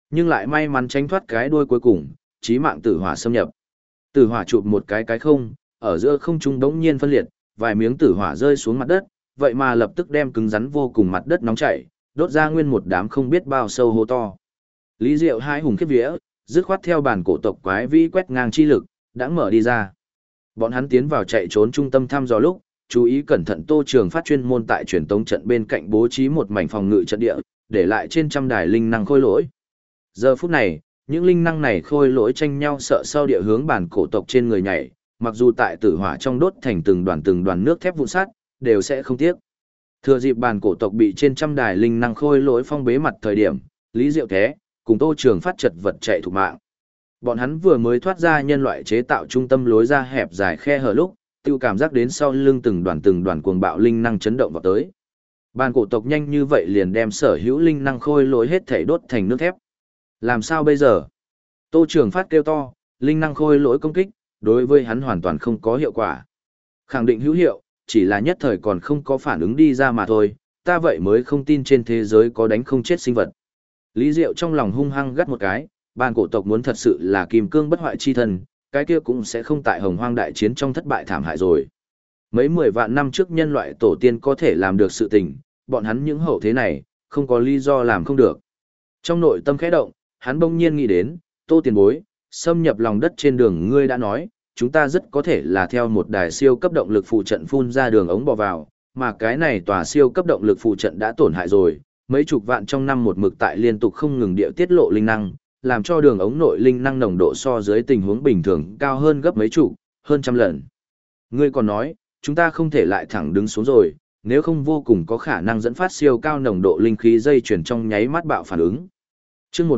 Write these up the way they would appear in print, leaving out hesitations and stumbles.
Nhưng lại may mắn tránh thoát cái đuôi cuối cùng, chí mạng tử hỏa xâm nhập. Tử hỏa chụp một cái không, ở giữa không trung đống nhiên phân liệt, vài miếng tử hỏa rơi xuống mặt đất, vậy mà lập tức đem cứng rắn vô cùng mặt đất nóng chảy, đốt ra nguyên một đám không biết bao sâu hô to. Lý Diệu hai hùng khiếp vía, dứt khoát theo bản cổ tộc quái vĩ quét ngang chi lực, đã mở đi ra. Bọn hắn tiến vào chạy trốn trung tâm thăm dò lúc, chú ý cẩn thận Tô Trường Phát chuyên môn tại truyền tống trận bên cạnh bố trí một mảnh phòng ngự trận địa, để lại trên trăm đài linh năng khôi lỗi. Giờ phút này, những linh năng này khôi lỗi tranh nhau sợ sau địa hướng bản cổ tộc trên người nhảy, mặc dù tại tử hỏa trong đốt thành từng đoàn nước thép vụn sắt, đều sẽ không tiếc. Thừa dịp bản cổ tộc bị trên trăm đài linh năng khôi lỗi phong bế mặt thời điểm, Lý Diệu thế cùng Tô Trường Phát chật vật chạy thục mạng. Bọn hắn vừa mới thoát ra nhân loại chế tạo trung tâm lối ra hẹp dài khe hở lúc, tiêu cảm giác đến sau lưng từng đoàn cuồng bạo linh năng chấn động vào tới. Bản cổ tộc nhanh như vậy liền đem sở hữu linh năng khôi lỗi hết thảy đốt thành nước thép. Làm sao bây giờ? Tô Trường Phát kêu to, linh năng khôi lỗi công kích, đối với hắn hoàn toàn không có hiệu quả. Khẳng định hữu hiệu, chỉ là nhất thời còn không có phản ứng đi ra mà thôi, ta vậy mới không tin trên thế giới có đánh không chết sinh vật. Lý Diệu trong lòng hung hăng gắt một cái, bản cổ tộc muốn thật sự là kim cương bất hoại chi thân, cái kia cũng sẽ không tại Hồng Hoang đại chiến trong thất bại thảm hại rồi. Mấy 10 vạn năm trước nhân loại tổ tiên có thể làm được sự tình, bọn hắn những hậu thế này, không có lý do làm không được. Trong nội tâm khẽ động, hắn bỗng nhiên nghĩ đến, Tô tiền bối, xâm nhập lòng đất trên đường ngươi đã nói, chúng ta rất có thể là theo một đài siêu cấp động lực phụ trận phun ra đường ống bò vào, mà cái này tòa siêu cấp động lực phụ trận đã tổn hại rồi, mấy chục vạn trong năm một mực tại liên tục không ngừng điệu tiết lộ linh năng, làm cho đường ống nội linh năng nồng độ so dưới tình huống bình thường cao hơn gấp mấy chục, hơn trăm lần. Ngươi còn nói, chúng ta không thể lại thẳng đứng xuống rồi, nếu không vô cùng có khả năng dẫn phát siêu cao nồng độ linh khí dây chuyển trong nháy mắt bạo phản ứng. Chương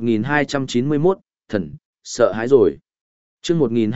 1291, thần, sợ hãi rồi. Chương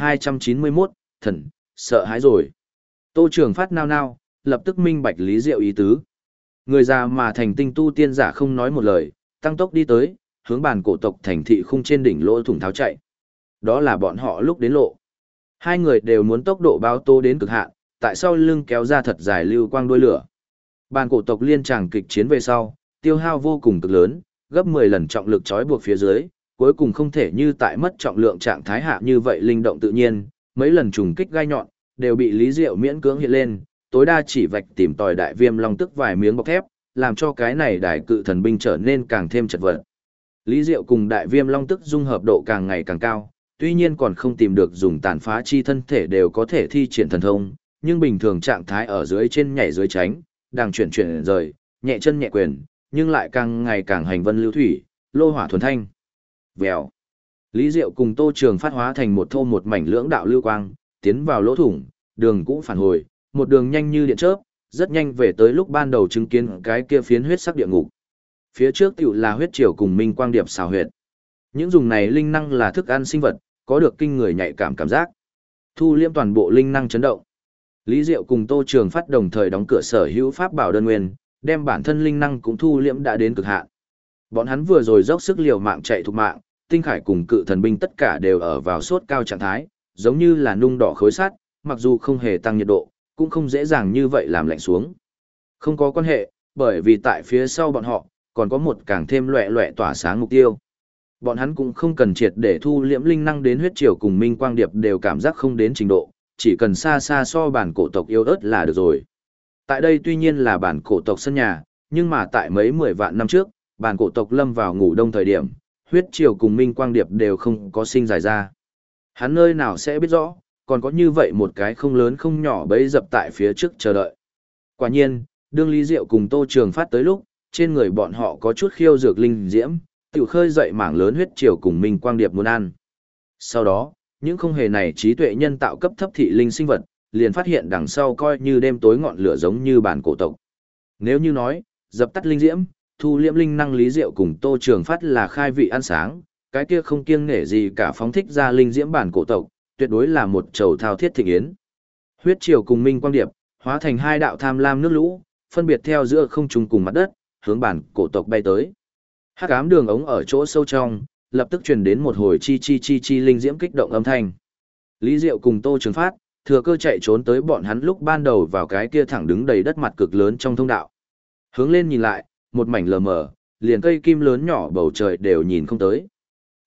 1291, thần, sợ hãi rồi. Tô Trường Phát nao nao, lập tức minh bạch Lý Diệu ý tứ. Người già mà thành tinh tu tiên giả không nói một lời, tăng tốc đi tới, hướng bản cổ tộc thành thị khung trên đỉnh lỗ thủng tháo chạy. Đó là bọn họ lúc đến lộ. Hai người đều muốn tốc độ bao tô đến cực hạn, tại sau lưng kéo ra thật dài lưu quang đuôi lửa. Bản cổ tộc liên tràng kịch chiến về sau, tiêu hao vô cùng cực lớn, gấp 10 lần trọng lực trói buộc phía dưới, cuối cùng không thể như tại mất trọng lượng trạng thái hạ như vậy linh động tự nhiên, mấy lần trùng kích gai nhọn, đều bị Lý Diệu miễn cưỡng hiện lên, tối đa chỉ vạch tìm tòi đại viêm long tức vài miếng bọc thép, làm cho cái này đại cự thần binh trở nên càng thêm chật vật. Lý Diệu cùng đại viêm long tức dung hợp độ càng ngày càng cao, tuy nhiên còn không tìm được dùng tàn phá chi thân thể đều có thể thi triển thần thông, nhưng bình thường trạng thái ở dưới trên nhảy dưới tránh, đang chuyển rời, nhẹ chân nhẹ quyền, nhưng lại càng ngày càng hành vân lưu thủy, lô hỏa thuần thanh. Vèo. Lý Diệu cùng Tô Trường Phát hóa thành một thô một mảnh lưỡng đạo lưu quang, tiến vào lỗ thủng, đường cũng phản hồi, một đường nhanh như điện chớp, rất nhanh về tới lúc ban đầu chứng kiến cái kia phiến huyết sắc địa ngục. Phía trước tiểu là huyết triều cùng minh quang điệp xào huyệt. Những dùng này linh năng là thức ăn sinh vật, có được kinh người nhạy cảm giác. Thu liễm toàn bộ linh năng chấn động. Lý Diệu cùng Tô Trường Phát đồng thời đóng cửa sở hữu pháp bảo đơn nguyên, đem bản thân linh năng cũng thu liễm đã đến cực hạn. Bọn hắn vừa rồi dốc sức liều mạng chạy thục mạng, tinh khải cùng cự thần binh tất cả đều ở vào sốt cao trạng thái, giống như là nung đỏ khối sắt, mặc dù không hề tăng nhiệt độ, cũng không dễ dàng như vậy làm lạnh xuống. Không có quan hệ, bởi vì tại phía sau bọn họ, còn có một càng thêm loẹ loẹ tỏa sáng mục tiêu. Bọn hắn cũng không cần triệt để thu liễm linh năng đến huyết triều cùng minh quang điệp đều cảm giác không đến trình độ, chỉ cần xa xa so bản cổ tộc yếu ớt là được rồi. Tại đây tuy nhiên là bản cổ tộc sân nhà, nhưng mà tại mấy 10 vạn năm trước, bản cổ tộc lâm vào ngủ đông thời điểm, huyết triều cùng minh quang điệp đều không có sinh dài ra. Hắn nơi nào sẽ biết rõ, còn có như vậy một cái không lớn không nhỏ bấy dập tại phía trước chờ đợi. Quả nhiên, đương Lý Diệu cùng Tô Trường Phát tới lúc, trên người bọn họ có chút khiêu dược linh diễm, tiểu khơi dậy mảng lớn huyết triều cùng minh quang điệp muốn ăn. Sau đó, những không hề này trí tuệ nhân tạo cấp thấp thị linh sinh vật, liền phát hiện đằng sau coi như đêm tối ngọn lửa giống như bản cổ tộc. Nếu như nói, dập tắt linh diễm, thu liễm linh năng Lý Diệu cùng Tô Trường Phát là khai vị ăn sáng, cái kia không kiêng nể gì cả phóng thích ra linh diễm bản cổ tộc, tuyệt đối là một chầu thao thiết thịnh yến. Huyết triều cùng minh quang điệp, hóa thành hai đạo tham lam nước lũ, phân biệt theo giữa không trung cùng mặt đất, hướng bản cổ tộc bay tới. Hắc ám đường ống ở chỗ sâu trong, lập tức truyền đến một hồi chi linh diễm kích động âm thanh. Lý Diệu cùng Tô Trường Phát, thừa cơ chạy trốn tới bọn hắn lúc ban đầu vào cái kia thẳng đứng đầy đất mặt cực lớn trong thông đạo. Hướng lên nhìn lại, một mảnh lờ mờ, liền cây kim lớn nhỏ bầu trời đều nhìn không tới.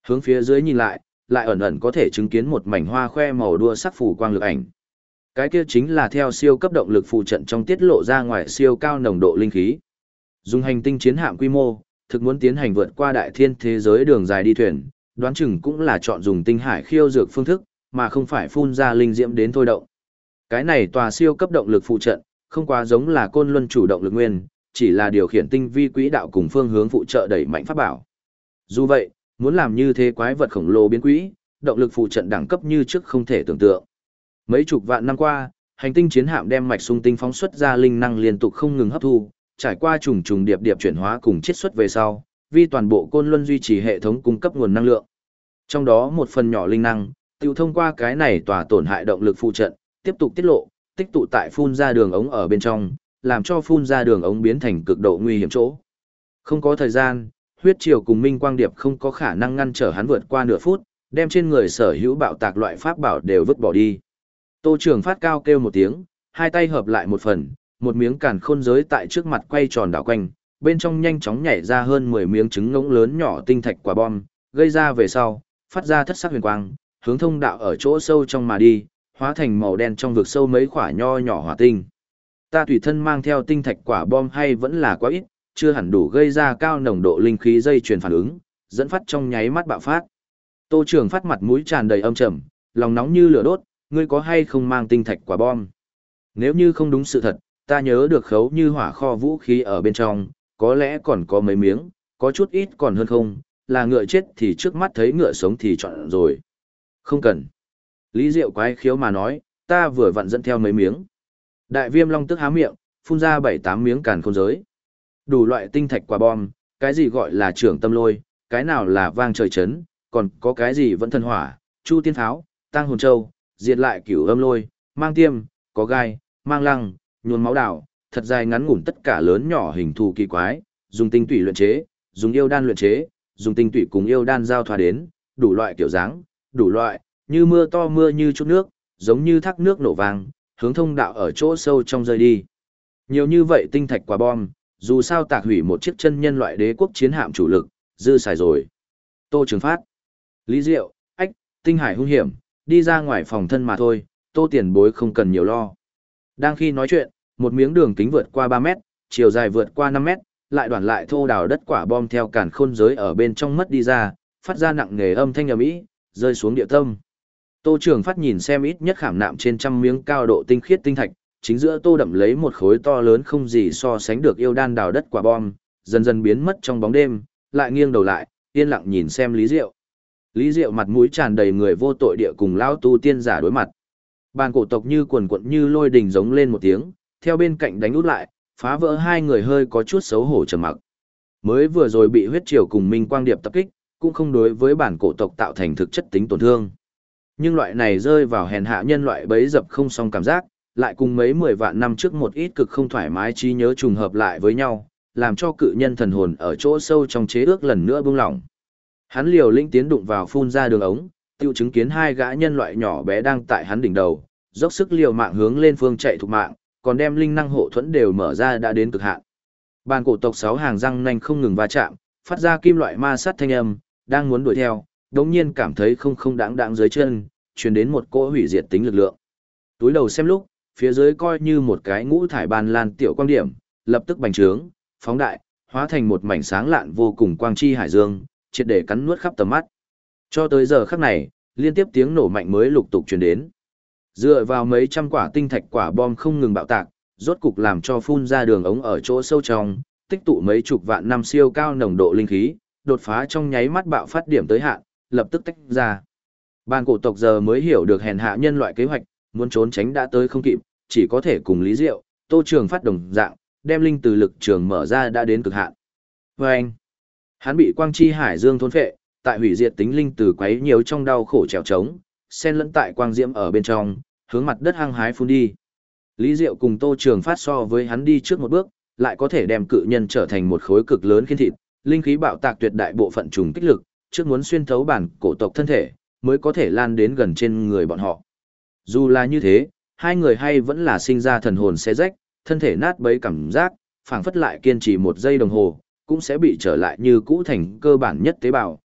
Hướng phía dưới nhìn lại ẩn ẩn có thể chứng kiến một mảnh hoa khoe màu đua sắc phủ quang lực ảnh. Cái kia chính là theo siêu cấp động lực phụ trận trong tiết lộ ra ngoài siêu cao nồng độ linh khí. Dùng hành tinh chiến hạm quy mô, thực muốn tiến hành vượt qua đại thiên thế giới đường dài đi thuyền, đoán chừng cũng là chọn dùng tinh hải khiêu dược phương thức, mà không phải phun ra linh diễm đến thôi động. Cái này tòa siêu cấp động lực phụ trận, không quá giống là côn luân chủ động lực nguyên, chỉ là điều khiển tinh vi quỹ đạo cùng phương hướng phụ trợ đẩy mạnh pháp bảo. Dù vậy, muốn làm như thế quái vật khổng lồ biến quỹ, động lực phụ trận đẳng cấp như trước không thể tưởng tượng. Mấy chục vạn năm qua, hành tinh chiến hạm đem mạch sung tinh phóng xuất ra linh năng liên tục không ngừng hấp thu, trải qua trùng trùng điệp điệp chuyển hóa cùng chiết xuất về sau, vì toàn bộ côn luân duy trì hệ thống cung cấp nguồn năng lượng. Trong đó một phần nhỏ linh năng, tiêu thông qua cái này tòa tổn hại động lực phụ trận, tiếp tục tiết lộ, tích tụ tại phun ra đường ống ở bên trong, làm cho phun ra đường ống biến thành cực độ nguy hiểm chỗ. Không có thời gian, huyết triều cùng minh quang điệp không có khả năng ngăn trở hắn vượt qua nửa phút, đem trên người sở hữu bạo tạc loại pháp bảo đều vứt bỏ đi. Tô Trường Phát cao kêu một tiếng, hai tay hợp lại một phần, một miếng càn khôn giới tại trước mặt quay tròn đảo quanh, bên trong nhanh chóng nhảy ra hơn 10 miếng trứng ngỗng lớn nhỏ tinh thạch quả bom, gây ra về sau, phát ra thất sắc huyền quang, hướng thông đạo ở chỗ sâu trong mà đi, hóa thành màu đen trong vực sâu mấy quả nho nhỏ hỏa tinh. Ta tùy thân mang theo tinh thạch quả bom hay vẫn là quá ít, chưa hẳn đủ gây ra cao nồng độ linh khí dây chuyền phản ứng, dẫn phát trong nháy mắt bạo phát. Tô Trường Phát mặt mũi tràn đầy âm trầm, lòng nóng như lửa đốt, ngươi có hay không mang tinh thạch quả bom? Nếu như không đúng sự thật, ta nhớ được khấu như hỏa kho vũ khí ở bên trong, có lẽ còn có mấy miếng, có chút ít còn hơn không, là ngựa chết thì trước mắt thấy ngựa sống thì chọn rồi. Không cần. Lý Diệu quái khiếu mà nói, ta vừa vặn dẫn theo mấy miếng. Đại Viêm Long tức há miệng, phun ra 7-8 miếng càn khôn giới. Đủ loại tinh thạch quả bom, cái gì gọi là trưởng tâm lôi, cái nào là vang trời chấn, còn có cái gì vẫn thần hỏa, chu tiên tháo, tăng hồn châu, diệt lại cửu âm lôi, mang tiêm, có gai, mang lăng, nhuôn máu đảo, thật dài ngắn ngủn tất cả lớn nhỏ hình thù kỳ quái, dùng tinh tủy luyện chế, dùng yêu đan luyện chế, dùng tinh tủy cùng yêu đan giao thoa đến, đủ loại kiểu dáng, đủ loại, như mưa to mưa như chút nước, giống như thác nước nổ vang, hướng thông đạo ở chỗ sâu trong rơi đi. Nhiều như vậy tinh thạch quả bom, dù sao tạc hủy một chiếc chân nhân loại đế quốc chiến hạm chủ lực, dư xài rồi. Tô Trường Phát, Lý Diệu, ách, tinh hải hung hiểm, đi ra ngoài phòng thân mà thôi, Tô tiền bối không cần nhiều lo. Đang khi nói chuyện, một miếng đường kính vượt qua 3 mét, chiều dài vượt qua 5 mét, lại đoạn lại thô đào đất quả bom theo càn khôn giới ở bên trong mất đi ra, phát ra nặng nề âm thanh ầm ĩ, rơi xuống địa tâm. Tô Trường Phát nhìn xem ít nhất khảm nạm trên trăm miếng cao độ tinh khiết tinh thạch, chính giữa Tô Đậm lấy một khối to lớn không gì so sánh được yêu đan đào đất quả bom, dần dần biến mất trong bóng đêm, lại nghiêng đầu lại, yên lặng nhìn xem Lý Diệu. Lý Diệu mặt mũi tràn đầy người vô tội địa cùng lão tu tiên giả đối mặt. Bàn cổ tộc như quần quật như lôi đình giống lên một tiếng, theo bên cạnh đánh út lại, phá vỡ hai người hơi có chút xấu hổ trầm mặc. Mới vừa rồi bị huyết triều cùng minh quang điệp tập kích, cũng không đối với bản cổ tộc tạo thành thực chất tính tổn thương. Nhưng loại này rơi vào hèn hạ nhân loại bấy dập không xong cảm giác, lại cùng mấy 10 vạn năm trước một ít cực không thoải mái trí nhớ trùng hợp lại với nhau, làm cho cự nhân thần hồn ở chỗ sâu trong chế ước lần nữa buông lỏng. Hắn liều lĩnh tiến đụng vào phun ra đường ống, tiêu chứng kiến hai gã nhân loại nhỏ bé đang tại hắn đỉnh đầu, dốc sức liều mạng hướng lên phương chạy thục mạng, còn đem linh năng hộ thuẫn đều mở ra đã đến cực hạn. Bàn cổ tộc 6 hàng răng nanh không ngừng va chạm, phát ra kim loại ma sát thanh âm, đang muốn đuổi theo, đống nhiên cảm thấy không đáng đáng dưới chân, truyền đến một cỗ hủy diệt tính lực lượng. Túi đầu xem lúc, phía dưới coi như một cái ngũ thải ban lan tiểu quang điểm, lập tức bành trướng, phóng đại, hóa thành một mảnh sáng lạn vô cùng quang chi hải dương, triệt để cắn nuốt khắp tầm mắt. Cho tới giờ khắc này, liên tiếp tiếng nổ mạnh mới lục tục truyền đến. Dựa vào mấy trăm quả tinh thạch quả bom không ngừng bạo tạc, rốt cục làm cho phun ra đường ống ở chỗ sâu trong, tích tụ mấy chục vạn năm siêu cao nồng độ linh khí, đột phá trong nháy mắt bạo phát điểm tới hạn, lập tức tách ra. Bàn cổ tộc giờ mới hiểu được hèn hạ nhân loại kế hoạch, muốn trốn tránh đã tới không kịp, chỉ có thể cùng Lý Diệu, Tô Trường Phát đồng dạng, đem linh từ lực trường mở ra đã đến cực hạn. Vâng! Hắn bị quang chi hải dương thôn phệ, tại hủy diệt tính linh từ quấy nhiều trong đau khổ trèo trống, xen lẫn tại quang diễm ở bên trong, hướng mặt đất hăng hái phun đi. Lý Diệu cùng Tô Trường Phát so với hắn đi trước một bước, lại có thể đem cự nhân trở thành một khối cực lớn khiên thịt, linh khí bạo tạc tuyệt đại bộ phận trùng kích lực, trước muốn xuyên thấu bản cổ tộc thân thể, mới có thể lan đến gần trên người bọn họ. Dù là như thế, hai người hay vẫn là sinh ra thần hồn xé rách, thân thể nát bấy cảm giác, phảng phất lại kiên trì một giây đồng hồ, cũng sẽ bị trở lại như cũ thành cơ bản nhất tế bào,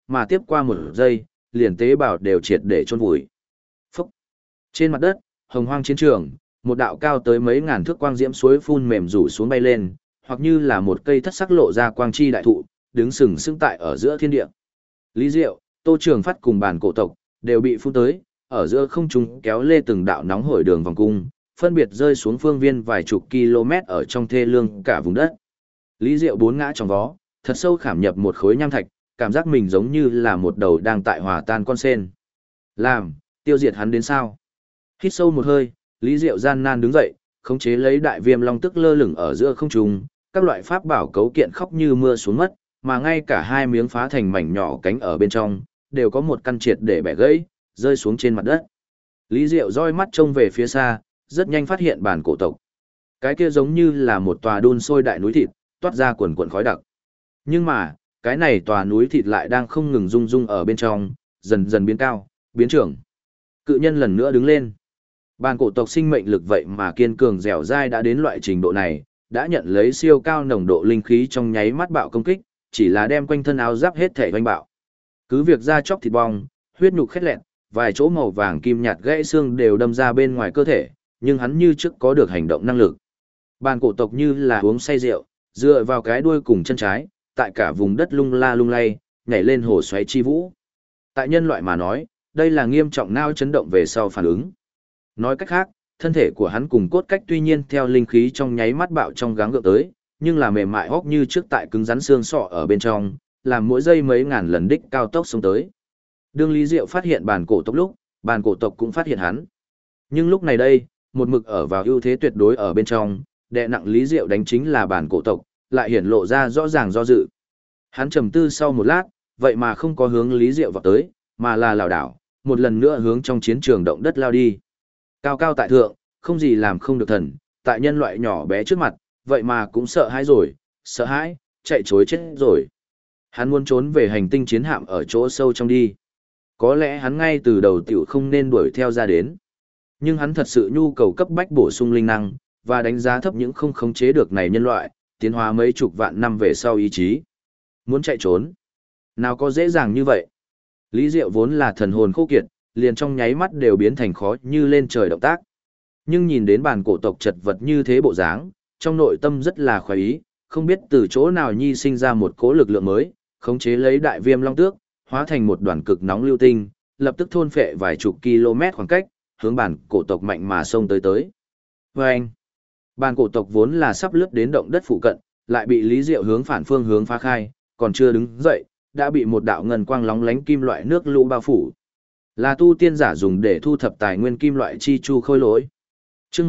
mà tiếp qua một giây, liền tế bào đều triệt để chôn vùi. Phúc! Trên mặt đất, hồng hoang chiến trường, một đạo cao tới mấy ngàn thước quang diễm suối phun mềm rủ xuống bay lên, hoặc như là một cây thất sắc lộ ra quang chi đại thụ, đứng sừng sững tại ở giữa thiên địa. Lý Diệu, Tô Trường Phát cùng bản cổ tộc, đều bị phun tới, ở giữa không trung kéo lê từng đạo nóng hổi đường vòng cung, phân biệt rơi xuống phương viên vài chục km ở trong thê lương cả vùng đất. Lý Diệu bốn ngã trong vó, thật sâu khảm nhập một khối nham thạch, cảm giác mình giống như là một đầu đang tại hòa tan con sen. Làm, tiêu diệt hắn đến sao? Hít sâu một hơi, Lý Diệu gian nan đứng dậy, khống chế lấy đại viêm long tức lơ lửng ở giữa không trung, các loại pháp bảo cấu kiện khóc như mưa xuống mất, mà ngay cả hai miếng phá thành mảnh nhỏ cánh ở bên trong, đều có một căn triệt để bẻ gãy, rơi xuống trên mặt đất. Lý Diệu roi mắt trông về phía xa, rất nhanh phát hiện bản cổ tộc. Cái kia giống như là một tòa đun sôi đại núi thịt, toát ra quần quần khói đặc. Nhưng mà, cái này tòa núi thịt lại đang không ngừng rung rung ở bên trong, dần dần biến cao, biến trưởng. Cự nhân lần nữa đứng lên. Bản cổ tộc sinh mệnh lực vậy mà kiên cường dẻo dai đã đến loại trình độ này, đã nhận lấy siêu cao nồng độ linh khí trong nháy mắt bạo công kích, chỉ là đem quanh thân áo giáp hết thể vanh bạo. Cứ việc da chóc thịt bong, huyết nhục khét lẹn, vài chỗ màu vàng kim nhạt gãy xương đều đâm ra bên ngoài cơ thể, nhưng hắn như trước có được hành động năng lực. Bản cổ tộc như là uống say rượu, dựa vào cái đuôi cùng chân trái, tại cả vùng đất lung la lung lay, nhảy lên hồ xoáy chi vũ. Tại nhân loại mà nói, đây là nghiêm trọng não chấn động về sau phản ứng. Nói cách khác, thân thể của hắn cùng cốt cách tuy nhiên theo linh khí trong nháy mắt bạo trong gắng gượng tới, nhưng là mềm mại hốc như trước tại cứng rắn xương sọ ở bên trong, làm mỗi giây mấy ngàn lần đích cao tốc xuống tới. Đương Lý Diệu phát hiện bản cổ tộc lúc, bản cổ tộc cũng phát hiện hắn. Nhưng lúc này đây, một mực ở vào ưu thế tuyệt đối ở bên trong, đè nặng Lý Diệu đánh chính là bản cổ tộc, lại hiển lộ ra rõ ràng do dự. Hắn trầm tư sau một lát, vậy mà không có hướng Lý Diệu vào tới, mà là lảo đảo, một lần nữa hướng trong chiến trường động đất lao đi. Cao cao tại thượng, không gì làm không được thần, tại nhân loại nhỏ bé trước mặt, vậy mà cũng sợ hãi rồi, sợ hãi, chạy chối chết rồi. Hắn muốn trốn về hành tinh chiến hạm ở chỗ sâu trong đi. Có lẽ hắn ngay từ đầu tiểu không nên đuổi theo ra đến. Nhưng hắn thật sự nhu cầu cấp bách bổ sung linh năng, và đánh giá thấp những không khống chế được này nhân loại, tiến hóa mấy chục vạn năm về sau ý chí. Muốn chạy trốn. Nào có dễ dàng như vậy. Lý Diệu vốn là thần hồn khô kiệt, liền trong nháy mắt đều biến thành khó như lên trời động tác. Nhưng nhìn đến bản cổ tộc chật vật như thế bộ dáng, trong nội tâm rất là khoái ý, không biết từ chỗ nào nhi sinh ra một cỗ lực lượng mới, khống chế lấy đại viêm long tước, hóa thành một đoàn cực nóng lưu tinh, lập tức thôn phệ vài chục km khoảng cách, hướng bản cổ tộc mạnh mà xông tới tới. Vâng! Bản cổ tộc vốn là sắp lướt đến động đất phụ cận, lại bị Lý Diệu hướng phản phương hướng phá khai, còn chưa đứng dậy, đã bị một đạo ngân quang lóng lánh kim loại nước lũ bao phủ. Là tu tiên giả dùng để thu thập tài nguyên kim loại chi chu khôi lỗi. Chương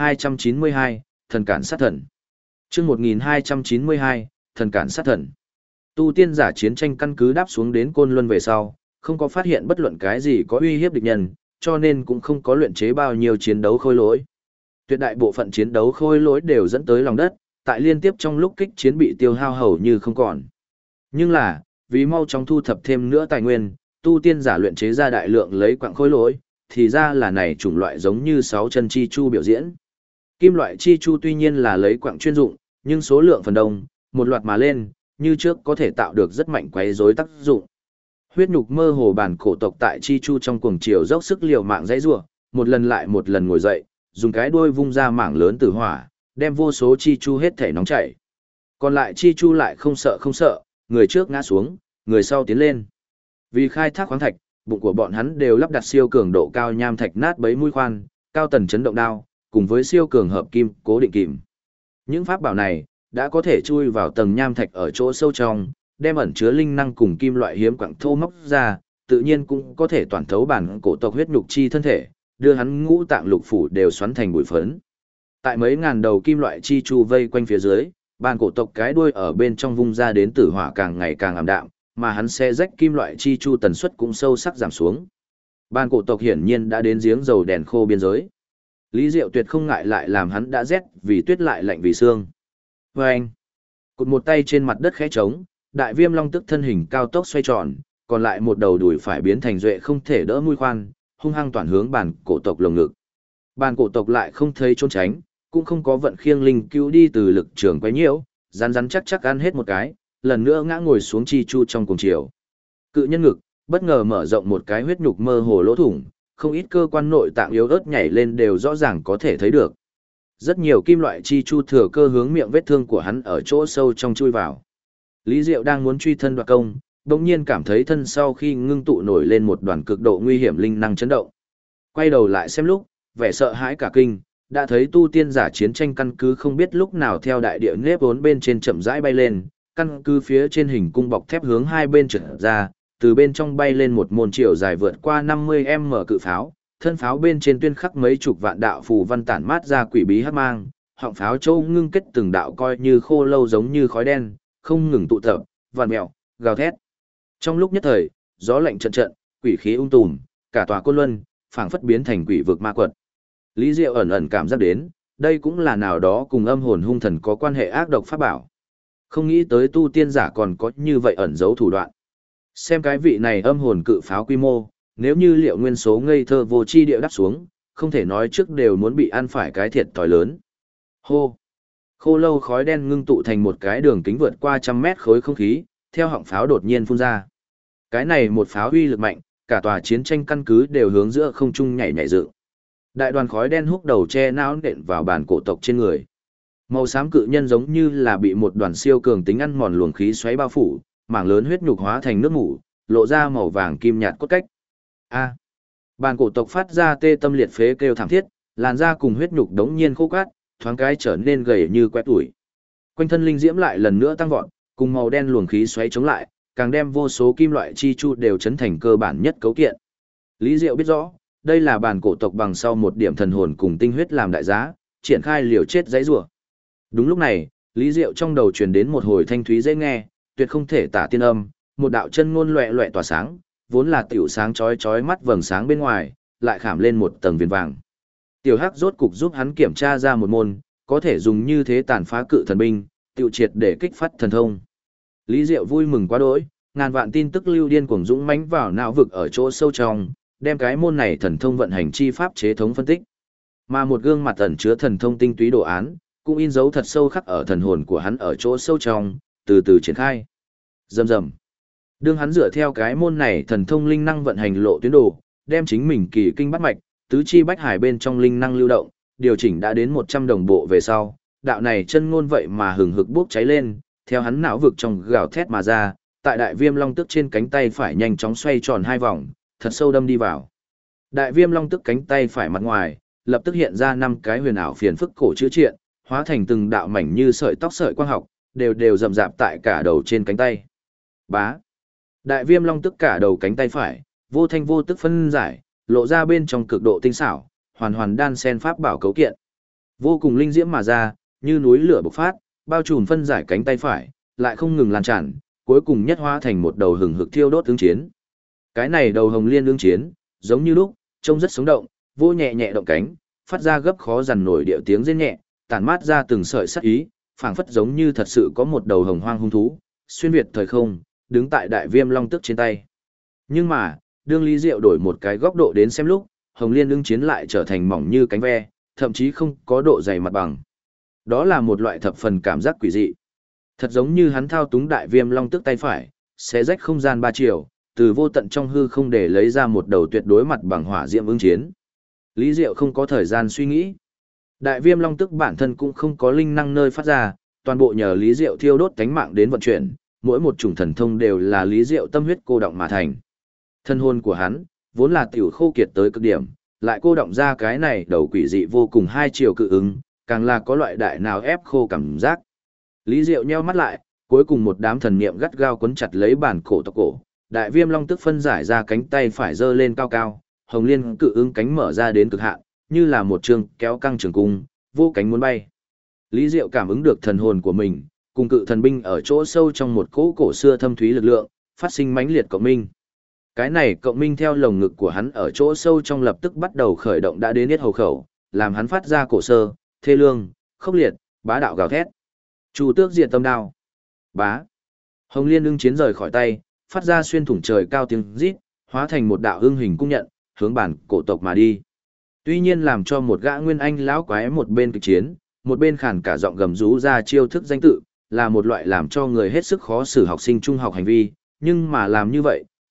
1292, thần cản sát thần. Chương 1292, thần cản sát thần. Tu tiên giả chiến tranh căn cứ đáp xuống đến Côn Luân về sau, không có phát hiện bất luận cái gì có uy hiếp địch nhân, cho nên cũng không có luyện chế bao nhiêu chiến đấu khôi lỗi. Tuyệt đại bộ phận chiến đấu khôi lỗi đều dẫn tới lòng đất, tại liên tiếp trong lúc kích chiến bị tiêu hao hầu như không còn. Nhưng là, vì mau chóng thu thập thêm nữa tài nguyên, tu tiên giả luyện chế ra đại lượng lấy quặng khôi lỗi, thì ra là này chủng loại giống như sáu chân chi chu biểu diễn. Kim loại chi chu tuy nhiên là lấy quặng chuyên dụng, nhưng số lượng phần đông, một loạt mà lên, như trước có thể tạo được rất mạnh quấy rối tác dụng. Huyết nhục mơ hồ bản cổ tộc tại chi chu trong cuồng chiều dốc sức liều mạng dãy rủa, một lần lại một lần ngồi dậy, dùng cái đuôi vung ra mảng lớn tử hỏa, đem vô số chi chu hết thể nóng chảy. Còn lại chi chu lại không sợ, người trước ngã xuống, người sau tiến lên. Vì khai thác khoáng thạch, bụng của bọn hắn đều lắp đặt siêu cường độ cao nham thạch nát bấy mũi khoan, cao tần chấn động đao, cùng với siêu cường hợp kim cố định kìm. Những pháp bảo này đã có thể chui vào tầng nham thạch ở chỗ sâu trong, đem ẩn chứa linh năng cùng kim loại hiếm quặng thô móc ra, tự nhiên cũng có thể toàn thấu bản cổ tộc huyết nhục chi thân thể, đưa hắn ngũ tạng lục phủ đều xoắn thành bụi phấn. Tại mấy ngàn đầu kim loại chi chu vây quanh phía dưới, bản cổ tộc cái đuôi ở bên trong vung ra đến tử hỏa càng ngày càng ảm đạm, mà hắn xe rách kim loại chi chu tần suất cũng sâu sắc giảm xuống. Bản cổ tộc hiển nhiên đã đến giếng dầu đèn khô biên giới. Lý Diệu tuyệt không ngại lại làm hắn đã rét vì tuyết lại lạnh vì xương. Vâng! Cụt một tay trên mặt đất khẽ trống, đại viêm long tức thân hình cao tốc xoay tròn, còn lại một đầu đùi phải biến thành duệ không thể đỡ mũi khoan, hung hăng toàn hướng bản cổ tộc lồng ngực. Bản cổ tộc lại không thấy trốn tránh, cũng không có vận khiêng linh cứu đi từ lực trường quấy nhiễu, rắn chắc ăn hết một cái, lần nữa ngã ngồi xuống chi chu trong cùng chiều. Cự nhân ngực, bất ngờ mở rộng một cái huyết nhục mơ hồ lỗ thủng, không ít cơ quan nội tạng yếu ớt nhảy lên đều rõ ràng có thể thấy được. Rất nhiều kim loại chi chu thừa cơ hướng miệng vết thương của hắn ở chỗ sâu trong chui vào. Lý Diệu đang muốn truy thân đoạt công, đồng nhiên cảm thấy thân sau khi ngưng tụ nổi lên một đoàn cực độ nguy hiểm linh năng chấn động. Quay đầu lại xem lúc, vẻ sợ hãi cả kinh, đã thấy tu tiên giả chiến tranh căn cứ không biết lúc nào theo đại địa nếp vốn bên trên chậm rãi bay lên, căn cứ phía trên hình cung bọc thép hướng hai bên trượt ra, từ bên trong bay lên một môn chiều dài vượt qua 50m cự pháo, thân pháo bên trên tuyên khắc mấy chục vạn đạo phù văn tản mát ra quỷ bí hắc mang, họng pháo châu ngưng kết từng đạo coi như khô lâu giống như khói đen, không ngừng tụ tập, vằn mèo, gào thét. Trong lúc nhất thời, gió lạnh trận trận, quỷ khí tùm, cả tòa Côn Luân phảng phất biến thành quỷ vực ma quật. Lý Diệu ẩn ẩn cảm giác đến, đây cũng là nào đó cùng âm hồn hung thần có quan hệ ác độc pháp bảo. Không nghĩ tới tu tiên giả còn có như vậy ẩn giấu thủ đoạn. Xem cái vị này âm hồn cự pháo quy mô, nếu như liệu nguyên số ngây thơ vô chi địa đáp xuống, không thể nói trước đều muốn bị ăn phải cái thiệt thòi lớn. Hô! Khô lâu khói đen ngưng tụ thành một cái đường kính vượt qua 100 mét khối không khí, theo họng pháo đột nhiên phun ra. Cái này một pháo uy lực mạnh, cả tòa chiến tranh căn cứ đều hướng giữa không trung nhảy nhảy dựng. Đại đoàn khói đen húc đầu che não nện vào bàn cổ tộc trên người. Màu xám cự nhân giống như là bị một đoàn siêu cường tính ăn mòn luồng khí xoáy bao phủ, mảng lớn huyết nhục hóa thành nước mủ, lộ ra màu vàng kim nhạt cốt cách. A. Bàn cổ tộc phát ra tê tâm liệt phế kêu thảm thiết, làn da cùng huyết nhục đống nhiên khô cát, thoáng cái trở nên gầy như quét tủi. Quanh thân linh diễm lại lần nữa tăng vọt, cùng màu đen luồng khí xoáy chống lại, càng đem vô số kim loại chi chu đều chấn thành cơ bản nhất cấu kiện. Lý Diệu biết rõ, đây là bàn cổ tộc bằng sau một điểm thần hồn cùng tinh huyết làm đại giá, triển khai liều chết giãy giụa. Đúng lúc này, Lý Diệu trong đầu truyền đến một hồi thanh thúy dễ nghe, tuyệt không thể tả tiên âm, một đạo chân ngôn loẹt loẹt tỏa sáng, vốn là tiểu sáng chói chói mắt vầng sáng bên ngoài, lại khảm lên một tầng viền vàng. Tiểu Hắc rốt cục giúp hắn kiểm tra ra một môn, có thể dùng như thế tàn phá cự thần binh, tiểu triệt để kích phát thần thông. Lý Diệu vui mừng quá đỗi, ngàn vạn tin tức lưu điên cuồng dũng mãnh vào não vực ở chỗ sâu trong, đem cái môn này thần thông vận hành chi pháp chế thống phân tích. Mà một gương mặt ẩn chứa thần thông tinh túy đồ án, cũng in dấu thật sâu khắc ở thần hồn của hắn ở chỗ sâu trong, từ từ triển khai. Rầm rầm. Đương hắn dựa theo cái môn này thần thông linh năng vận hành lộ tuyến đồ, đem chính mình kỳ kinh bắt mạch, tứ chi bách hải bên trong linh năng lưu động, điều chỉnh đã đến 100 đồng bộ về sau, đạo này chân ngôn vậy mà hừng hực bốc cháy lên, theo hắn não vực trong gào thét mà ra, tại đại viêm long tức trên cánh tay phải nhanh chóng xoay tròn 2 vòng, thật sâu đâm đi vào. Đại viêm long tức cánh tay phải mặt ngoài, lập tức hiện ra 5 cái huyền ảo phiền phức cổ chữ triện, hóa thành từng đạo mảnh như sợi tóc sợi quang học, đều rậm rạp tại cả đầu trên cánh tay. Bá. Đại viêm long tức cả đầu cánh tay phải, vô thanh vô tức phân giải, lộ ra bên trong cực độ tinh xảo, hoàn hoàn đan sen pháp bảo cấu kiện. Vô cùng linh diễm mà ra, như núi lửa bộc phát, bao trùm phân giải cánh tay phải, lại không ngừng lan tràn, cuối cùng nhất hóa thành một đầu hừng hực thiêu đốt ứng chiến. Cái này đầu hồng liên ứng chiến, giống như lúc, trông rất sống động, vô nhẹ nhẹ động cánh, phát ra gấp khó dằn nổi điệu tiếng rên nhẹ, tản mát ra từng sợi sắc ý, phảng phất giống như thật sự có một đầu hồng hoang hung thú, xuyên việt thời không, đứng tại đại viêm long tức trên tay. Nhưng mà, đương Lý Diệu đổi một cái góc độ đến xem lúc, hồng liên ứng chiến lại trở thành mỏng như cánh ve, thậm chí không có độ dày mặt bằng. Đó là một loại thập phần cảm giác quỷ dị. Thật giống như hắn thao túng đại viêm long tức tay phải, xé rách không gian 3 chiều, từ vô tận trong hư không để lấy ra một đầu tuyệt đối mặt bằng hỏa diệm ứng chiến. Lý Diệu không có thời gian suy nghĩ. Đại viêm long tức bản thân cũng không có linh năng nơi phát ra, toàn bộ nhờ Lý Diệu thiêu đốt cánh mạng đến vận chuyển, mỗi một chủng thần thông đều là Lý Diệu tâm huyết cô động mà thành. Thân hồn của hắn, vốn là tiểu khô kiệt tới cực điểm, lại cô động ra cái này đầu quỷ dị vô cùng 2 chiều cự ứng, càng là có loại đại nào ép khô cảm giác. Lý Diệu nheo mắt lại, cuối cùng một đám thần niệm gắt gao quấn chặt lấy bản cổ tộc cổ, đại viêm long tức phân giải ra cánh tay phải giơ lên cao cao, hồng liên cự ứng cánh mở ra đến cực hạn, như là một trường kéo căng trường cung, vô cánh muốn bay. Lý Diệu cảm ứng được thần hồn của mình, cùng cự thần binh ở chỗ sâu trong một cỗ cổ xưa thâm thúy lực lượng, phát sinh mãnh liệt cộng minh. Cái này cộng minh theo lồng ngực của hắn ở chỗ sâu trong lập tức bắt đầu khởi động đã đến yết hầu khẩu, làm hắn phát ra cổ sơ, thê lương, khốc liệt, bá đạo gào thét. Chu tước diệt tâm đao. Bá. Hồng liên ưng chiến rời khỏi tay, phát ra xuyên thủng trời cao tiếng rít, hóa thành một đạo ưng hình cung nhận, hướng bản cổ tộc mà đi. Tuy nhiên làm cho một gã nguyên anh lão quái một bên kịch chiến, một bên khàn cả giọng gầm rú ra chiêu thức danh tự, là một loại làm cho người hết sức khó xử học sinh trung học hành vi, nhưng mà làm như vậy,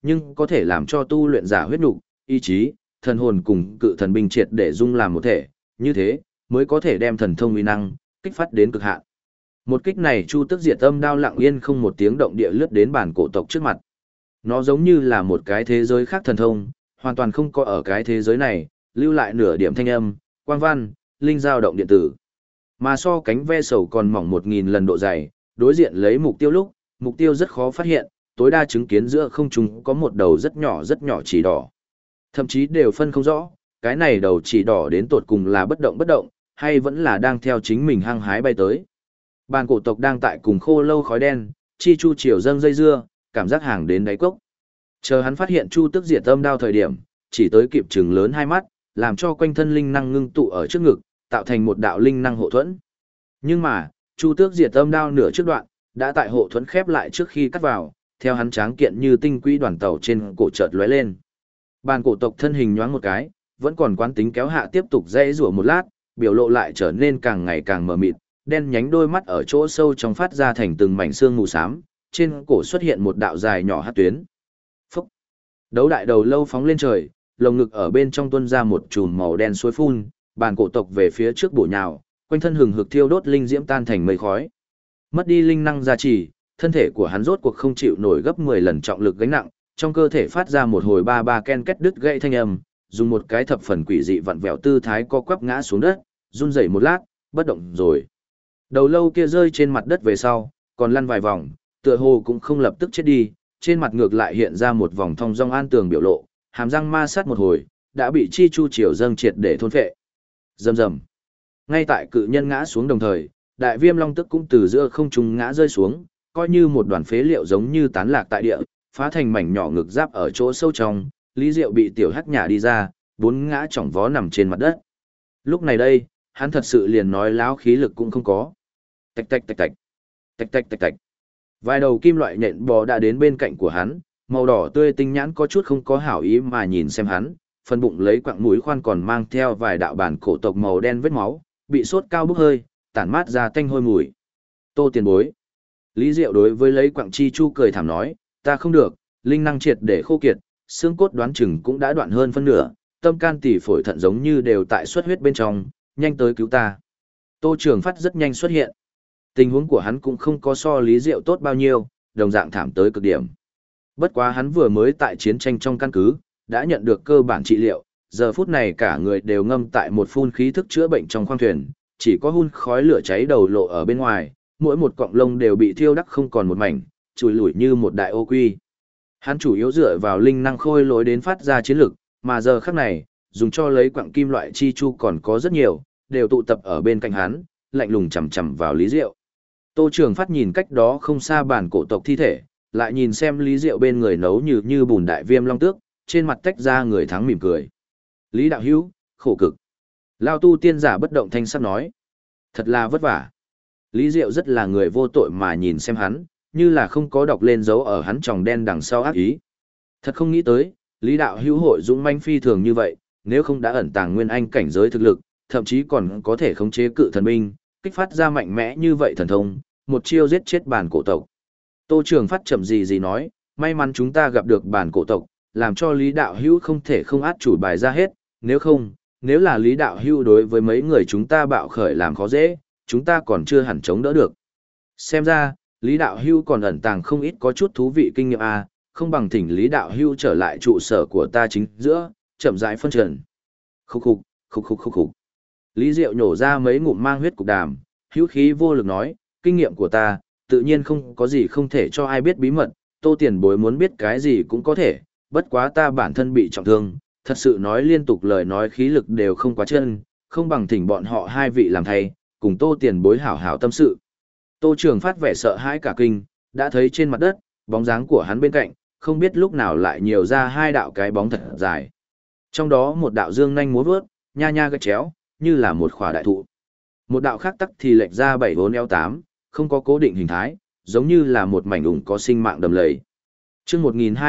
nhưng có thể làm cho tu luyện giả huyết nục, ý chí, thần hồn cùng cự thần binh triệt để dung làm một thể, như thế mới có thể đem thần thông uy năng kích phát đến cực hạn. Một kích này Chu Tước Diệt Âm Đao lặng yên không một tiếng động địa lướt đến bản cổ tộc trước mặt. Nó giống như là một cái thế giới khác thần thông, hoàn toàn không có ở cái thế giới này, lưu lại nửa điểm thanh âm, quang văn, linh dao động điện tử. Mà so cánh ve sầu còn mỏng 1000 lần độ dày, đối diện lấy mục tiêu lúc, mục tiêu rất khó phát hiện, tối đa chứng kiến giữa không trung có một đầu rất nhỏ chỉ đỏ. Thậm chí đều phân không rõ, cái này đầu chỉ đỏ đến tột cùng là bất động, hay vẫn là đang theo chính mình hăng hái bay tới. Bàn cổ tộc đang tại cùng khô lâu khói đen, chi chu chiều dâng dây dưa, cảm giác hàng đến đáy cốc. Chờ hắn phát hiện Chu Tước Diệt Âm Đao thời điểm, chỉ tới kịp chừng lớn hai mắt, làm cho quanh thân linh năng ngưng tụ ở trước ngực, tạo thành một đạo linh năng hộ thuẫn. Nhưng mà, Chu Tước Diệt Âm Đao nửa trước đoạn, đã tại hộ thuẫn khép lại trước khi cắt vào, theo hắn tráng kiện như tinh quỹ đoàn tàu trên cổ chợt lóe lên. Bàn cổ tộc thân hình nhoáng một cái, vẫn còn quán tính kéo hạ tiếp tục dãy rủa một lát, biểu lộ lại trở nên càng ngày càng mờ mịt, đen nhánh đôi mắt ở chỗ sâu trong phát ra thành từng mảnh xương mù xám, trên cổ xuất hiện một đạo dài nhỏ hắc tuyến. Phúc! Đấu đại đầu lâu phóng lên trời, lồng ngực ở bên trong tuôn ra một chùm màu đen suối phun, bàn cổ tộc về phía trước bổ nhào, quanh thân hừng hực thiêu đốt linh diễm tan thành mây khói. Mất đi linh năng gia trì, thân thể của hắn rốt cuộc không chịu nổi gấp 10 lần trọng lực gánh nặng, trong cơ thể phát ra một hồi ba ba ken két đứt gãy thanh âm, dùng một cái thập phần quỷ dị vặn vẹo tư thái co quắp ngã xuống đất, run rẩy một lát, bất động rồi. Đầu lâu kia rơi trên mặt đất về sau, còn lăn vài vòng, tựa hồ cũng không lập tức chết đi, trên mặt ngược lại hiện ra một vòng thong dong an tường biểu lộ, hàm răng ma sát một hồi, đã bị chi chu chiều dâng triệt để thôn phệ. Rầm rầm. Ngay tại cự nhân ngã xuống đồng thời, đại viêm long tức cũng từ giữa không trung ngã rơi xuống, coi như một đoàn phế liệu giống như tán lạc tại địa, phá thành mảnh nhỏ ngực giáp ở chỗ sâu trong, Lý Diệu bị tiểu hắc nhả đi ra, bốn ngã chỏng vó nằm trên mặt đất. Lúc này đây, hắn thật sự liền nói láo khí lực cũng không có. Tạch tạch tạch tạch, tạch tạch tạch tạch. Vài đầu kim loại nện bò đã đến bên cạnh của hắn, màu đỏ tươi tinh nhãn có chút không có hảo ý mà nhìn xem hắn, phần bụng lấy quặng mũi khoan còn mang theo vài đạo bản cổ tộc màu đen vết máu, bị sốt cao bốc hơi, tản mát ra tanh hôi mùi. Tô tiền bối. Lý Diệu đối với lấy quặng chi chu cười thảm nói, ta không được, linh năng triệt để khô kiệt, xương cốt đoán chừng cũng đã đoạn hơn phân nửa, tâm can tỳ phổi thận giống như đều tại xuất huyết bên trong, nhanh tới cứu ta. Tô Trường Phát rất nhanh xuất hiện. Tình huống của hắn cũng không có so Lý Diệu tốt bao nhiêu, đồng dạng thảm tới cực điểm. Bất quá hắn vừa mới tại chiến tranh trong căn cứ, đã nhận được cơ bản trị liệu, giờ phút này cả người đều ngâm tại một phun khí thức chữa bệnh trong khoang thuyền, chỉ có hun khói lửa cháy đầu lộ ở bên ngoài, mỗi một cọng lông đều bị thiêu đắc không còn một mảnh, chùi lủi như một đại ô quy. Hắn chủ yếu dựa vào linh năng khôi lối đến phát ra chiến lực, mà giờ khắc này, dùng cho lấy quặng kim loại chi chu còn có rất nhiều, đều tụ tập ở bên cạnh hắn, lạnh lùng chằm chằm vào Lý Diệu. Tô Trường Phát nhìn cách đó không xa bản cổ tộc thi thể, lại nhìn xem Lý Diệu bên người nấu như bùn đại viêm long tước, trên mặt tách ra người thắng mỉm cười. Lý đạo hữu, khổ cực. Lao tu tiên giả bất động thanh sắc nói. Thật là vất vả. Lý Diệu rất là người vô tội mà nhìn xem hắn, như là không có đọc lên dấu ở hắn tròng đen đằng sau ác ý. Thật không nghĩ tới, Lý đạo hữu hội dũng manh phi thường như vậy, nếu không đã ẩn tàng nguyên anh cảnh giới thực lực, thậm chí còn có thể khống chế cự thần binh, kích phát ra mạnh mẽ như vậy thần thông, một chiêu giết chết bản cổ tộc. Tô Trường Phát chậm gì nói, may mắn chúng ta gặp được bản cổ tộc, làm cho Lý đạo hữu không thể không át chủ bài ra hết, nếu không, nếu là Lý đạo hữu đối với mấy người chúng ta bạo khởi làm khó dễ, chúng ta còn chưa hẳn chống đỡ được. Xem ra, Lý đạo hữu còn ẩn tàng không ít có chút thú vị kinh nghiệm à, không bằng thỉnh Lý đạo hữu trở lại trụ sở của ta chính giữa, chậm rãi phân trần. Khúc khục, khúc khục khúc khục. Lý Diệu nhổ ra mấy ngụm mang huyết cục đàm, hữu khí vô lực nói, kinh nghiệm của ta, tự nhiên không có gì không thể cho ai biết bí mật, Tô tiền bối muốn biết cái gì cũng có thể, bất quá ta bản thân bị trọng thương, thật sự nói liên tục lời nói khí lực đều không quá chân, không bằng thỉnh bọn họ hai vị làm thay, cùng Tô tiền bối hảo hảo tâm sự. Tô Trường Phát vẻ sợ hãi cả kinh, đã thấy trên mặt đất, bóng dáng của hắn bên cạnh, không biết lúc nào lại nhiều ra hai đạo cái bóng thật dài. Trong đó một đạo dương nhanh múa vớt, nha nha gật chéo, như là một khỏa đại thụ. Một đạo khác tắc thì lệch ra 7-4-8, không có cố định hình thái, giống như là một mảnh ủng có sinh mạng đầm lầy. Chương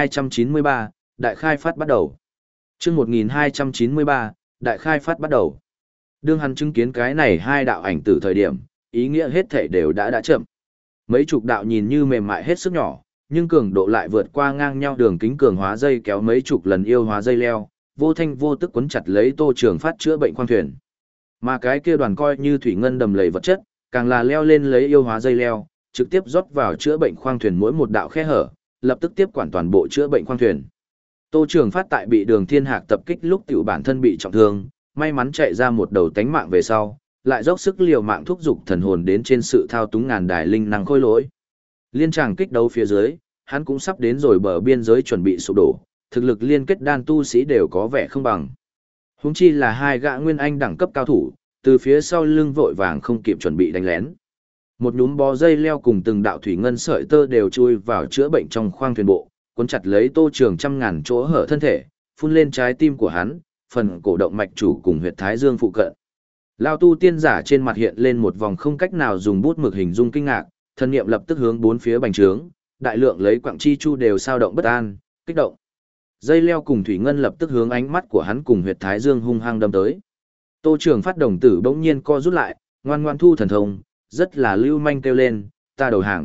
1293, đại khai phát bắt đầu. Chương 1293, đại khai phát bắt đầu. Đương hắn chứng kiến cái này hai đạo ảnh từ thời điểm, ý nghĩa hết thảy đều đã chậm. Mấy chục đạo nhìn như mềm mại hết sức nhỏ, nhưng cường độ lại vượt qua ngang nhau đường kính cường hóa dây kéo mấy chục lần yêu hóa dây leo, vô thanh vô tức quấn chặt lấy Tô Trường Phát chữa bệnh khoang thuyền. Mà cái kia đoàn coi như thủy ngân đầm lầy vật chất, càng là leo lên lấy yêu hóa dây leo, trực tiếp rót vào chữa bệnh khoang thuyền mỗi một đạo khe hở, lập tức tiếp quản toàn bộ chữa bệnh khoang thuyền. Tô Trường Phát tại bị Đường Thiên Hạc tập kích lúc tiểu bản thân bị trọng thương, may mắn chạy ra một đầu tánh mạng về sau, lại dốc sức liều mạng thúc giục thần hồn đến trên sự thao túng ngàn đài linh năng khôi lỗi. Liên tràng kích đấu phía dưới, hắn cũng sắp đến rồi bờ biên giới chuẩn bị sụp đổ, thực lực liên kết đan tu sĩ đều có vẻ không bằng. Huống chi là hai gã nguyên anh đẳng cấp cao thủ, từ phía sau lưng vội vàng không kịp chuẩn bị đánh lén. Một nhúm bó dây leo cùng từng đạo thủy ngân sợi tơ đều chui vào chữa bệnh trong khoang thuyền bộ, cuốn chặt lấy Tô Trường trăm ngàn chỗ hở thân thể, phun lên trái tim của hắn, phần cổ động mạch chủ cùng huyệt thái dương phụ cận. Lao tu tiên giả trên mặt hiện lên một vòng không cách nào dùng bút mực hình dung kinh ngạc, thân niệm lập tức hướng bốn phía bành trướng, đại lượng lấy quặng chi chu đều sao động bất an, kích động. Dây leo cùng thủy ngân lập tức hướng ánh mắt của hắn cùng huyệt thái dương hung hăng đâm tới. Tô Trường Phát đồng tử bỗng nhiên co rút lại, ngoan ngoan thu thần thông, rất là lưu manh kêu lên, ta đầu hàng.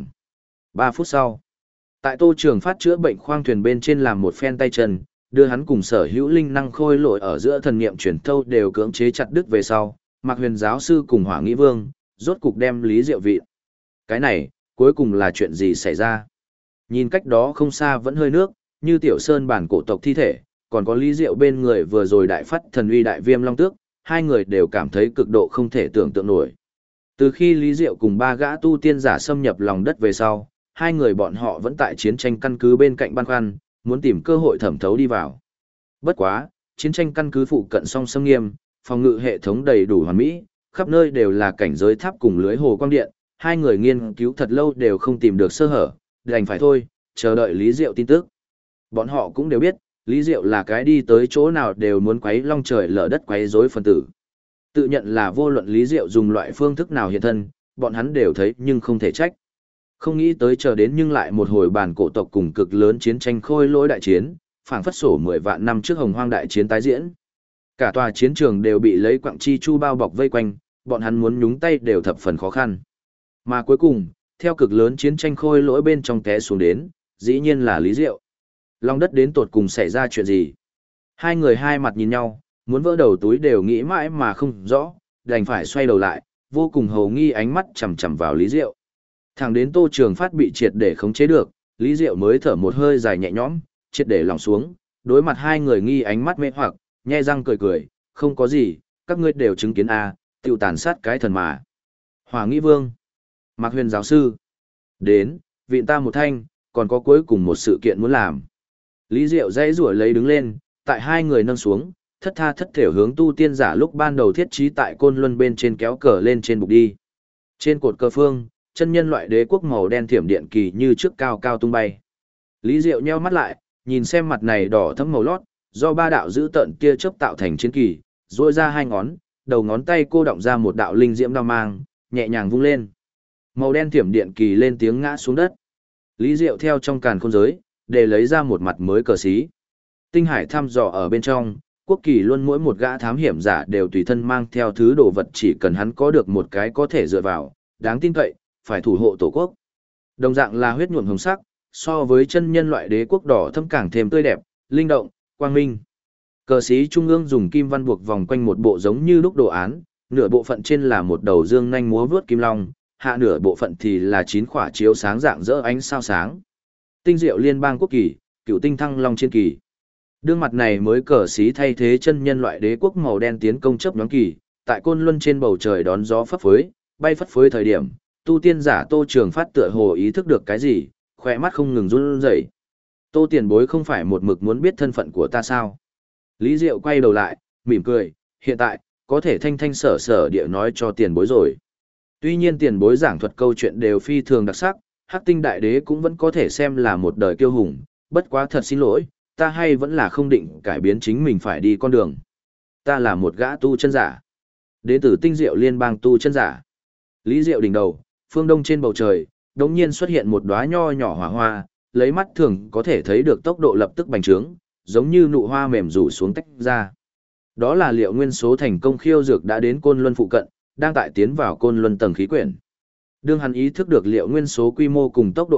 3 phút sau, tại Tô Trường Phát chữa bệnh khoang thuyền bên trên làm một phen tay chân, đưa hắn cùng sở hữu linh năng khôi lỗi ở giữa thần niệm chuyển thâu đều cưỡng chế chặt đứt về sau, Mạc Huyền giáo sư cùng Hỏa Nghĩ Vương, rốt cục đem Lý Diệu vị. Cái này, cuối cùng là chuyện gì xảy ra? Nhìn cách đó không xa vẫn hơi nước, như Tiểu Sơn bản cổ tộc thi thể, còn có Lý Diệu bên người vừa rồi đại phát thần uy đại viêm long tước, hai người đều cảm thấy cực độ không thể tưởng tượng nổi. Từ khi Lý Diệu cùng 3 gã tu tiên giả xâm nhập lòng đất về sau, hai người bọn họ vẫn tại chiến tranh căn cứ bên cạnh băn khoăn, muốn tìm cơ hội thẩm thấu đi vào. Bất quá, chiến tranh căn cứ phụ cận song sâm nghiêm, phòng ngự hệ thống đầy đủ hoàn mỹ, khắp nơi đều là cảnh giới tháp cùng lưới hồ quang điện, hai người nghiên cứu thật lâu đều không tìm được sơ hở, đành phải thôi, chờ đợi Lý Diệu tin tức. Bọn họ cũng đều biết, Lý Diệu là cái đi tới chỗ nào đều muốn quấy long trời lở đất quấy rối phân tử. Tự nhận là vô luận Lý Diệu dùng loại phương thức nào hiện thân, bọn hắn đều thấy nhưng không thể trách. Không nghĩ tới chờ đến nhưng lại một hồi bản cổ tộc cùng cực lớn chiến tranh khôi lỗi đại chiến, phảng phất sổ 10 vạn năm trước hồng hoang đại chiến tái diễn. Cả tòa chiến trường đều bị lấy quặng chi chu bao bọc vây quanh, bọn hắn muốn nhúng tay đều thập phần khó khăn. Mà cuối cùng, theo cực lớn chiến tranh khôi lỗi bên trong té xuống đến, dĩ nhiên là Lý Diệu. Long đất đến tột cùng xảy ra chuyện gì? Hai người hai mặt nhìn nhau, muốn vỡ đầu túi đều nghĩ mãi mà không rõ, đành phải xoay đầu lại, vô cùng hầu nghi ánh mắt chằm chằm vào Lý Diệu. Thẳng đến Tô Trường Phát bị triệt để khống chế được, Lý Diệu mới thở một hơi dài nhẹ nhõm, triệt để lỏng xuống, đối mặt hai người nghi ánh mắt mê hoặc, nhe răng cười cười, không có gì, các ngươi đều chứng kiến tiêu tàn sát cái thần mà. Hỏa Nghĩ Vương, Mạc Huyền giáo sư, đến, viện ta một thanh, còn có cuối cùng một sự kiện muốn làm. Lý Diệu dãy rủa lấy đứng lên, tại hai người nâng xuống, thất tha thất thểu hướng tu tiên giả lúc ban đầu thiết trí tại côn luân bên trên kéo cờ lên trên bục đi. Trên cột cờ phương, chân nhân loại đế quốc màu đen thiểm điện kỳ như trước cao cao tung bay. Lý Diệu nheo mắt lại, nhìn xem mặt này đỏ thẫm màu lót, do 3 đạo giữ tận tia chớp tạo thành chiến kỳ, duỗi ra 2 ngón, đầu ngón tay cô động ra một đạo linh diễm đao mang, nhẹ nhàng vung lên. Màu đen thiểm điện kỳ lên tiếng ngã xuống đất. Lý Diệu theo trong càn khôn giới, để lấy ra một mặt mới cờ xí. Tinh hải thăm dò ở bên trong, quốc kỳ luôn mỗi một gã thám hiểm giả đều tùy thân mang theo thứ đồ vật chỉ cần hắn có được một cái có thể dựa vào, đáng tin cậy, phải thủ hộ tổ quốc. Đồng dạng là huyết nhuộm hồng sắc, so với chân nhân loại đế quốc đỏ thâm càng thêm tươi đẹp, linh động, quang minh. Cờ xí trung ương dùng kim văn buộc vòng quanh một bộ giống như đúc đồ án, nửa bộ phận trên là một đầu dương nhanh múa vướt kim long, hạ nửa bộ phận thì là 9 khỏa chiếu sáng dạng rỡ ánh sao sáng. Tinh diệu liên bang quốc kỳ, cựu tinh thăng long trên kỳ. Đương mặt này mới cờ xí thay thế chân nhân loại đế quốc màu đen tiến công chấp nhóm kỳ, tại côn luân trên bầu trời đón gió phấp phới, bay phất phới thời điểm, tu tiên giả Tô Trường Phát tựa hồ ý thức được cái gì, khỏe mắt không ngừng run rẩy. Tô tiền bối không phải một mực muốn biết thân phận của ta sao? Lý Diệu quay đầu lại, mỉm cười, hiện tại, có thể thanh thanh sở sở địa nói cho tiền bối rồi. Tuy nhiên tiền bối giảng thuật câu chuyện đều phi thường đặc sắc, Hắc Tinh Đại Đế cũng vẫn có thể xem là một đời kiêu hùng, bất quá thật xin lỗi, ta hay vẫn là không định cải biến chính mình phải đi con đường. Ta là một gã tu chân giả. Đến từ Tinh Diệu Liên bang tu chân giả. Lý Diệu đỉnh đầu, phương đông trên bầu trời, đột nhiên xuất hiện một đóa nho nhỏ hỏa hoa, lấy mắt thường có thể thấy được tốc độ lập tức bành trướng, giống như nụ hoa mềm rủ xuống tách ra. Đó là Liệu Nguyên số thành công khiêu dược đã đến Côn Luân phụ cận, đang tại tiến vào Côn Luân tầng khí quyển. Đương hắn ý thức được Liệu Nguyên số quy mô cùng tốc độ lúc,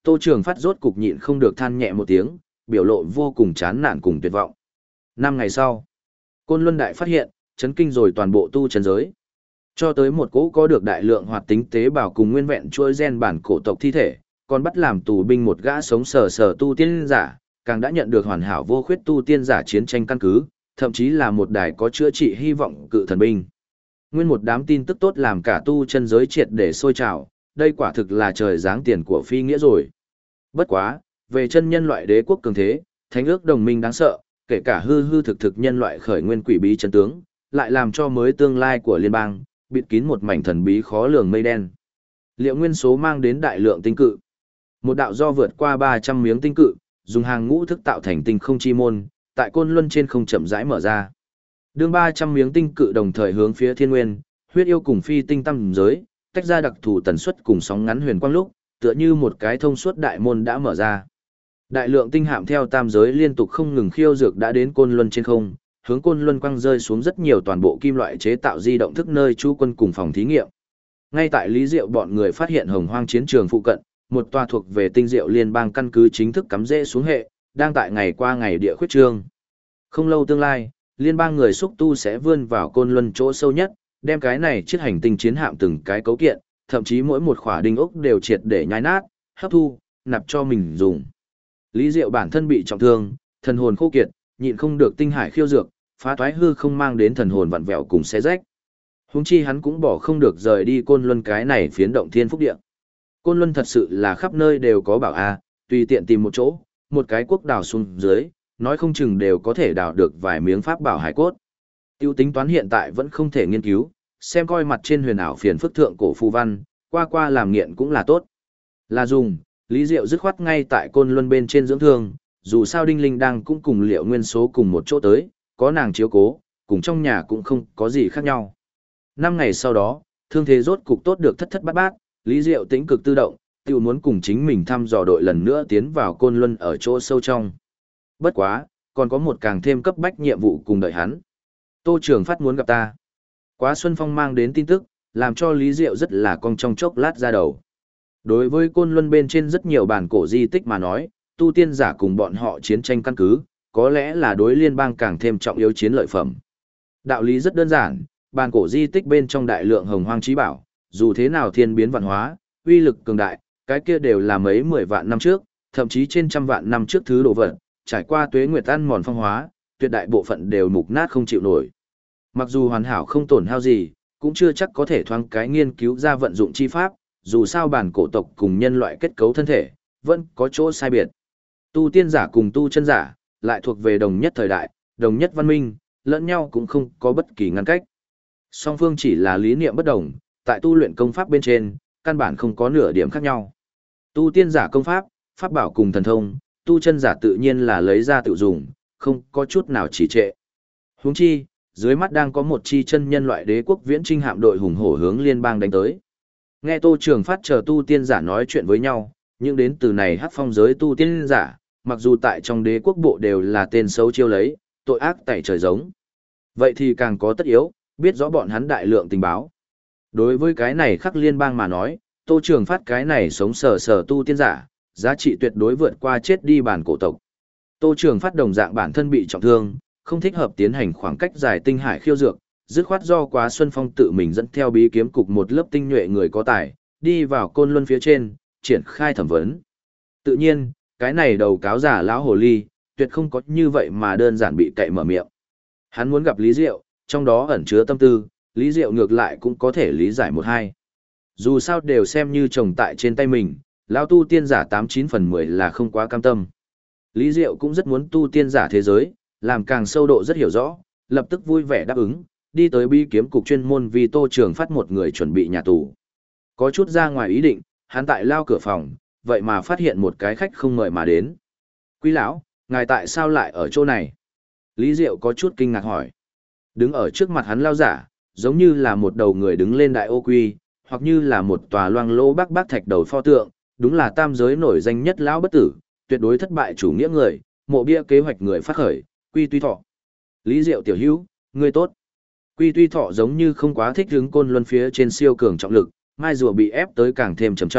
Tô Trường Phát rốt cục nhịn không được than nhẹ một tiếng, biểu lộ vô cùng chán nản cùng tuyệt vọng. 5 ngày sau, Côn Luân Đại phát hiện, chấn kinh rồi toàn bộ tu chân giới. Cho tới một cỗ có được đại lượng hoạt tính tế bào cùng nguyên vẹn chuỗi gen bản cổ tộc thi thể, còn bắt làm tù binh một gã sống sờ sờ tu tiên giả, càng đã nhận được hoàn hảo vô khuyết tu tiên giả chiến tranh căn cứ, thậm chí là một đài có chữa trị hy vọng cự thần binh. Nguyên một đám tin tức tốt làm cả tu chân giới triệt để sôi trào, đây quả thực là trời giáng tiền của phi nghĩa rồi. Bất quá, về chân nhân loại đế quốc cường thế, thánh ước đồng minh đáng sợ, kể cả hư hư thực thực nhân loại khởi nguyên quỷ bí chân tướng, lại làm cho mới tương lai của liên bang, bịt kín một mảnh thần bí khó lường mây đen. Liệu nguyên số mang đến đại lượng tinh cự. Một đạo do vượt qua 300 miếng tinh cự, dùng hàng ngũ thức tạo thành tinh không chi môn, tại Côn Luân trên không chậm rãi mở ra. Đường 300 miếng tinh cự đồng thời hướng phía thiên nguyên, huyết yêu cùng phi tinh tâm giới, tách ra đặc thù tần suất cùng sóng ngắn huyền quang lúc, tựa như một cái thông suốt đại môn đã mở ra. Đại lượng tinh hạm theo tam giới liên tục không ngừng khiêu dược đã đến Côn Luân trên không, hướng Côn Luân quăng rơi xuống rất nhiều toàn bộ kim loại chế tạo di động thức nơi trú quân cùng phòng thí nghiệm. Ngay tại Lý Diệu bọn người phát hiện Hồng Hoang chiến trường phụ cận, một tòa thuộc về Tinh Diệu Liên bang căn cứ chính thức cắm rễ xuống hệ, đang tại ngày qua ngày địa khuyết trương. Không lâu tương lai, liên bang người xúc tu sẽ vươn vào Côn Luân chỗ sâu nhất, đem cái này chiếc hành tinh chiến hạm từng cái cấu kiện, thậm chí mỗi một khỏa đinh ốc đều triệt để nhai nát, hấp thu, nạp cho mình dùng. Lý Diệu bản thân bị trọng thương, thần hồn khô kiệt, nhịn không được tinh hải khiêu dược, phá toái hư không mang đến thần hồn vặn vẹo cùng xé rách. Huống chi hắn cũng bỏ không được rời đi Côn Luân cái này phiến động thiên phúc địa. Côn Luân thật sự là khắp nơi đều có bảo a, tùy tiện tìm một chỗ, một cái quốc đào xuống dưới, nói không chừng đều có thể đào được vài miếng pháp bảo hải cốt. Tiêu tính toán hiện tại vẫn không thể nghiên cứu, xem coi mặt trên huyền ảo phiền phức thượng cổ phù văn, qua làm nghiện cũng là tốt. Là dùng, Lý Diệu dứt khoát ngay tại Côn Luân bên trên dưỡng thương, dù sao Đinh Linh đang cũng cùng Liệu Nguyên Số cùng một chỗ tới, có nàng chiếu cố, cùng trong nhà cũng không có gì khác nhau. 5 ngày sau đó, thương thế rốt cục tốt được thất thất bát bát, Lý Diệu tĩnh cực tự động, tiêu muốn cùng chính mình thăm dò đội lần nữa tiến vào Côn Luân ở chỗ sâu trong. Bất quá, còn có một càng thêm cấp bách nhiệm vụ cùng đợi hắn. Tô Trường Phát muốn gặp ta. Quá Xuân Phong mang đến tin tức, làm cho Lý Diệu rất là cong trong chốc lát ra đầu. Đối với Côn Luân bên trên rất nhiều bản cổ di tích mà nói, tu tiên giả cùng bọn họ chiến tranh căn cứ, có lẽ là đối liên bang càng thêm trọng yếu chiến lợi phẩm. Đạo lý rất đơn giản, bản cổ di tích bên trong đại lượng hồng hoang trí bảo, dù thế nào thiên biến vạn hóa, uy lực cường đại, cái kia đều là mấy 10 vạn năm trước, thậm chí trên trăm vạn năm trước thứ đồ vật, trải qua tuế nguyệt ăn mòn phong hóa, tuyệt đại bộ phận đều mục nát không chịu nổi. Mặc dù hoàn hảo không tổn hao gì, cũng chưa chắc có thể thoáng cái nghiên cứu ra vận dụng chi pháp, dù sao bản cổ tộc cùng nhân loại kết cấu thân thể, vẫn có chỗ sai biệt. Tu tiên giả cùng tu chân giả, lại thuộc về đồng nhất thời đại, đồng nhất văn minh, lẫn nhau cũng không có bất kỳ ngăn cách. Song phương chỉ là lý niệm bất đồng, tại tu luyện công pháp bên trên, căn bản không có nửa điểm khác nhau. Tu tiên giả công pháp, pháp bảo cùng thần thông, tu chân giả tự nhiên là lấy ra tự dùng, không có chút nào chỉ trệ. Huống chi, dưới mắt đang có một chi chân nhân loại đế quốc viễn trinh hạm đội hùng hổ hướng liên bang đánh tới. Nghe Tô Trường Phát chờ tu tiên giả nói chuyện với nhau, nhưng đến từ này hắc phong giới tu tiên giả, mặc dù tại trong đế quốc bộ đều là tên xấu chiêu lấy, tội ác tẩy trời giống. Vậy thì càng có tất yếu, biết rõ bọn hắn đại lượng tình báo. Đối với cái này khắc liên bang mà nói, Tô Trường Phát cái này sống sờ sờ tu tiên giả, giá trị tuyệt đối vượt qua chết đi bản cổ tộc. Tô Trường Phát đồng dạng bản thân bị trọng thương, không thích hợp tiến hành khoảng cách dài tinh hải khiêu dược, dứt khoát do Quá Xuân Phong tự mình dẫn theo bí kiếm cục một lớp tinh nhuệ người có tài, đi vào Côn Luân phía trên, triển khai thẩm vấn. Tự nhiên, cái này đầu cáo giả lão hồ ly, tuyệt không có như vậy mà đơn giản bị cậy mở miệng. Hắn muốn gặp Lý Diệu, trong đó ẩn chứa tâm tư, Lý Diệu ngược lại cũng có thể lý giải một hai. Dù sao đều xem như chồng tại trên tay mình, lão tu tiên giả 89 phần 10 là không quá cam tâm. Lý Diệu cũng rất muốn tu tiên giả thế giới, làm càng sâu độ rất hiểu rõ, lập tức vui vẻ đáp ứng, đi tới bí kiếm cục chuyên môn vì Tô Trường Phát một người chuẩn bị nhà tù. Có chút ra ngoài ý định, hắn tại lao cửa phòng, vậy mà phát hiện một cái khách không mời mà đến. Quý lão, ngài tại sao lại ở chỗ này? Lý Diệu có chút kinh ngạc hỏi. Đứng ở trước mặt hắn lao giả, giống như là một đầu người đứng lên đại ô quy, hoặc như là một tòa loang lỗ bác thạch đầu pho tượng, đúng là tam giới nổi danh nhất lão bất tử, tuyệt đối thất bại chủ nghĩa người, mộ bia kế hoạch người phát khởi, Quy Tuy Thọ. Lý Diệu tiểu hữu, ngươi tốt. Quy Tuy Thọ giống như không quá thích hứng Côn Luân phía trên siêu cường trọng lực, mai rùa bị ép tới càng thêm trầm trọng,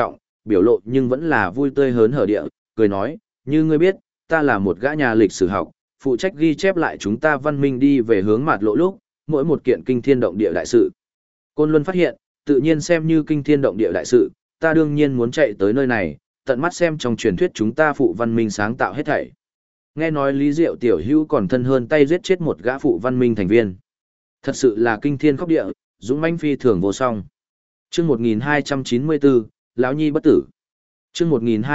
biểu lộ nhưng vẫn là vui tươi hớn hở địa, cười nói, như ngươi biết, ta là một gã nhà lịch sử học, phụ trách ghi chép lại chúng ta văn minh đi về hướng mạt lộ lúc, mỗi một kiện kinh thiên động địa đại sự. Côn Luân phát hiện, tự nhiên xem như kinh thiên động địa đại sự, ta đương nhiên muốn chạy tới nơi này, tận mắt xem trong truyền thuyết chúng ta phụ văn minh sáng tạo hết thảy. Nghe nói Lý Diệu tiểu hữu còn thân hơn tay giết chết một gã phụ văn minh thành viên. Thật sự là kinh thiên khốc địa, dũng mãnh phi thường vô song. Chương 1294, lão nhi bất tử. Chương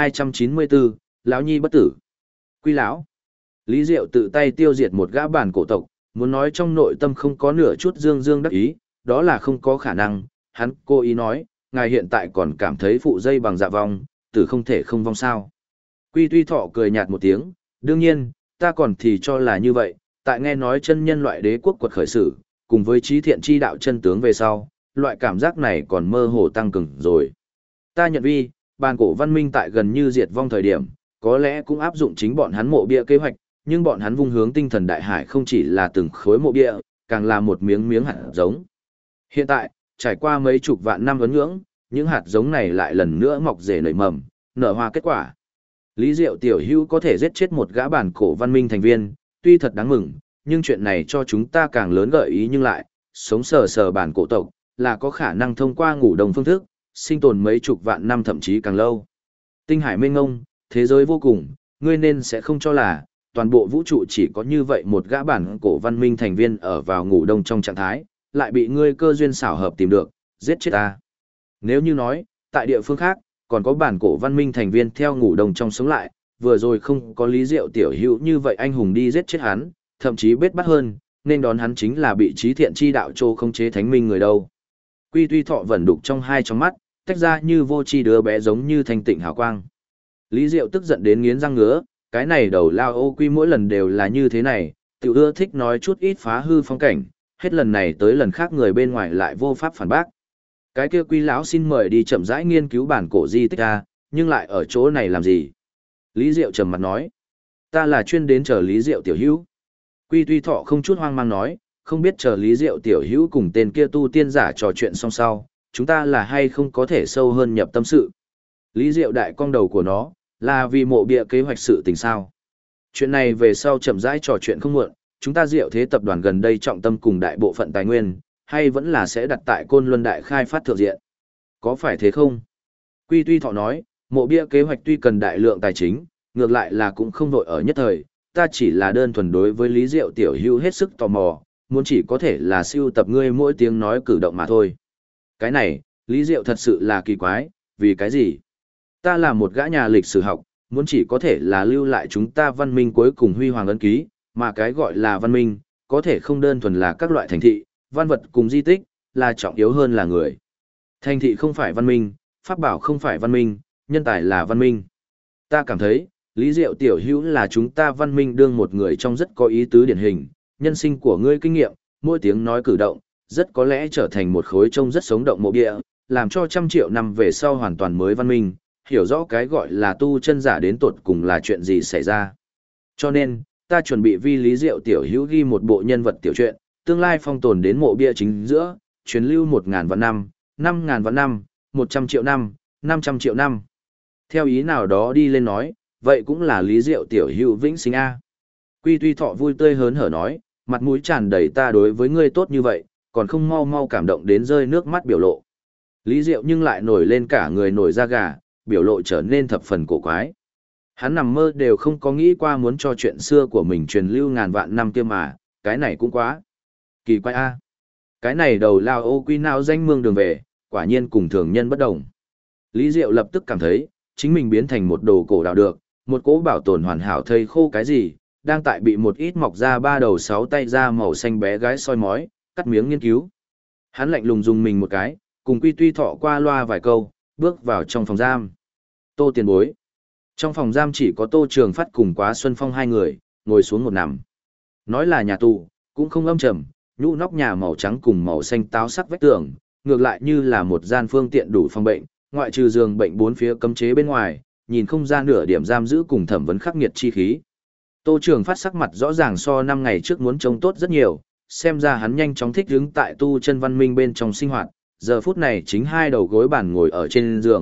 1294, lão nhi bất tử. Quy lão. Lý Diệu tự tay tiêu diệt một gã bản cổ tộc, muốn nói trong nội tâm không có nửa chút dương dương đắc ý, đó là không có khả năng. Hắn cố ý nói, ngài hiện tại còn cảm thấy phụ dây bằng dạ vong, tử không thể không vong sao. Quy Tuy Thọ cười nhạt một tiếng, đương nhiên, ta còn thì cho là như vậy, tại nghe nói chân nhân loại đế quốc quật khởi sử, cùng với trí thiện chi đạo chân tướng về sau, loại cảm giác này còn mơ hồ tăng cường rồi. Ta nhận vi, bàn cổ văn minh tại gần như diệt vong thời điểm, có lẽ cũng áp dụng chính bọn hắn mộ bia kế hoạch, nhưng bọn hắn vung hướng tinh thần đại hải không chỉ là từng khối mộ bia, càng là một miếng miếng hạt giống. Hiện tại, trải qua mấy chục vạn năm vấn ngưỡng, những hạt giống này lại lần nữa mọc rễ nảy mầm, nở hoa kết quả. Lý Diệu tiểu hữu có thể giết chết một gã bản cổ văn minh thành viên, tuy thật đáng mừng, nhưng chuyện này cho chúng ta càng lớn gợi ý nhưng lại, sống sờ sờ bản cổ tộc, là có khả năng thông qua ngủ đồng phương thức, sinh tồn mấy chục vạn năm thậm chí càng lâu. Tinh hải mênh ngông, thế giới vô cùng, ngươi nên sẽ không cho là, toàn bộ vũ trụ chỉ có như vậy một gã bản cổ văn minh thành viên ở vào ngủ đông trong trạng thái, lại bị ngươi cơ duyên xảo hợp tìm được, giết chết ta. Nếu như nói, tại địa phương khác, còn có bản cổ văn minh thành viên theo ngủ đông trong sống lại, vừa rồi không có Lý Diệu tiểu hữu như vậy anh hùng đi giết chết hắn, thậm chí biết bắt hơn, nên đón hắn chính là bị trí thiện chi đạo trô không chế thánh minh người đâu. Quy Tuy Thọ vẩn đục trong hai tròng mắt, tách ra như vô tri đứa bé giống như thanh tịnh hào quang. Lý Diệu tức giận đến nghiến răng ngứa, cái này đầu lao ô quy mỗi lần đều là như thế này, tự ưa thích nói chút ít phá hư phong cảnh, hết lần này tới lần khác người bên ngoài lại vô pháp phản bác. Cái kia Quy lão xin mời đi chậm rãi nghiên cứu bản cổ di tích ra, nhưng lại ở chỗ này làm gì? Lý Diệu trầm mặt nói, ta là chuyên đến chờ Lý Diệu tiểu hữu. Quy Tuy Thọ không chút hoang mang nói, không biết chờ Lý Diệu tiểu hữu cùng tên kia tu tiên giả trò chuyện xong sau, chúng ta là hay không có thể sâu hơn nhập tâm sự. Lý Diệu đại cong đầu của nó, là vì mộ bia kế hoạch sự tình sao. Chuyện này về sau chậm rãi trò chuyện không muộn, chúng ta Diệu Thế tập đoàn gần đây trọng tâm cùng đại bộ phận tài nguyên, hay vẫn là sẽ đặt tại Côn Luân đại khai phát thượng diện. Có phải thế không? Quy Tuy Thọ nói, mộ bia kế hoạch tuy cần đại lượng tài chính, ngược lại là cũng không vội ở nhất thời, ta chỉ là đơn thuần đối với Lý Diệu tiểu hữu hết sức tò mò, muốn chỉ có thể là siêu tập ngươi mỗi tiếng nói cử động mà thôi. Cái này, Lý Diệu thật sự là kỳ quái, vì cái gì? Ta là một gã nhà lịch sử học, muốn chỉ có thể là lưu lại chúng ta văn minh cuối cùng huy hoàng ấn ký, mà cái gọi là văn minh, có thể không đơn thuần là các loại thành thị, văn vật cùng di tích, là trọng yếu hơn là người. Thành thị không phải văn minh, pháp bảo không phải văn minh, nhân tài là văn minh. Ta cảm thấy, Lý Diệu tiểu hữu là chúng ta văn minh đương một người trong rất có ý tứ điển hình, nhân sinh của ngươi kinh nghiệm, mỗi tiếng nói cử động, rất có lẽ trở thành một khối trông rất sống động mộ địa, làm cho trăm triệu năm về sau hoàn toàn mới văn minh, hiểu rõ cái gọi là tu chân giả đến tột cùng là chuyện gì xảy ra. Cho nên, ta chuẩn bị vi Lý Diệu tiểu hữu ghi một bộ nhân vật tiểu truyện, tương lai phong tồn đến mộ bia chính giữa, truyền lưu 1.000 vạn năm, 5.000 vạn năm, 100 triệu năm, 500 triệu năm. Theo ý nào đó đi lên nói, vậy cũng là Lý Diệu tiểu hữu vĩnh sinh A. Quy Tuy Thọ vui tươi hớn hở nói, mặt mũi tràn đầy ta đối với ngươi tốt như vậy, còn không mau mau cảm động đến rơi nước mắt biểu lộ. Lý Diệu nhưng lại nổi lên cả người nổi da gà, biểu lộ trở nên thập phần cổ quái. Hắn nằm mơ đều không có nghĩ qua muốn cho chuyện xưa của mình truyền lưu ngàn vạn năm kia mà, cái này cũng quá kỳ quái a. Cái này đầu lao ô quy nào danh mương đường về, quả nhiên cùng thường nhân bất đồng. Lý Diệu lập tức cảm thấy, chính mình biến thành một đồ cổ đạo được, một cỗ bảo tồn hoàn hảo thây khô cái gì, đang tại bị một ít mọc ra ba đầu sáu tay da màu xanh bé gái soi mói, cắt miếng nghiên cứu. Hắn lạnh lùng dùng mình một cái, cùng Quy Tuy Thọ qua loa vài câu, bước vào trong phòng giam. Tô tiền bối. Trong phòng giam chỉ có Tô Trường Phát cùng Quá Xuân Phong hai người, ngồi xuống một nằm. Nói là nhà tù, cũng không âm trầm, nhũ nóc nhà màu trắng cùng màu xanh táo sắc vách tường, ngược lại như là một gian phương tiện đủ phòng bệnh, ngoại trừ giường bệnh bốn phía cấm chế bên ngoài, nhìn không ra nửa điểm giam giữ cùng thẩm vấn khắc nghiệt chi khí. Tô Trường Phát sắc mặt rõ ràng so 5 ngày trước muốn trông tốt rất nhiều, xem ra hắn nhanh chóng thích ứng tại tu chân văn minh bên trong sinh hoạt, giờ phút này chính hai đầu gối bàn ngồi ở trên giường,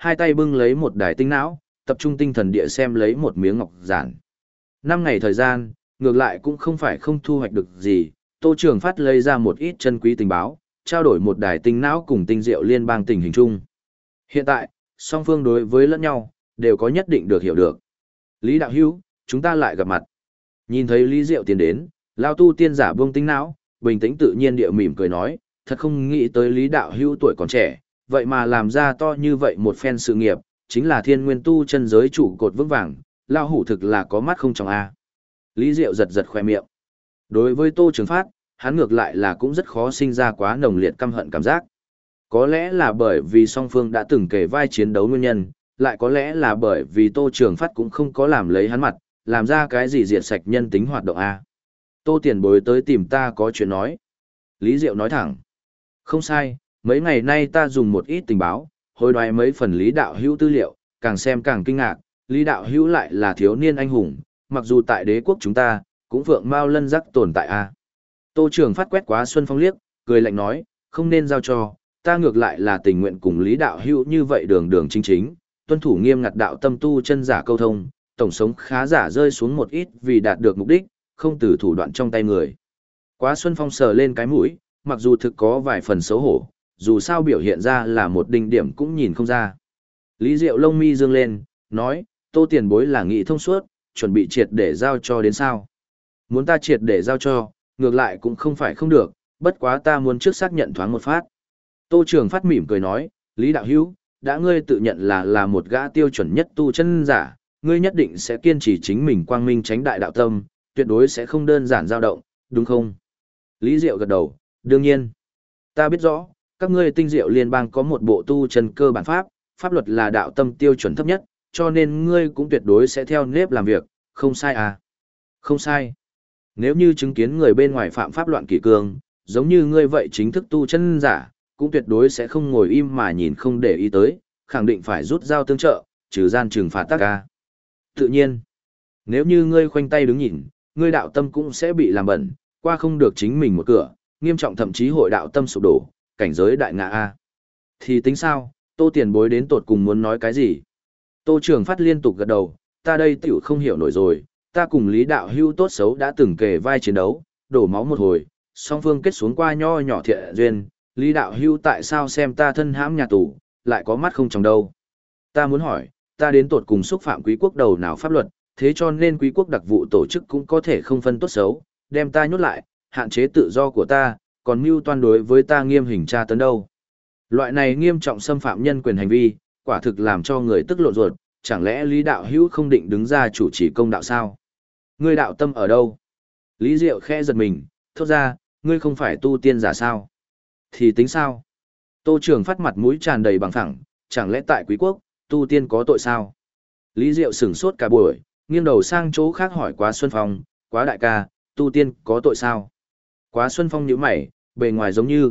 hai tay bưng lấy một đài tinh não, tập trung tinh thần địa xem lấy một miếng ngọc giản. 5 ngày thời gian, ngược lại cũng không phải không thu hoạch được gì, Tô Trường Phát lấy ra một ít chân quý tình báo, trao đổi một đài tinh não cùng tinh diệu liên bang tình hình chung. Hiện tại, song phương đối với lẫn nhau, đều có nhất định được hiểu được. Lý đạo hữu, chúng ta lại gặp mặt. Nhìn thấy Lý Diệu tiến đến, Lao tu tiên giả buông tinh não, bình tĩnh tự nhiên địa mỉm cười nói, thật không nghĩ tới Lý đạo hữu tuổi còn trẻ, vậy mà làm ra to như vậy một phen sự nghiệp, chính là thiên nguyên tu chân giới trụ cột vững vàng, Lao hủ thực là có mắt không trong a. Lý Diệu giật giật khoe miệng. Đối với Tô Trường Phát, hắn ngược lại là cũng rất khó sinh ra quá nồng liệt căm hận cảm giác. Có lẽ là bởi vì song phương đã từng kể vai chiến đấu nguyên nhân, lại có lẽ là bởi vì Tô Trường Phát cũng không có làm lấy hắn mặt, làm ra cái gì diệt sạch nhân tính hoạt động a. Tô tiền bối tới tìm ta có chuyện nói. Lý Diệu nói thẳng. Không sai, mấy ngày nay ta dùng một ít tình báo, hồi đoái mấy phần Lý đạo hữu tư liệu, càng xem càng kinh ngạc, Lý đạo hữu lại là thiếu niên anh hùng, mặc dù tại đế quốc chúng ta, cũng vượng mao lân rắc tồn tại a. Tô Trường Phát quét quá Xuân Phong liếc, cười lạnh nói, không nên giao cho, ta ngược lại là tình nguyện cùng Lý đạo hữu như vậy đường đường chính chính, tuân thủ nghiêm ngặt đạo tâm tu chân giả câu thông, tổng sống khá giả rơi xuống một ít vì đạt được mục đích, không từ thủ đoạn trong tay người. Quá Xuân Phong sờ lên cái mũi, mặc dù thực có vài phần xấu hổ, dù sao biểu hiện ra là một đỉnh điểm cũng nhìn không ra. Lý Diệu lông mi dương lên, nói, Tô tiền bối là nghị thông suốt, chuẩn bị triệt để giao cho đến sao. Muốn ta triệt để giao cho, ngược lại cũng không phải không được, bất quá ta muốn trước xác nhận thoáng một phát. Tô Trường Phát mỉm cười nói, Lý đạo hữu, đã ngươi tự nhận là một gã tiêu chuẩn nhất tu chân giả, ngươi nhất định sẽ kiên trì chính mình quang minh tránh đại đạo tâm, tuyệt đối sẽ không đơn giản dao động, đúng không? Lý Diệu gật đầu, đương nhiên. Ta biết rõ, các ngươi tinh diệu liên bang có một bộ tu chân cơ bản pháp, pháp luật là đạo tâm tiêu chuẩn thấp nhất, cho nên ngươi cũng tuyệt đối sẽ theo nếp làm việc, không sai à? Không sai. Nếu như chứng kiến người bên ngoài phạm pháp loạn kỷ cương, giống như ngươi vậy chính thức tu chân giả, cũng tuyệt đối sẽ không ngồi im mà nhìn không để ý tới, khẳng định phải rút dao tương trợ, trừ gian trừng phạt tác ca. Tự nhiên, nếu như ngươi khoanh tay đứng nhìn, ngươi đạo tâm cũng sẽ bị làm bẩn, qua không được chính mình một cửa, nghiêm trọng thậm chí hội đạo tâm sụp đổ, cảnh giới đại ngã A. Thì tính sao, Tô tiền bối đến tột cùng muốn nói cái gì? Tô Trường Phát liên tục gật đầu, ta đây tiểu không hiểu nổi rồi, ta cùng Lý đạo hữu tốt xấu đã từng kề vai chiến đấu, đổ máu một hồi, song phương kết xuống qua nho nhỏ thiện duyên, Lý đạo hữu tại sao xem ta thân hãm nhà tù, lại có mắt không trong đâu? Ta muốn hỏi, ta đến tột cùng xúc phạm quý quốc đầu nào pháp luật, thế cho nên quý quốc đặc vụ tổ chức cũng có thể không phân tốt xấu, đem ta nhốt lại, hạn chế tự do của ta, còn mưu toan đối với ta nghiêm hình tra tấn đâu. Loại này nghiêm trọng xâm phạm nhân quyền hành vi, quả thực làm cho người tức lộn ruột, chẳng lẽ Lý đạo hữu không định đứng ra chủ trì công đạo sao? Ngươi đạo tâm ở đâu? Lý Diệu khẽ giật mình, thốt ra, ngươi không phải tu tiên giả sao? Thì tính sao? Tô Trường Phát mặt mũi tràn đầy bằng phẳng, chẳng lẽ tại quý quốc, tu tiên có tội sao? Lý Diệu sửng sốt cả buổi, nghiêng đầu sang chỗ khác hỏi Quá Xuân Phong, Quá đại ca, tu tiên có tội sao? Quá Xuân Phong nhíu mày, bề ngoài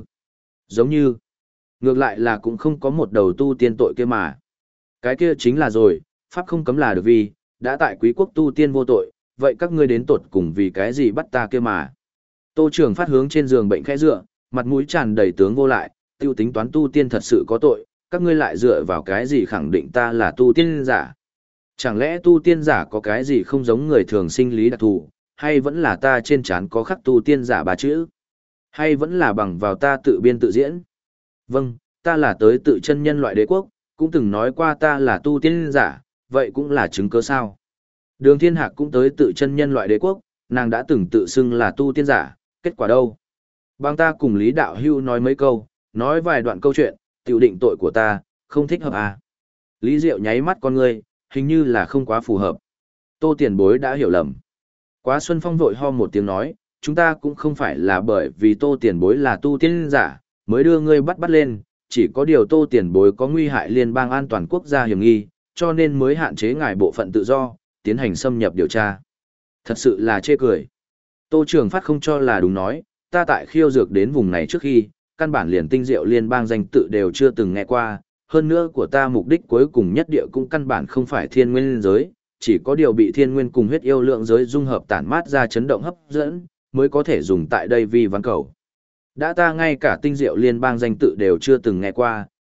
giống như, ngược lại là cũng không có một đầu tu tiên tội kia mà. Cái kia chính là rồi, pháp không cấm là được vì, đã tại quý quốc tu tiên vô tội, vậy các ngươi đến tột cùng vì cái gì bắt ta kia mà. Tô Trường Phát hướng trên giường bệnh khẽ dựa, mặt mũi tràn đầy tướng vô lại, tiêu tính toán tu tiên thật sự có tội, các ngươi lại dựa vào cái gì khẳng định ta là tu tiên giả. Chẳng lẽ tu tiên giả có cái gì không giống người thường sinh lý đặc thù, hay vẫn là ta trên trán có khắc tu tiên giả ba chữ? Hay vẫn là bằng vào ta tự biên tự diễn? Vâng, ta là tới tự chân nhân loại đế quốc, cũng từng nói qua ta là tu tiên giả, vậy cũng là chứng cớ sao? Đường Thiên Hạc cũng tới tự chân nhân loại đế quốc, nàng đã từng tự xưng là tu tiên giả, kết quả đâu? Bằng ta cùng Lý Đạo Hưu nói mấy câu, nói vài đoạn câu chuyện, tiểu định tội của ta, không thích hợp à? Lý Diệu nháy mắt con ngươi, hình như là không quá phù hợp. Tô tiền bối đã hiểu lầm. Quá Xuân Phong vội ho một tiếng nói, chúng ta cũng không phải là bởi vì Tô tiền bối là tu tiên giả, mới đưa ngươi bắt lên, chỉ có điều Tô tiền bối có nguy hại liên bang an toàn quốc gia hiểm nghi, cho nên mới hạn chế ngài bộ phận tự do, tiến hành xâm nhập điều tra. Thật sự là chê cười. Tô Trường Phát không cho là đúng nói, ta tại khiêu dược đến vùng này trước khi, căn bản liền tinh diệu liên bang danh tự đều chưa từng nghe qua, hơn nữa của ta mục đích cuối cùng nhất địa cũng căn bản không phải thiên nguyên giới, chỉ có điều bị thiên nguyên cùng huyết yêu lượng giới dung hợp tản mát ra chấn động hấp dẫn, mới có thể dùng tại đây vì ván cầu. Đã ta ngay cả tinh diệu liên bang danh tự đều chưa từng nghe qua,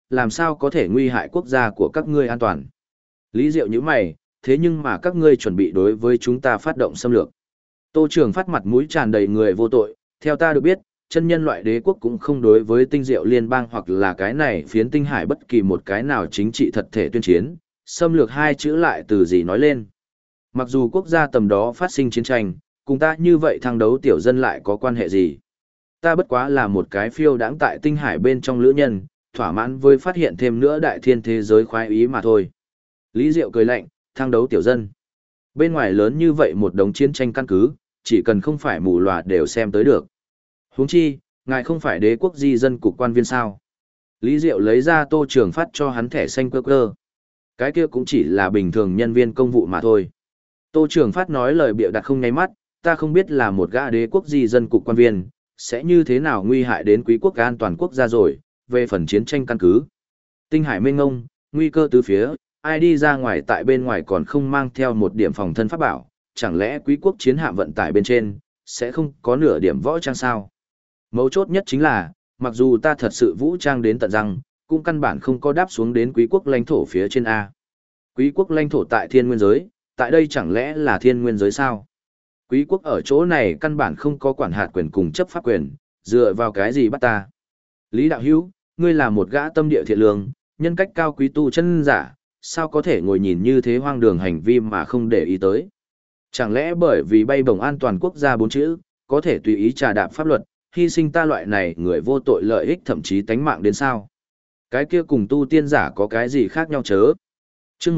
làm sao có thể nguy hại quốc gia của các ngươi an toàn. Lý Diệu như mày, thế nhưng mà các ngươi chuẩn bị đối với chúng ta phát động xâm lược. Tô Trường Phát mặt mũi tràn đầy người vô tội, theo ta được biết, chân nhân loại đế quốc cũng không đối với tinh diệu liên bang hoặc là cái này phiến tinh hải bất kỳ một cái nào chính trị thật thể tuyên chiến, xâm lược hai chữ lại từ gì nói lên. Mặc dù quốc gia tầm đó phát sinh chiến tranh, cùng ta như vậy thăng đấu tiểu dân lại có quan hệ gì. Ta bất quá là một cái phiêu đãng tại tinh hải bên trong lữ nhân, thỏa mãn với phát hiện thêm nữa đại thiên thế giới khoái ý mà thôi. Lý Diệu cười lạnh, thăng đấu tiểu dân. Bên ngoài lớn như vậy một đống chiến tranh căn cứ, chỉ cần không phải mù lòa đều xem tới được. Huống chi, ngài không phải đế quốc di dân cục quan viên sao. Lý Diệu lấy ra Tô Trường Phát cho hắn thẻ xanh cơ cơ. Cái kia cũng chỉ là bình thường nhân viên công vụ mà thôi. Tô Trường Phát nói lời bịa đặt không nháy mắt, ta không biết là một gã đế quốc di dân cục quan viên, sẽ như thế nào nguy hại đến quý quốc an toàn quốc gia rồi, về phần chiến tranh căn cứ. Tinh hải mênh ngông, nguy cơ tứ phía, ai đi ra ngoài tại bên ngoài còn không mang theo một điểm phòng thân pháp bảo, chẳng lẽ quý quốc chiến hạm vận tải bên trên, sẽ không có nửa điểm võ trang sao? Mấu chốt nhất chính là, mặc dù ta thật sự vũ trang đến tận răng, cũng căn bản không có đáp xuống đến quý quốc lãnh thổ phía trên A. Quý quốc lãnh thổ tại thiên nguyên giới, tại đây chẳng lẽ là thiên nguyên giới sao? Quý quốc ở chỗ này căn bản không có quản hạt quyền cùng chấp pháp quyền, dựa vào cái gì bắt ta? Lý Đạo Hữu, ngươi là một gã tâm địa thiện lương, nhân cách cao quý tu chân giả, sao có thể ngồi nhìn như thế hoang đường hành vi mà không để ý tới? Chẳng lẽ bởi vì bay bổng an toàn quốc gia 4 chữ, có thể tùy ý trà đạp pháp luật, hy sinh ta loại này người vô tội lợi ích thậm chí tánh mạng đến sao? Cái kia cùng tu tiên giả có cái gì khác nhau chớ? Chương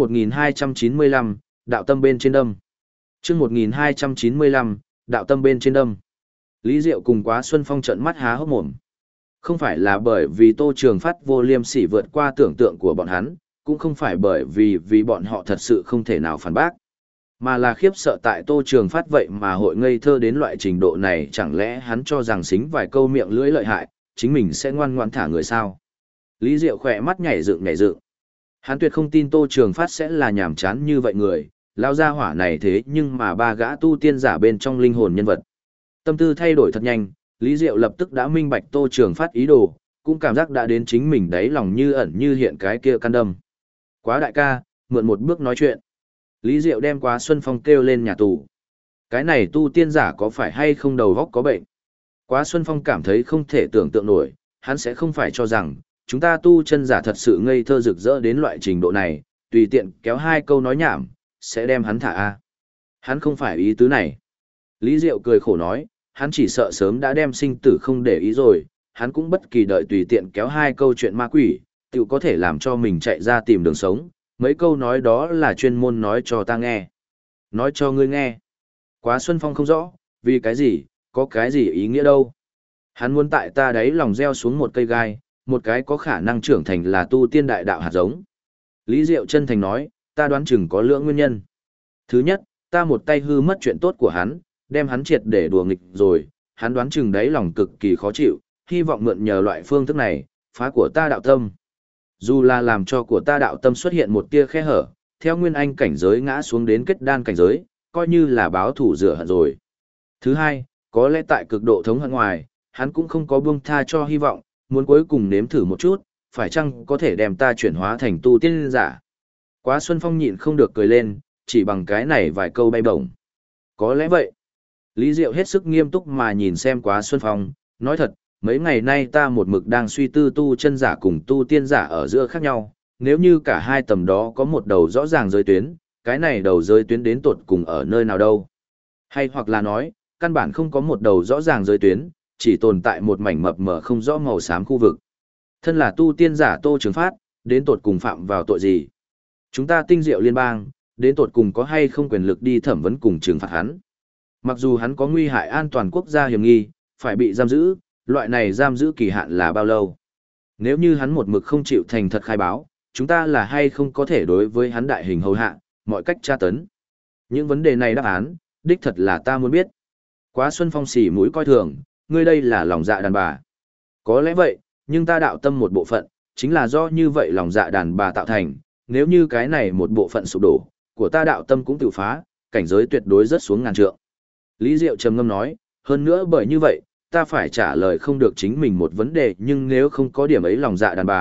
1295, đạo tâm bên trên đâm. Chương 1295, đạo tâm bên trên đâm. Lý Diệu cùng Quá Xuân Phong trợn mắt há hốc mồm. Không phải là bởi vì Tô Trường Phát vô liêm sỉ vượt qua tưởng tượng của bọn hắn, cũng không phải bởi vì bọn họ thật sự không thể nào phản bác, mà là khiếp sợ tại Tô Trường Phát vậy mà hội ngây thơ đến loại trình độ này, chẳng lẽ hắn cho rằng xính vài câu miệng lưỡi lợi hại, chính mình sẽ ngoan ngoãn thả người sao? Lý Diệu khỏe mắt nhảy dựng nhảy dựng. Hắn tuyệt không tin Tô Trường Phát sẽ là nhàm chán như vậy người, lao ra hỏa này thế nhưng mà ba gã tu tiên giả bên trong linh hồn nhân vật. Tâm tư thay đổi thật nhanh, Lý Diệu lập tức đã minh bạch Tô Trường Phát ý đồ, cũng cảm giác đã đến chính mình đáy lòng như ẩn như hiện cái kia căn đâm. Quá đại ca, mượn một bước nói chuyện. Lý Diệu đem Quá Xuân Phong kêu lên nhà tù. Cái này tu tiên giả có phải hay không đầu óc có bệnh? Quá Xuân Phong cảm thấy không thể tưởng tượng nổi, hắn sẽ không phải cho rằng, chúng ta tu chân giả thật sự ngây thơ rực rỡ đến loại trình độ này, tùy tiện kéo hai câu nói nhảm, sẽ đem hắn thả a. Hắn không phải ý tứ này. Lý Diệu cười khổ nói, hắn chỉ sợ sớm đã đem sinh tử không để ý rồi, hắn cũng bất kỳ đợi tùy tiện kéo hai câu chuyện ma quỷ, tự có thể làm cho mình chạy ra tìm đường sống, mấy câu nói đó là chuyên môn nói cho ta nghe. Nói cho ngươi nghe. Quá Xuân Phong không rõ, vì cái gì, có cái gì ý nghĩa đâu. Hắn muốn tại ta đấy lòng gieo xuống một cây gai, một cái có khả năng trưởng thành là tu tiên đại đạo hạt giống. Lý Diệu chân thành nói, ta đoán chừng có lưỡng nguyên nhân. Thứ nhất, ta một tay hư mất chuyện tốt của hắn, đem hắn triệt để đùa nghịch rồi, hắn đoán chừng đấy lòng cực kỳ khó chịu, hy vọng mượn nhờ loại phương thức này, phá của ta đạo tâm. Dù là làm cho của ta đạo tâm xuất hiện một tia khe hở, theo nguyên anh cảnh giới ngã xuống đến kết đan cảnh giới, coi như là báo thủ rửa hận rồi. Thứ hai, có lẽ tại cực độ thống hận ngoài, hắn cũng không có buông tha cho hy vọng, muốn cuối cùng nếm thử một chút, phải chăng có thể đem ta chuyển hóa thành tu tiên giả. Quá Xuân Phong nhịn không được cười lên, chỉ bằng cái này vài câu bay bổng. Có lẽ vậy. Lý Diệu hết sức nghiêm túc mà nhìn xem Quá Xuân Phong, nói thật, mấy ngày nay ta một mực đang suy tư tu chân giả cùng tu tiên giả ở giữa khác nhau, nếu như cả hai tầm đó có một đầu rõ ràng giới tuyến, cái này đầu giới tuyến đến tột cùng ở nơi nào đâu. Hay hoặc là nói, căn bản không có một đầu rõ ràng giới tuyến, chỉ tồn tại một mảnh mập mờ không rõ màu xám khu vực. Thân là tu tiên giả Tô Trường Phát, đến tột cùng phạm vào tội gì? Chúng ta tinh diệu liên bang, đến tột cùng có hay không quyền lực đi thẩm vấn cùng trừng phạt hắn? Mặc dù hắn có nguy hại an toàn quốc gia hiểm nghi, phải bị giam giữ, loại này giam giữ kỳ hạn là bao lâu? Nếu như hắn một mực không chịu thành thật khai báo, chúng ta là hay không có thể đối với hắn đại hình hầu hạ, mọi cách tra tấn? Những vấn đề này đáp án, đích thật là ta muốn biết. Quá Xuân Phong xỉ mũi coi thường, ngươi đây là lòng dạ đàn bà. Có lẽ vậy, nhưng ta đạo tâm một bộ phận, chính là do như vậy lòng dạ đàn bà tạo thành, nếu như cái này một bộ phận sụp đổ, của ta đạo tâm cũng tự phá, cảnh giới tuyệt đối rất xuống ngàn trượng. Lý Diệu trầm ngâm nói, hơn nữa bởi như vậy, ta phải trả lời không được chính mình một vấn đề, nhưng nếu không có điểm ấy lòng dạ đàn bà,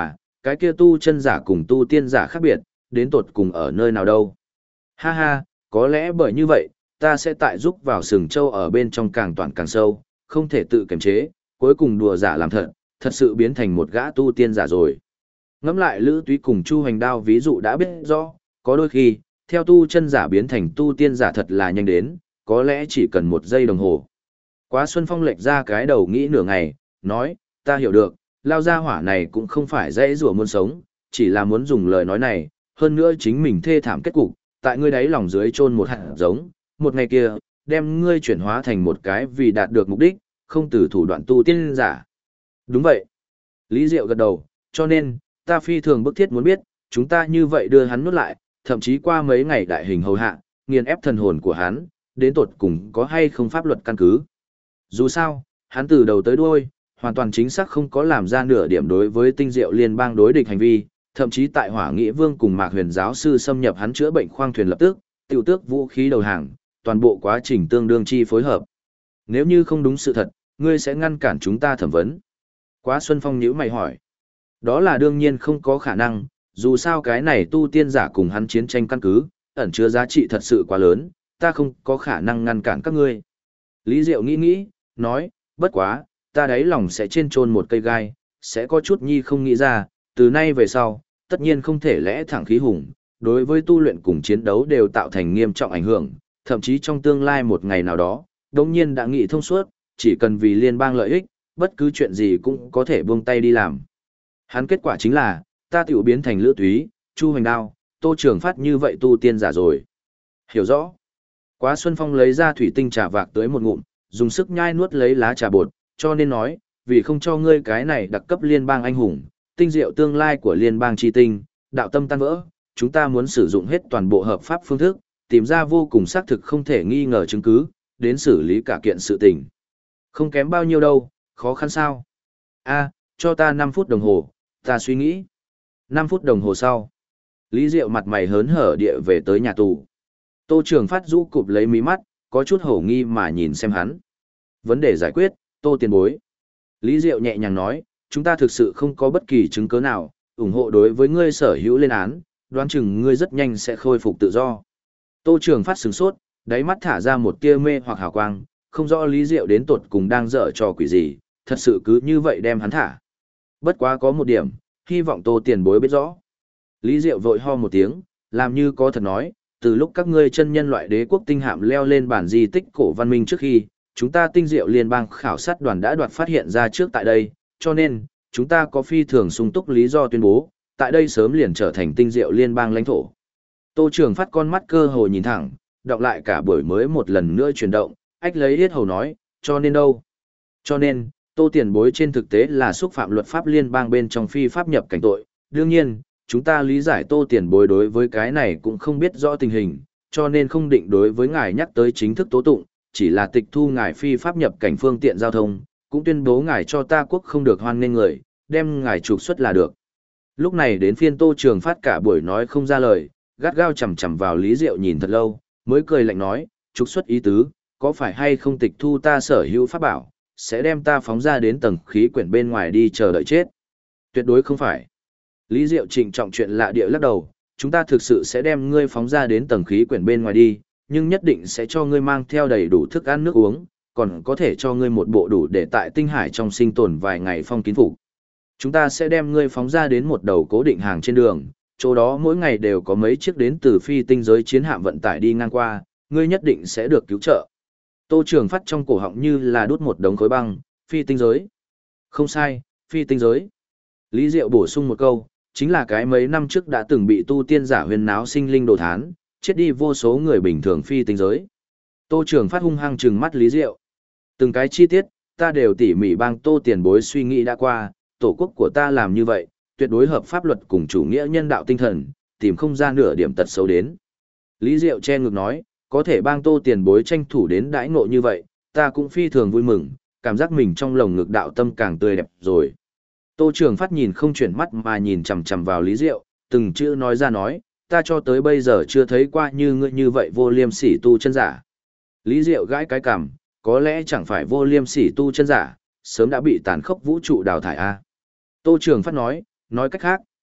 cái kia tu chân giả cùng tu tiên giả khác biệt, đến tột cùng ở nơi nào đâu. Ha ha, có lẽ bởi như vậy, ta sẽ tại giúp vào sừng châu ở bên trong càng toàn càng sâu, không thể tự kiềm chế, cuối cùng đùa giả làm thật, thật sự biến thành một gã tu tiên giả rồi. Ngẫm lại Lữ Túy cùng Chu Hoành Đao ví dụ đã biết rõ, có đôi khi, theo tu chân giả biến thành tu tiên giả thật là nhanh đến, có lẽ chỉ cần 1 giây đồng hồ. Quá Xuân Phong lệch ra cái đầu nghĩ nửa ngày, nói, ta hiểu được, lao gia hỏa này cũng không phải dễ rủa muốn sống, chỉ là muốn dùng lời nói này, hơn nữa chính mình thê thảm kết cục, tại ngươi đáy lòng dưới chôn một hạt giống, một ngày kia, đem ngươi chuyển hóa thành một cái vì đạt được mục đích, không từ thủ đoạn tu tiên giả. Đúng vậy. Lý Diệu gật đầu, cho nên, ta phi thường bức thiết muốn biết, chúng ta như vậy đưa hắn nuốt lại, thậm chí qua mấy ngày đại hình hầu hạ, nghiền ép thần hồn của hắn, đến tột cùng có hay không pháp luật căn cứ. Dù sao, hắn từ đầu tới đuôi, hoàn toàn chính xác không có làm ra nửa điểm đối với tinh diệu liên bang đối địch hành vi, thậm chí tại Hỏa Nghị Vương cùng Mạc Huyền giáo sư xâm nhập hắn chữa bệnh khoang thuyền lập tức, tiểu tước vũ khí đầu hàng, toàn bộ quá trình tương đương chi phối hợp. Nếu như không đúng sự thật, ngươi sẽ ngăn cản chúng ta thẩm vấn. Quá Xuân Phong nhíu mày hỏi. Đó là đương nhiên không có khả năng, dù sao cái này tu tiên giả cùng hắn chiến tranh căn cứ, ẩn chứa giá trị thật sự quá lớn, ta không có khả năng ngăn cản các ngươi. Lý Diệu nghĩ, nói, bất quá, ta đáy lòng sẽ trên chôn một cây gai, sẽ có chút nhi không nghĩ ra, từ nay về sau, tất nhiên không thể lẽ thẳng khí hùng, đối với tu luyện cùng chiến đấu đều tạo thành nghiêm trọng ảnh hưởng, thậm chí trong tương lai một ngày nào đó, đống nhiên đã nghĩ thông suốt, chỉ cần vì liên bang lợi ích, bất cứ chuyện gì cũng có thể buông tay đi làm. Hắn kết quả chính là, ta tiểu biến thành Lữ Túy, Chu Hoành Đao, Tô Trường Phát như vậy tu tiên giả rồi. Hiểu rõ. Quá Xuân Phong lấy ra thủy tinh trà vạc tới một ngụm, dùng sức nhai nuốt lấy lá trà bột, cho nên nói, vì không cho ngươi cái này đặc cấp liên bang anh hùng, tinh diệu tương lai của liên bang chi tinh, đạo tâm tan vỡ, chúng ta muốn sử dụng hết toàn bộ hợp pháp phương thức, tìm ra vô cùng xác thực không thể nghi ngờ chứng cứ, đến xử lý cả kiện sự tình. Không kém bao nhiêu đâu, khó khăn sao? A, cho ta 5 phút đồng hồ, ta suy nghĩ. 5 phút đồng hồ sau, Lý Diệu mặt mày hớn hở địa về tới nhà tù. Tô Trường Phát rũ cụp lấy mí mắt, có chút hổ nghi mà nhìn xem hắn. Vấn đề giải quyết, Tô tiền bối. Lý Diệu nhẹ nhàng nói, chúng ta thực sự không có bất kỳ chứng cứ nào, ủng hộ đối với ngươi sở hữu lên án, đoán chừng ngươi rất nhanh sẽ khôi phục tự do. Tô Trường Phát sửng sốt, đáy mắt thả ra một tia mê hoặc hào quang, không rõ Lý Diệu đến tột cùng đang dở trò quỷ gì, thật sự cứ như vậy đem hắn thả. Bất quá có một điểm, hy vọng Tô tiền bối biết rõ. Lý Diệu vội ho một tiếng, làm như có thật nói, từ lúc các ngươi chân nhân loại đế quốc tinh hạm leo lên bản di tích cổ văn minh trước khi, chúng ta tinh diệu liên bang khảo sát đoàn đã đoạt phát hiện ra trước tại đây, cho nên, chúng ta có phi thường sung túc lý do tuyên bố, tại đây sớm liền trở thành tinh diệu liên bang lãnh thổ. Tô Trường Phát con mắt cơ hồ nhìn thẳng, đọc lại cả buổi mới một lần nữa chuyển động, ách lấy yết hầu nói, cho nên đâu? Cho nên, Tô tiền bối trên thực tế là xúc phạm luật pháp liên bang bên trong phi pháp nhập cảnh tội, đương nhiên, chúng ta lý giải Tô tiền bối đối với cái này cũng không biết rõ tình hình, cho nên không định đối với ngài nhắc tới chính thức tố tụng, chỉ là tịch thu ngài phi pháp nhập cảnh phương tiện giao thông, cũng tuyên bố ngài cho ta quốc không được hoan nghênh người, đem ngài trục xuất là được. Lúc này đến phiên Tô Trường Phát cả buổi nói không ra lời, gắt gao chằm chằm vào Lý Diệu nhìn thật lâu, mới cười lạnh nói, trục xuất ý tứ, có phải hay không tịch thu ta sở hữu pháp bảo, sẽ đem ta phóng ra đến tầng khí quyển bên ngoài đi chờ đợi chết. Tuyệt đối không phải. Lý Diệu trịnh trọng chuyện lạ địa lắc đầu, chúng ta thực sự sẽ đem ngươi phóng ra đến tầng khí quyển bên ngoài đi, nhưng nhất định sẽ cho ngươi mang theo đầy đủ thức ăn nước uống, còn có thể cho ngươi một bộ đủ để tại tinh hải trong sinh tồn vài ngày phong kín phục. Chúng ta sẽ đem ngươi phóng ra đến một đầu cố định hàng trên đường, chỗ đó mỗi ngày đều có mấy chiếc đến từ phi tinh giới chiến hạm vận tải đi ngang qua, ngươi nhất định sẽ được cứu trợ. Tô Trường Phát trong cổ họng như là đút một đống khối băng, phi tinh giới. Không sai, phi tinh giới. Lý Diệu bổ sung một câu, chính là cái mấy năm trước đã từng bị tu tiên giả huyền náo sinh linh đồ thán, chết đi vô số người bình thường phi tinh giới. Tô Trường Phát hung hăng trừng mắt Lý Diệu. Từng cái chi tiết, ta đều tỉ mỉ bang Tô tiền bối suy nghĩ đã qua, tổ quốc của ta làm như vậy, tuyệt đối hợp pháp luật cùng chủ nghĩa nhân đạo tinh thần, tìm không ra nửa điểm tật xấu đến. Lý Diệu che ngực nói, có thể bang Tô tiền bối tranh thủ đến đãi ngộ như vậy, ta cũng phi thường vui mừng, cảm giác mình trong lồng ngực đạo tâm càng tươi đẹp rồi. Tô Trường Phát nhìn không chuyển mắt mà nhìn chằm chằm vào Lý Diệu, từng chữ nói ra nói, ta cho tới bây giờ chưa thấy qua như ngươi như vậy vô liêm sỉ tu chân giả. Lý Diệu gãi cái cằm, có lẽ chẳng phải vô liêm sỉ tu chân giả, sớm đã bị tàn khốc vũ trụ đào thải a. Tô Trường Phát nói cách khác,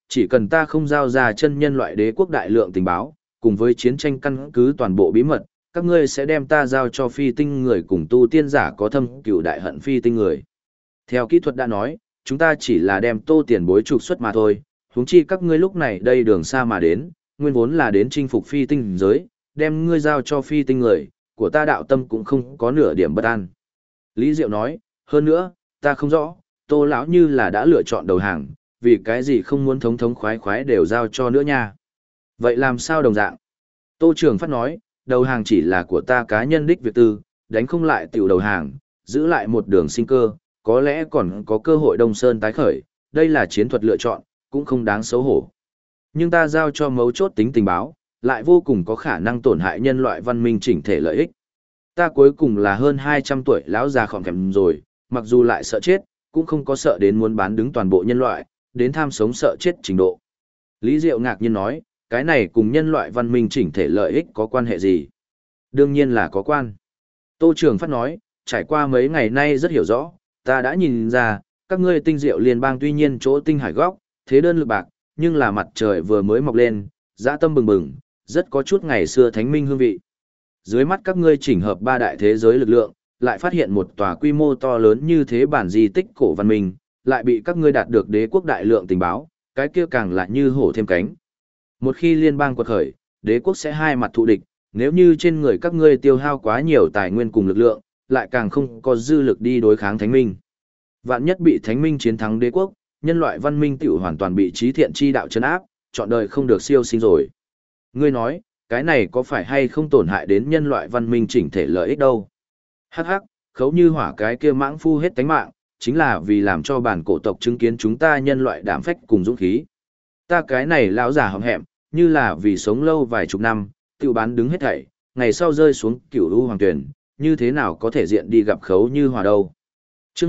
chỉ cần ta không giao ra chân nhân loại đế quốc đại lượng tình báo, cùng với chiến tranh căn cứ toàn bộ bí mật, các ngươi sẽ đem ta giao cho phi tinh người cùng tu tiên giả có thâm cửu đại hận phi tinh người. Theo kỹ thuật đã nói, chúng ta chỉ là đem Tô tiền bối trục xuất mà thôi, huống chi các ngươi lúc này đây đường xa mà đến, nguyên vốn là đến chinh phục phi tinh giới, đem ngươi giao cho phi tinh người, của ta đạo tâm cũng không có nửa điểm bất an. Lý Diệu nói, hơn nữa, ta không rõ, Tô lão như là đã lựa chọn đầu hàng, vì cái gì không muốn thống thống khoái khoái đều giao cho nữa nha. Vậy làm sao đồng dạng? Tô Trường Phát nói, đầu hàng chỉ là của ta cá nhân đích việc tư, đánh không lại tiểu đầu hàng, giữ lại một đường sinh cơ, có lẽ còn có cơ hội Đông Sơn tái khởi, đây là chiến thuật lựa chọn, cũng không đáng xấu hổ. Nhưng ta giao cho mấu chốt tính tình báo, lại vô cùng có khả năng tổn hại nhân loại văn minh chỉnh thể lợi ích. Ta cuối cùng là hơn 200 tuổi lão già khỏm kèm rồi, mặc dù lại sợ chết, cũng không có sợ đến muốn bán đứng toàn bộ nhân loại, đến tham sống sợ chết trình độ. Lý Diệu ngạc nhiên nói, cái này cùng nhân loại văn minh chỉnh thể lợi ích có quan hệ gì? Đương nhiên là có quan. Tô Trường Phát nói, trải qua mấy ngày nay rất hiểu rõ, ta đã nhìn ra, các ngươi tinh diệu liên bang tuy nhiên chỗ tinh hải góc, thế đơn lực bạc, nhưng là mặt trời vừa mới mọc lên, dã tâm bừng bừng, rất có chút ngày xưa thánh minh hương vị. Dưới mắt các ngươi chỉnh hợp ba đại thế giới lực lượng, lại phát hiện một tòa quy mô to lớn như thế bản di tích cổ văn minh, lại bị các ngươi đạt được đế quốc đại lượng tình báo, cái kia càng là như hổ thêm cánh. Một khi liên bang quật khởi, đế quốc sẽ hai mặt thù địch, nếu như trên người các ngươi tiêu hao quá nhiều tài nguyên cùng lực lượng, lại càng không có dư lực đi đối kháng thánh minh. Vạn nhất bị thánh minh chiến thắng đế quốc, nhân loại văn minh tiểu hoàn toàn bị trí thiện chi đạo trấn áp, trọn đời không được siêu sinh rồi. Ngươi nói, cái này có phải hay không tổn hại đến nhân loại văn minh chỉnh thể lợi ích đâu? Hắc hắc, Khấu Như Hỏa cái kia mãng phu hết tánh mạng, chính là vì làm cho bản cổ tộc chứng kiến chúng ta nhân loại đảm phách cùng dũng khí. Ta cái này lão già hậm hẹm, như là vì sống lâu vài chục năm, tự bán đứng hết thảy, ngày sau rơi xuống cửu u hoàng tuyển, như thế nào có thể diện đi gặp Khấu Như Hỏa đâu. Chương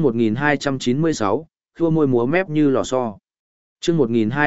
1296, khua môi múa mép như lò xo. Chương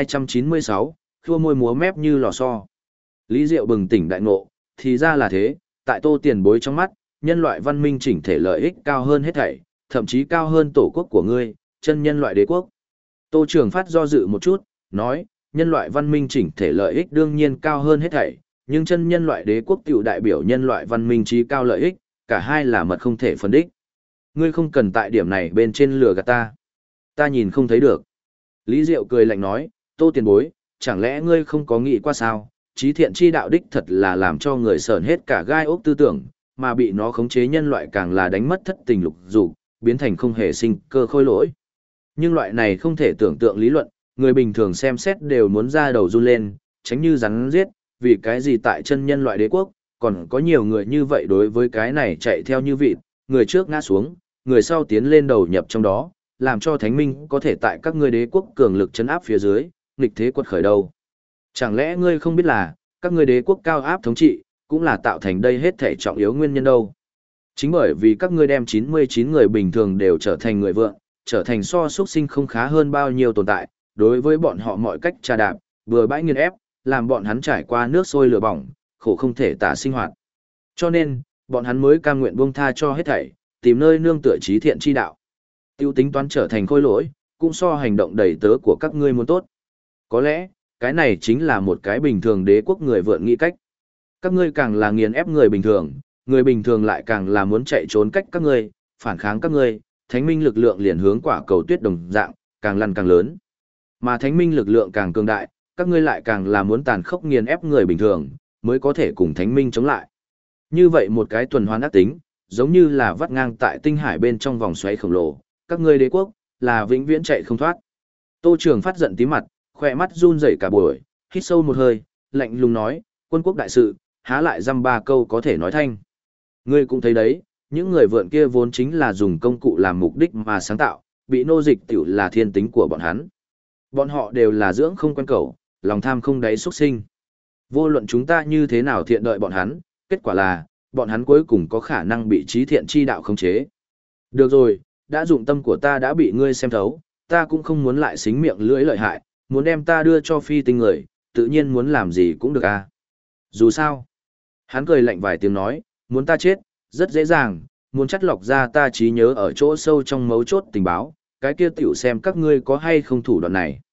1296, khua môi múa mép như lò xo. Lý Diệu bừng tỉnh đại ngộ, thì ra là thế, tại Tô tiền bối trong mắt, nhân loại văn minh chỉnh thể lợi ích cao hơn hết thảy, thậm chí cao hơn tổ quốc của ngươi, chân nhân loại đế quốc. Tô Trường Phát do dự một chút, nói, nhân loại văn minh chỉnh thể lợi ích đương nhiên cao hơn hết thảy, nhưng chân nhân loại đế quốc tiểu đại biểu nhân loại văn minh trí cao lợi ích, cả hai là mật không thể phân đích. Ngươi không cần tại điểm này bên trên lừa gạt ta. Ta nhìn không thấy được. Lý Diệu cười lạnh nói, Tô tiền bối, chẳng lẽ ngươi không có nghĩ qua sao? Trí thiện chi đạo đích thật là làm cho người sởn hết cả gai ốc tư tưởng, mà bị nó khống chế nhân loại càng là đánh mất thất tình lục dục, biến thành không hề sinh cơ khôi lỗi. Nhưng loại này không thể tưởng tượng lý luận, người bình thường xem xét đều muốn ra đầu run lên, tránh như rắn giết, vì cái gì tại chân nhân loại đế quốc, còn có nhiều người như vậy đối với cái này chạy theo như vịt, người trước ngã xuống, người sau tiến lên đầu nhập trong đó, làm cho thánh minh có thể tại các ngươi đế quốc cường lực chấn áp phía dưới, nghịch thế quật khởi đâu. Chẳng lẽ ngươi không biết là, các ngươi đế quốc cao áp thống trị, cũng là tạo thành đây hết thể trọng yếu nguyên nhân đâu. Chính bởi vì các ngươi đem 99 người bình thường đều trở thành người vượng, trở thành so xuất sinh không khá hơn bao nhiêu tồn tại, đối với bọn họ mọi cách trà đạp, bừa bãi nghiền ép, làm bọn hắn trải qua nước sôi lửa bỏng, khổ không thể tả sinh hoạt. Cho nên, bọn hắn mới cam nguyện buông tha cho hết thảy, tìm nơi nương tựa trí thiện chi đạo. Tiêu tính toán trở thành khôi lỗi, cũng so hành động đầy tớ của các ngươi muốn tốt. Có lẽ, cái này chính là một cái bình thường đế quốc người vượn nghĩ cách. Các ngươi càng là nghiền ép người bình thường lại càng là muốn chạy trốn cách các ngươi, phản kháng các ngươi, thánh minh lực lượng liền hướng quả cầu tuyết đồng dạng, càng lăn càng lớn. Mà thánh minh lực lượng càng cường đại, các ngươi lại càng là muốn tàn khốc nghiền ép người bình thường, mới có thể cùng thánh minh chống lại. Như vậy một cái tuần hoàn ác tính, giống như là vắt ngang tại tinh hải bên trong vòng xoáy khổng lồ, các ngươi đế quốc, là vĩnh viễn chạy không thoát. Tô Trường Phát giận tí mặt, khỏe mắt run rẩy cả buổi, hít sâu một hơi, lạnh lùng nói, quân quốc đại sự, há lại dăm ba câu có thể nói thanh. Ngươi cũng thấy đấy, những người vượn kia vốn chính là dùng công cụ làm mục đích mà sáng tạo, bị nô dịch tiểu là thiên tính của bọn hắn. Bọn họ đều là dưỡng không quen cẩu, lòng tham không đáy xuất sinh. Vô luận chúng ta như thế nào thiện đợi bọn hắn, kết quả là, bọn hắn cuối cùng có khả năng bị trí thiện chi đạo khống chế. Được rồi, đã dụng tâm của ta đã bị ngươi xem thấu, ta cũng không muốn lại xính miệng lưỡi lợi hại, muốn đem ta đưa cho phi tinh người, tự nhiên muốn làm gì cũng được à. Dù sao, hắn cười lạnh vài tiếng nói, muốn ta chết, rất dễ dàng, muốn chắt lọc ra ta trí nhớ ở chỗ sâu trong mấu chốt tình báo, cái kia tiểu xem các ngươi có hay không thủ đoạn này.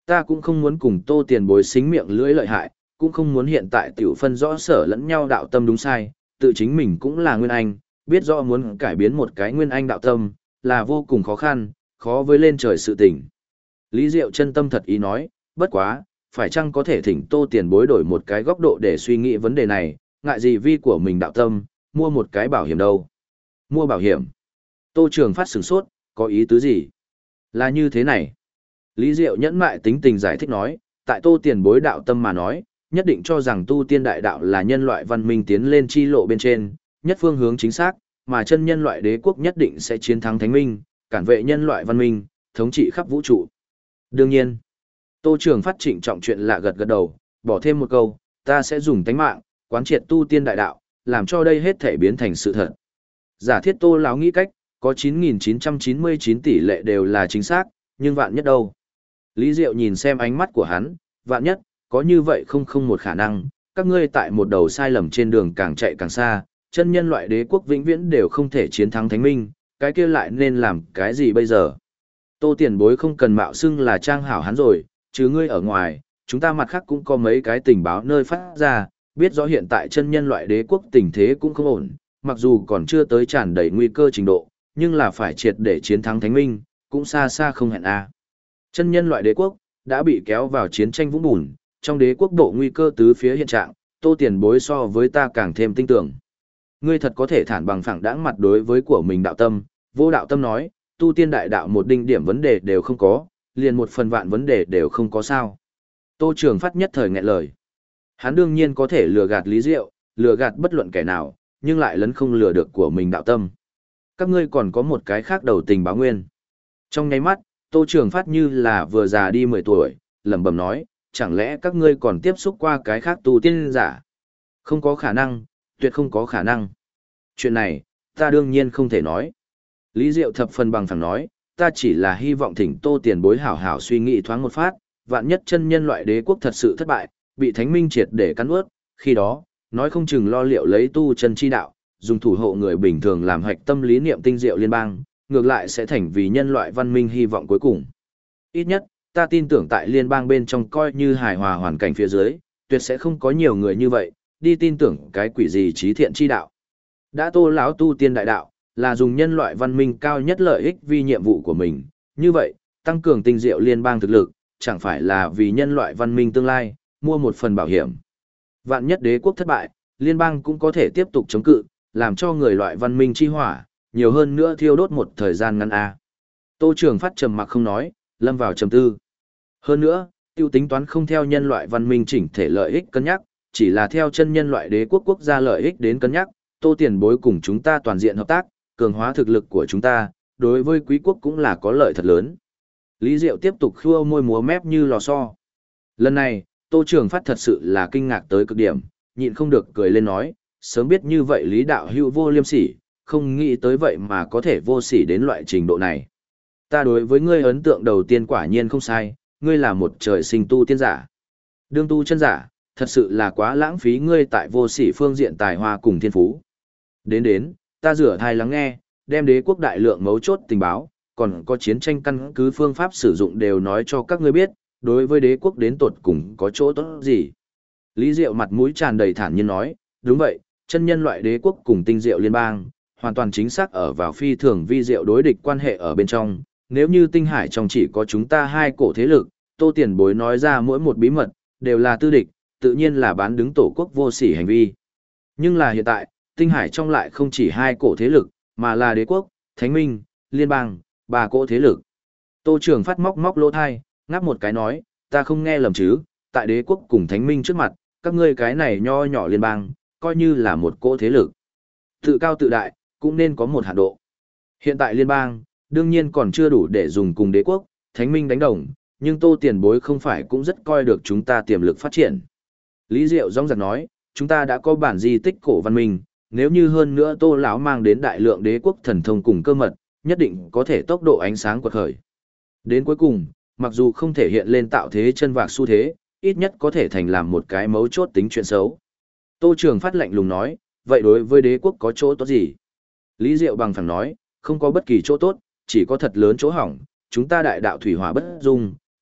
Ta cũng không muốn cùng Tô tiền bối xính miệng lưỡi lợi hại, cũng không muốn hiện tại tiểu phân rõ sở lẫn nhau đạo tâm đúng sai, tự chính mình cũng là nguyên anh, biết rõ muốn cải biến một cái nguyên anh đạo tâm, là vô cùng khó khăn, khó với lên trời sự tình. Lý Diệu chân tâm thật ý nói, bất quá, phải chăng có thể thỉnh Tô tiền bối đổi một cái góc độ để suy nghĩ vấn đề này, ngại gì vi của mình đạo tâm, mua một cái bảo hiểm đâu. Mua bảo hiểm. Tô Trường Phát sửng sốt, có ý tứ gì? Là như thế này. Lý Diệu nhẫn mại tính tình giải thích nói, tại Tô tiền bối đạo tâm mà nói, nhất định cho rằng tu tiên đại đạo là nhân loại văn minh tiến lên chi lộ bên trên, nhất phương hướng chính xác, mà chân nhân loại đế quốc nhất định sẽ chiến thắng thánh minh, cản vệ nhân loại văn minh, thống trị khắp vũ trụ. Đương nhiên, Tô Trường Phát trịnh trọng chuyện lạ gật gật đầu, bỏ thêm một câu, ta sẽ dùng tánh mạng, quán triệt tu tiên đại đạo, làm cho đây hết thể biến thành sự thật. Giả thiết Tô lão nghĩ cách, có 9.999 tỷ lệ đều là chính xác, nhưng vạn nhất đâu. Lý Diệu nhìn xem ánh mắt của hắn, vạn nhất, có như vậy không một khả năng, các ngươi tại một đầu sai lầm trên đường càng chạy càng xa, chân nhân loại đế quốc vĩnh viễn đều không thể chiến thắng thánh minh, cái kia lại nên làm cái gì bây giờ? Tô tiền bối không cần mạo xưng là trang hảo hắn rồi, chứ ngươi ở ngoài, chúng ta mặt khác cũng có mấy cái tình báo nơi phát ra, biết rõ hiện tại chân nhân loại đế quốc tình thế cũng không ổn, mặc dù còn chưa tới tràn đầy nguy cơ trình độ, nhưng là phải triệt để chiến thắng thánh minh, cũng xa xa không hẹn a. Chân nhân loại đế quốc đã bị kéo vào chiến tranh vũng bùn, trong đế quốc độ nguy cơ tứ phía hiện trạng, Tô tiền bối so với ta càng thêm tin tưởng. Ngươi thật có thể thản bằng phẳng đãng mặt đối với của mình đạo tâm, vô đạo tâm nói, tu tiên đại đạo một đinh điểm vấn đề đều không có, liền một phần vạn vấn đề đều không có sao. Tô Trường Phát nhất thời nghẹn lời. Hắn đương nhiên có thể lừa gạt Lý Diệu, lừa gạt bất luận kẻ nào, nhưng lại lấn không lừa được của mình đạo tâm. Các ngươi còn có một cái khác đầu tình báo nguyên. Trong nháy mắt, Tô Trường Phát như là vừa già đi 10 tuổi, lẩm bẩm nói, chẳng lẽ các ngươi còn tiếp xúc qua cái khác tu tiên giả? Không có khả năng, tuyệt không có khả năng. Chuyện này, ta đương nhiên không thể nói. Lý Diệu thập phần bằng phẳng nói, ta chỉ là hy vọng thỉnh Tô tiền bối hảo hảo suy nghĩ thoáng một phát, vạn nhất chân nhân loại đế quốc thật sự thất bại, bị thánh minh triệt để cắn ướt, khi đó, nói không chừng lo liệu lấy tu chân chi đạo, dùng thủ hộ người bình thường làm hạch tâm lý niệm tinh diệu liên bang, ngược lại sẽ thành vì nhân loại văn minh hy vọng cuối cùng. Ít nhất, ta tin tưởng tại liên bang bên trong coi như hài hòa hoàn cảnh phía dưới, tuyệt sẽ không có nhiều người như vậy, đi tin tưởng cái quỷ gì trí thiện chi đạo. Đã Tô lão tu tiên đại đạo, là dùng nhân loại văn minh cao nhất lợi ích vì nhiệm vụ của mình, như vậy, tăng cường tinh diệu liên bang thực lực, chẳng phải là vì nhân loại văn minh tương lai, mua một phần bảo hiểm. Vạn nhất đế quốc thất bại, liên bang cũng có thể tiếp tục chống cự, làm cho người loại văn minh chi hỏa, nhiều hơn nữa thiêu đốt một thời gian ngắn a. Tô Trường Phát trầm mặc không nói, lâm vào trầm tư. Hơn nữa, tiêu tính toán không theo nhân loại văn minh chỉnh thể lợi ích cân nhắc, chỉ là theo chân nhân loại đế quốc quốc gia lợi ích đến cân nhắc, Tô tiền bối cùng chúng ta toàn diện hợp tác, cường hóa thực lực của chúng ta, đối với quý quốc cũng là có lợi thật lớn. Lý Diệu tiếp tục khua môi múa mép như lò xo. Lần này, Tô Trường Phát thật sự là kinh ngạc tới cực điểm, nhịn không được cười lên nói, sớm biết như vậy Lý đạo hữu vô liêm sỉ, không nghĩ tới vậy mà có thể vô sỉ đến loại trình độ này. Ta đối với ngươi ấn tượng đầu tiên quả nhiên không sai, ngươi là một trời sinh tu tiên giả. Đương tu chân giả, thật sự là quá lãng phí ngươi tại vô sỉ phương diện tài hoa cùng thiên phú. Đến, ta rửa thai lắng nghe, đem đế quốc đại lượng mấu chốt tình báo, còn có chiến tranh căn cứ phương pháp sử dụng đều nói cho các ngươi biết, đối với đế quốc đến tột cùng có chỗ tốt gì. Lý Diệu mặt mũi tràn đầy thản nhiên nói, đúng vậy, chân nhân loại đế quốc cùng tinh diệu liên bang, hoàn toàn chính xác ở vào phi thường vi diệu đối địch quan hệ ở bên trong, nếu như tinh hải trong chỉ có chúng ta hai cổ thế lực, Tô tiền bối nói ra mỗi một bí mật, đều là tư địch, tự nhiên là bán đứng tổ quốc vô sỉ hành vi. Nhưng là hiện tại, tinh hải trong lại không chỉ hai cổ thế lực, mà là đế quốc, thánh minh, liên bang, ba cổ thế lực. Tô Trường Phát móc lỗ thai, ngáp một cái nói, ta không nghe lầm chứ, tại đế quốc cùng thánh minh trước mặt, các ngươi cái này nho nhỏ liên bang, coi như là một cỗ thế lực. Tự cao tự đại, cũng nên có một hạn độ. Hiện tại liên bang, đương nhiên còn chưa đủ để dùng cùng đế quốc, thánh minh đánh đồng, nhưng Tô tiền bối không phải cũng rất coi được chúng ta tiềm lực phát triển. Lý Diệu rong rạc nói, chúng ta đã có bản di tích cổ văn minh, nếu như hơn nữa Tô lão mang đến đại lượng đế quốc thần thông cùng cơ mật, nhất định có thể tốc độ ánh sáng quật khởi. Đến cuối cùng, mặc dù không thể hiện lên tạo thế chân vạc xu thế, ít nhất có thể thành làm một cái mấu chốt tính chuyện xấu. Tô Trường Phát lạnh lùng nói, vậy đối với đế quốc có chỗ tốt gì? Lý Diệu bằng phẳng nói, không có bất kỳ chỗ tốt, chỉ có thật lớn chỗ hỏng, chúng ta đại đạo thủy hỏa bất dung,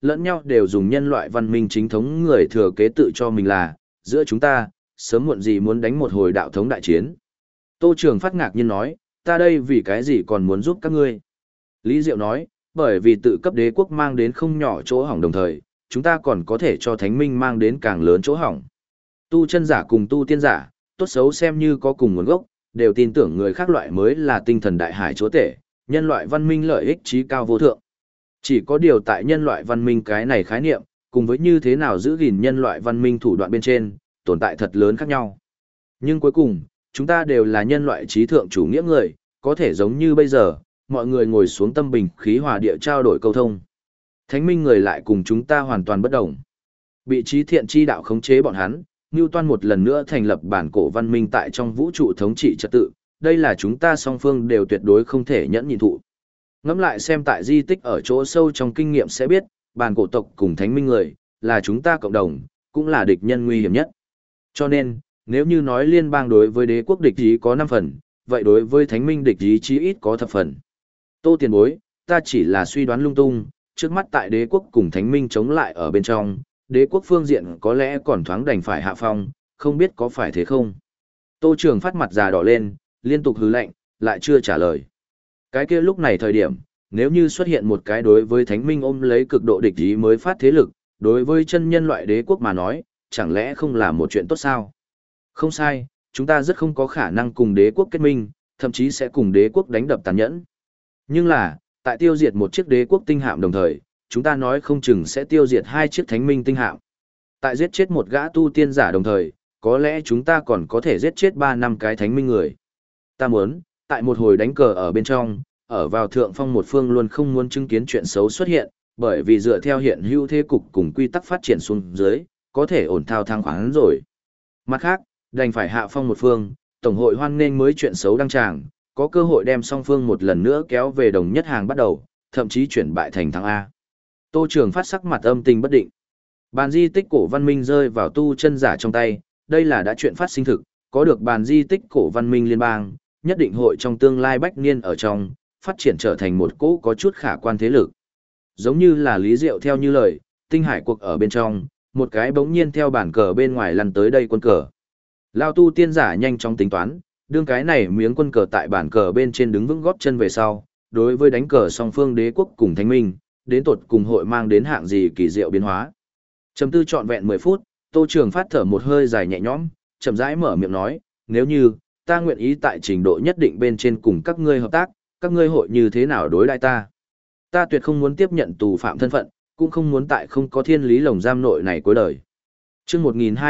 lẫn nhau đều dùng nhân loại văn minh chính thống người thừa kế tự cho mình là, giữa chúng ta, sớm muộn gì muốn đánh một hồi đạo thống đại chiến. Tô Trường Phát ngạc nhiên nói, ta đây vì cái gì còn muốn giúp các ngươi? Lý Diệu nói, bởi vì tự cấp đế quốc mang đến không nhỏ chỗ hỏng đồng thời, chúng ta còn có thể cho thánh minh mang đến càng lớn chỗ hỏng. Tu chân giả cùng tu tiên giả, tốt xấu xem như có cùng nguồn gốc, đều tin tưởng người khác loại mới là tinh thần đại hải chúa tể, nhân loại văn minh lợi ích trí cao vô thượng. Chỉ có điều tại nhân loại văn minh cái này khái niệm, cùng với như thế nào giữ gìn nhân loại văn minh thủ đoạn bên trên, tồn tại thật lớn khác nhau. Nhưng cuối cùng, chúng ta đều là nhân loại trí thượng chủ nghĩa người, có thể giống như bây giờ, mọi người ngồi xuống tâm bình khí hòa địa trao đổi câu thông. Thánh minh người lại cùng chúng ta hoàn toàn bất đồng. Bị trí thiện chi đạo khống chế bọn hắn, Newton một lần nữa thành lập bản cổ văn minh tại trong vũ trụ thống trị trật tự, đây là chúng ta song phương đều tuyệt đối không thể nhẫn nhịn thụ. Ngẫm lại xem tại di tích ở chỗ sâu trong kinh nghiệm sẽ biết, bản cổ tộc cùng thánh minh người, là chúng ta cộng đồng, cũng là địch nhân nguy hiểm nhất. Cho nên, nếu như nói liên bang đối với đế quốc địch ý có 5 phần, vậy đối với thánh minh địch ý chí ít có thập phần. Tô tiền bối, ta chỉ là suy đoán lung tung, trước mắt tại đế quốc cùng thánh minh chống lại ở bên trong, đế quốc phương diện có lẽ còn thoáng đành phải hạ phong, không biết có phải thế không. Tô Trường Phát mặt già đỏ lên, liên tục hứ lạnh, lại chưa trả lời. Cái kia lúc này thời điểm, nếu như xuất hiện một cái đối với thánh minh ôm lấy cực độ địch ý mới phát thế lực, đối với chân nhân loại đế quốc mà nói, chẳng lẽ không là một chuyện tốt sao? Không sai, chúng ta rất không có khả năng cùng đế quốc kết minh, thậm chí sẽ cùng đế quốc đánh đập tàn nhẫn. Nhưng là, tại tiêu diệt một chiếc đế quốc tinh hạm đồng thời, chúng ta nói không chừng sẽ tiêu diệt 2 chiếc thánh minh tinh hạm. Tại giết chết một gã tu tiên giả đồng thời, có lẽ chúng ta còn có thể giết chết 3-5 cái thánh minh người. Ta muốn, tại một hồi đánh cờ ở bên trong, ở vào thượng phong một phương luôn không muốn chứng kiến chuyện xấu xuất hiện, bởi vì dựa theo hiện hữu thế cục cùng quy tắc phát triển xuống dưới, có thể ổn thao thang khoáng rồi. Mặt khác, đành phải hạ phong một phương, tổng hội hoan nghênh mới chuyện xấu đăng tràng, có cơ hội đem song phương một lần nữa kéo về đồng nhất hàng bắt đầu, thậm chí chuyển bại thành thắng A. Tô Trường Phát sắc mặt âm tình bất định. Bàn di tích cổ văn minh rơi vào tu chân giả trong tay, đây là đã chuyện phát sinh thực, có được bàn di tích cổ văn minh liên bang, nhất định hội trong tương lai bách niên ở trong, phát triển trở thành một cỗ có chút khả quan thế lực. Giống như là Lý Diệu theo như lời, tinh hải cuộc ở bên trong, một cái bỗng nhiên theo bản cờ bên ngoài lăn tới đây quân cờ. Lao tu tiên giả nhanh chóng tính toán, đương cái này miếng quân cờ tại bản cờ bên trên đứng vững góp chân về sau, đối với đánh cờ song phương đế quốc cùng thánh minh, đến tột cùng hội mang đến hạng gì kỳ diệu biến hóa. Chấm tư trọn vẹn 10 phút, Tô Trường Phát thở một hơi dài nhẹ nhõm, chậm rãi mở miệng nói, nếu như ta nguyện ý tại trình độ nhất định bên trên cùng các ngươi hợp tác, các ngươi hội như thế nào đối đãi ta? Ta tuyệt không muốn tiếp nhận tù phạm thân phận, cũng không muốn tại không có thiên lý lồng giam nội này cuối đời. Chương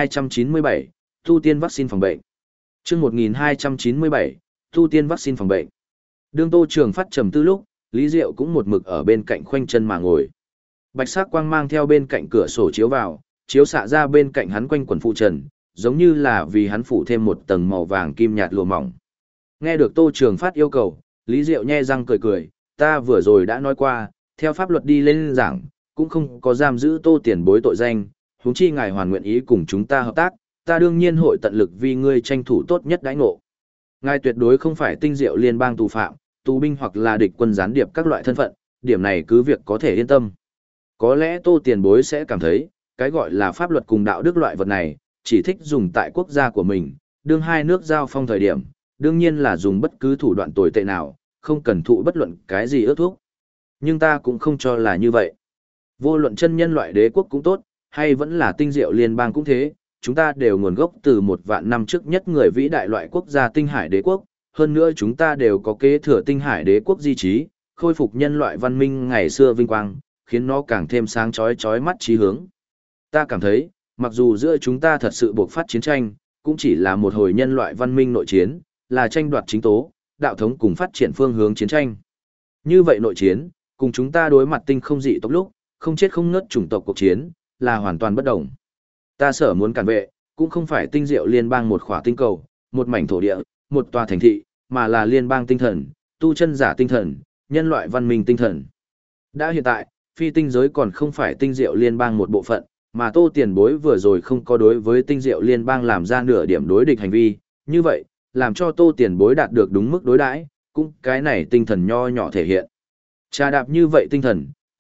1297, tu tiên vaccine phòng bệnh. Chương 1297, tu tiên vaccine phòng bệnh. Đương Tô Trường Phát trầm tư lúc, Lý Diệu cũng một mực ở bên cạnh khoanh chân mà ngồi. Bạch sắc quang mang theo bên cạnh cửa sổ chiếu vào, chiếu xạ ra bên cạnh hắn quanh quần phụ trần, giống như là vì hắn phủ thêm một tầng màu vàng kim nhạt lụa mỏng. Nghe được Tô Trường Phát yêu cầu, Lý Diệu nhe răng cười cười, ta vừa rồi đã nói qua, theo pháp luật đi lên giảng, cũng không có giam giữ Tô tiền bối tội danh, huống chi ngài hoàn nguyện ý cùng chúng ta hợp tác, ta đương nhiên hội tận lực vì ngươi tranh thủ tốt nhất đãi ngộ. Ngài tuyệt đối không phải tinh diệu liên bang tù phạm, tù binh hoặc là địch quân gián điệp các loại thân phận, điểm này cứ việc có thể yên tâm. Có lẽ Tô tiền bối sẽ cảm thấy, cái gọi là pháp luật cùng đạo đức loại vật này, chỉ thích dùng tại quốc gia của mình, đương hai nước giao phong thời điểm, đương nhiên là dùng bất cứ thủ đoạn tồi tệ nào, không cần thụ bất luận cái gì ước thúc. Nhưng ta cũng không cho là như vậy. Vô luận chân nhân loại đế quốc cũng tốt, hay vẫn là tinh diệu liên bang cũng thế, chúng ta đều nguồn gốc từ 1.000 năm trước nhất người vĩ đại loại quốc gia tinh hải đế quốc, hơn nữa chúng ta đều có kế thừa tinh hải đế quốc di trí, khôi phục nhân loại văn minh ngày xưa vinh quang, khiến nó càng thêm sáng chói mắt chí hướng. Ta cảm thấy, mặc dù giữa chúng ta thật sự buộc phát chiến tranh, cũng chỉ là một hồi nhân loại văn minh nội chiến, là tranh đoạt chính tố, đạo thống cùng phát triển phương hướng chiến tranh. Như vậy nội chiến, cùng chúng ta đối mặt tinh không dị tộc lúc, không chết không ngớt chủng tộc cuộc chiến, là hoàn toàn bất đồng. Ta sở muốn cản vệ, cũng không phải tinh diệu liên bang một khỏa tinh cầu, một mảnh thổ địa, một tòa thành thị, mà là liên bang tinh thần, tu chân giả tinh thần, nhân loại văn minh tinh thần. Đã hiện tại, phi tinh giới còn không phải tinh diệu liên bang một bộ phận, mà Tô tiền bối vừa rồi không có đối với tinh diệu liên bang làm ra nửa điểm đối địch hành vi, như vậy, làm cho Tô tiền bối đạt được đúng mức đối đãi, cũng cái này tinh thần nho nhỏ thể hiện. Trà đạp như vậy tinh thần,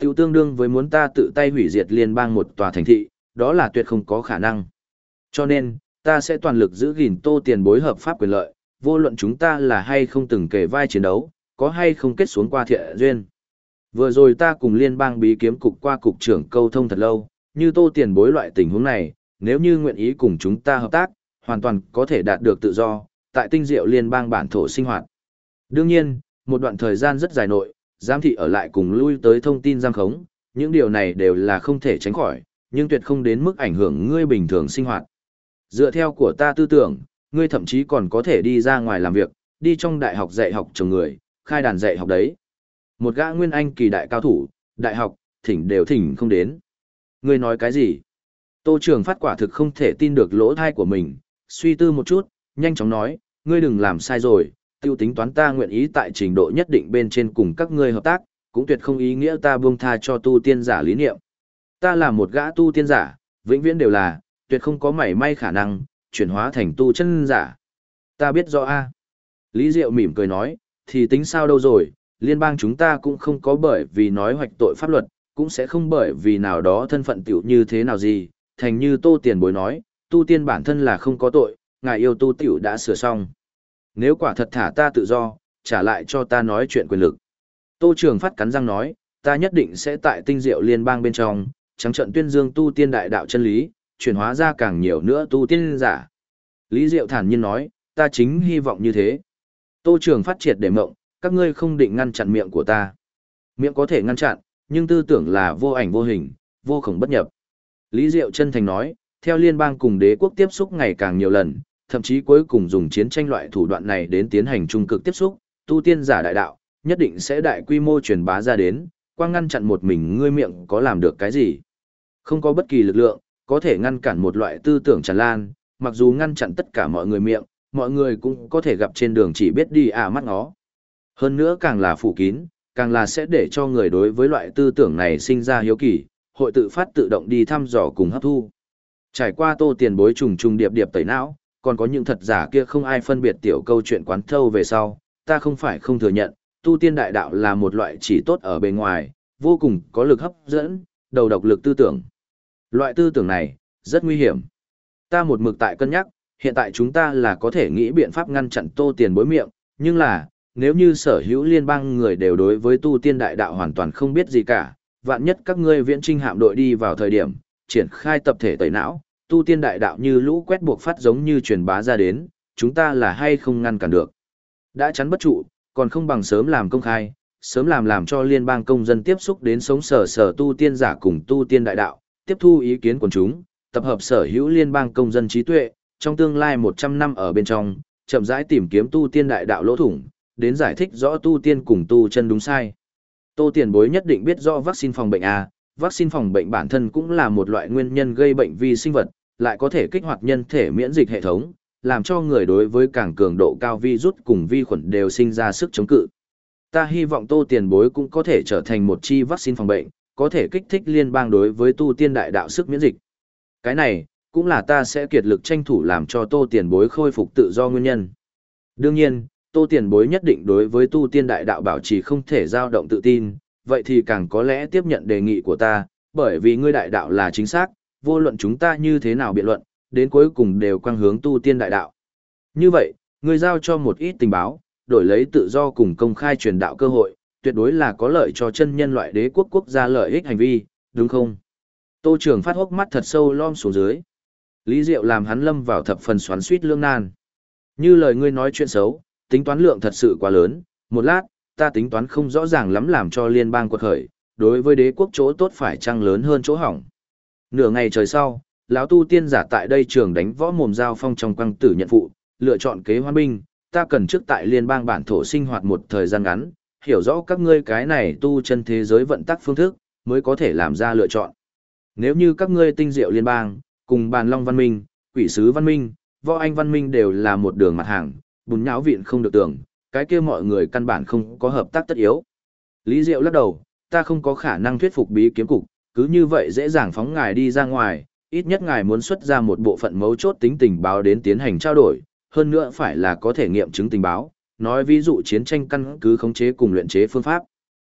Tiểu tương đương với muốn ta tự tay hủy diệt liên bang một tòa thành thị, đó là tuyệt không có khả năng. Cho nên, ta sẽ toàn lực giữ gìn Tô tiền bối hợp pháp quyền lợi, vô luận chúng ta là hay không từng kề vai chiến đấu, có hay không kết xuống qua thiện duyên. Vừa rồi ta cùng liên bang bí kiếm cục qua cục trưởng câu thông thật lâu, như Tô tiền bối loại tình huống này, nếu như nguyện ý cùng chúng ta hợp tác, hoàn toàn có thể đạt được tự do, tại tinh diệu liên bang bản thổ sinh hoạt. Đương nhiên, một đoạn thời gian rất dài nội, giám thị ở lại cùng lui tới thông tin giam khống, những điều này đều là không thể tránh khỏi, nhưng tuyệt không đến mức ảnh hưởng ngươi bình thường sinh hoạt. Dựa theo của ta tư tưởng, ngươi thậm chí còn có thể đi ra ngoài làm việc, đi trong đại học dạy học trồng người, khai đàn dạy học đấy. Một gã nguyên anh kỳ đại cao thủ, đại học, thỉnh đều thỉnh không đến. Ngươi nói cái gì? Tô Trường Phát quả thực không thể tin được lỗ thai của mình, suy tư một chút, nhanh chóng nói, ngươi đừng làm sai rồi, tiêu tính toán ta nguyện ý tại trình độ nhất định bên trên cùng các ngươi hợp tác, cũng tuyệt không ý nghĩa ta buông tha cho tu tiên giả lý niệm. Ta là một gã tu tiên giả, vĩnh viễn đều là, tuyệt không có mảy may khả năng, chuyển hóa thành tu chân giả. Ta biết rõ a. Lý Diệu mỉm cười nói, thì tính sao đâu rồi, liên bang chúng ta cũng không có bởi vì nói hoạch tội pháp luật, cũng sẽ không bởi vì nào đó thân phận tiểu như thế nào gì, thành như Tô tiền bối nói, tu tiên bản thân là không có tội, ngài yêu tu tiểu đã sửa xong. Nếu quả thật thả ta tự do, trả lại cho ta nói chuyện quyền lực. Tô Trường Phát cắn răng nói, ta nhất định sẽ tại tinh diệu liên bang bên trong, trắng trận tuyên dương tu tiên đại đạo chân lý, chuyển hóa ra càng nhiều nữa tu tiên giả. Lý Diệu thản nhiên nói, ta chính hy vọng như thế. Tô Trường Phát triệt để mộng, các ngươi không định ngăn chặn miệng của ta. Miệng có thể ngăn chặn, nhưng tư tưởng là vô ảnh vô hình, vô khổng bất nhập. Lý Diệu chân thành nói, theo liên bang cùng đế quốc tiếp xúc ngày càng nhiều lần, thậm chí cuối cùng dùng chiến tranh loại thủ đoạn này đến tiến hành trung cực tiếp xúc, tu tiên giả đại đạo, nhất định sẽ đại quy mô truyền bá ra đến, quang ngăn chặn một mình ngươi miệng có làm được cái gì. Không có bất kỳ lực lượng, có thể ngăn cản một loại tư tưởng tràn lan, mặc dù ngăn chặn tất cả mọi người miệng, mọi người cũng có thể gặp trên đường chỉ biết đi mắt ngó. Hơn nữa càng là phủ kín, càng là sẽ để cho người đối với loại tư tưởng này sinh ra hiếu kỳ, hội tự phát tự động đi thăm dò cùng hấp thu. Trải qua Tô tiền bối trùng trùng điệp điệp tẩy não, còn có những thật giả kia không ai phân biệt tiểu câu chuyện quán thâu về sau, ta không phải không thừa nhận, tu tiên đại đạo là một loại chỉ tốt ở bề ngoài, vô cùng có lực hấp dẫn, đầu độc lực tư tưởng. Loại tư tưởng này, rất nguy hiểm. Ta một mực tại cân nhắc, hiện tại chúng ta là có thể nghĩ biện pháp ngăn chặn Tô tiền bối miệng, nhưng là, nếu như sở hữu liên bang người đều đối với tu tiên đại đạo hoàn toàn không biết gì cả, vạn nhất các ngươi viễn trinh hạm đội đi vào thời điểm, triển khai tập thể tẩy não, tu tiên đại đạo như lũ quét buộc phát giống như truyền bá ra đến, chúng ta là hay không ngăn cản được. Đã chắn bất trụ, còn không bằng sớm làm công khai, sớm làm cho liên bang công dân tiếp xúc đến sống sở tu tiên giả cùng tu tiên đại đạo, tiếp thu ý kiến của chúng, tập hợp sở hữu liên bang công dân trí tuệ, trong tương lai 100 năm ở bên trong, chậm rãi tìm kiếm tu tiên đại đạo lỗ thủng, đến giải thích rõ tu tiên cùng tu chân đúng sai. Tô tiền bối nhất định biết rõ vaccine phòng bệnh A, vaccine phòng bệnh bản thân cũng là một loại nguyên nhân gây bệnh vi sinh vật, lại có thể kích hoạt nhân thể miễn dịch hệ thống, làm cho người đối với càng cường độ cao virus cùng vi khuẩn đều sinh ra sức chống cự. Ta hy vọng Tô tiền bối cũng có thể trở thành một chi vaccine phòng bệnh, có thể kích thích liên bang đối với tu tiên đại đạo sức miễn dịch. Cái này, cũng là ta sẽ kiệt lực tranh thủ làm cho Tô tiền bối khôi phục tự do nguyên nhân. Đương nhiên, Tô tiền bối nhất định đối với tu tiên đại đạo bảo trì không thể dao động tự tin, vậy thì càng có lẽ tiếp nhận đề nghị của ta, bởi vì ngươi đại đạo là chính xác, vô luận chúng ta như thế nào biện luận, đến cuối cùng đều quang hướng tu tiên đại đạo. Như vậy, ngươi giao cho một ít tình báo, đổi lấy tự do cùng công khai truyền đạo cơ hội, tuyệt đối là có lợi cho chân nhân loại đế quốc quốc gia lợi ích hành vi, đúng không? Tô Trường Phát hốc mắt thật sâu lom xuống dưới. Lý Diệu làm hắn lâm vào thập phần xoắn xuýt lưỡng nan. Như lời ngươi nói chuyện xấu, tính toán lượng thật sự quá lớn, một lát, ta tính toán không rõ ràng lắm làm cho liên bang quật khởi, đối với đế quốc chỗ tốt phải chăng lớn hơn chỗ hỏng. Nửa ngày trời sau, lão tu tiên giả tại đây trường đánh võ mồm giao phong trong quăng tử nhận phụ, lựa chọn kế hoan binh, ta cần trước tại liên bang bản thổ sinh hoạt một thời gian ngắn, hiểu rõ các ngươi cái này tu chân thế giới vận tắc phương thức, mới có thể làm ra lựa chọn. Nếu như các ngươi tinh diệu liên bang, cùng bàn long văn minh, quỷ sứ văn minh, võ anh văn minh đều là một đường mặt hàng, bùn nhão vịn không được tưởng, cái kia mọi người căn bản không có hợp tác tất yếu. Lý Diệu lắc đầu, ta không có khả năng thuyết phục bí kiếm cục, cứ như vậy dễ dàng phóng ngài đi ra ngoài, ít nhất ngài muốn xuất ra một bộ phận mấu chốt tính tình báo đến tiến hành trao đổi, hơn nữa phải là có thể nghiệm chứng tình báo, nói ví dụ chiến tranh căn cứ khống chế cùng luyện chế phương pháp.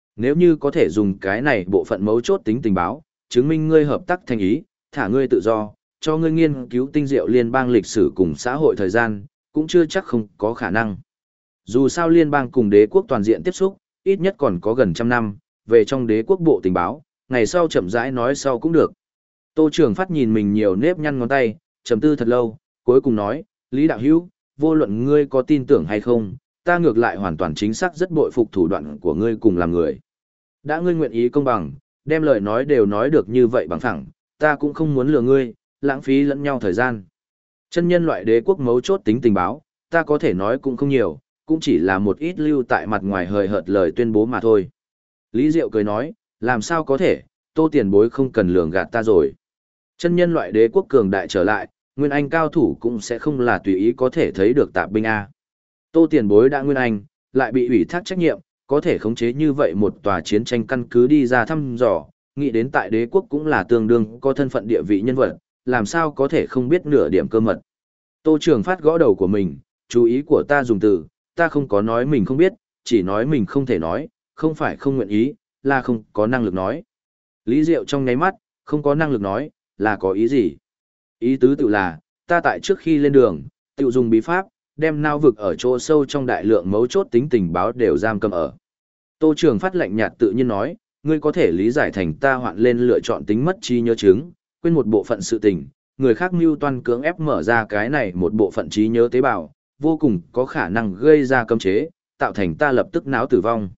Nếu như có thể dùng cái này bộ phận mấu chốt tính tình báo, chứng minh ngươi hợp tác thành ý, thả ngươi tự do, cho ngươi nghiên cứu tinh diệu liên bang lịch sử cùng xã hội thời gian, cũng chưa chắc không có khả năng. Dù sao liên bang cùng đế quốc toàn diện tiếp xúc, ít nhất còn có gần trăm năm, về trong đế quốc bộ tình báo, ngày sau chậm rãi nói sau cũng được. Tô Trường Phát nhìn mình nhiều nếp nhăn ngón tay, trầm tư thật lâu, cuối cùng nói, Lý Đạo Hữu, vô luận ngươi có tin tưởng hay không, ta ngược lại hoàn toàn chính xác rất bội phục thủ đoạn của ngươi cùng làm người. Đã ngươi nguyện ý công bằng, đem lời nói đều nói được như vậy bằng phẳng, ta cũng không muốn lừa ngươi, lãng phí lẫn nhau thời gian. Chân nhân loại đế quốc mấu chốt tính tình báo, ta có thể nói cũng không nhiều, cũng chỉ là một ít lưu tại mặt ngoài hời hợt lời tuyên bố mà thôi. Lý Diệu cười nói, làm sao có thể, Tô tiền bối không cần lường gạt ta rồi. Chân nhân loại đế quốc cường đại trở lại, Nguyên Anh cao thủ cũng sẽ không là tùy ý có thể thấy được tạp binh A. Tô tiền bối đã Nguyên Anh, lại bị ủy thác trách nhiệm, có thể khống chế như vậy một tòa chiến tranh căn cứ đi ra thăm dò, nghĩ đến tại đế quốc cũng là tương đương có thân phận địa vị nhân vật, làm sao có thể không biết nửa điểm cơ mật. Tô Trường Phát gõ đầu của mình, chú ý của ta dùng từ, ta không có nói mình không biết, chỉ nói mình không thể nói, không phải không nguyện ý, là không có năng lực nói. Lý Diệu trong nháy mắt, không có năng lực nói, là có ý gì? Ý tứ tự là, ta tại trước khi lên đường, tự dùng bí pháp, đem nao vực ở chỗ sâu trong đại lượng mấu chốt tính tình báo đều giam cầm ở. Tô Trường Phát lạnh nhạt tự nhiên nói, ngươi có thể lý giải thành ta hoạn lên lựa chọn tính mất trí nhớ chứng, quên một bộ phận sự tình, người khác mưu toan cưỡng ép mở ra cái này một bộ phận trí nhớ tế bào, vô cùng có khả năng gây ra cấm chế, tạo thành ta lập tức não tử vong.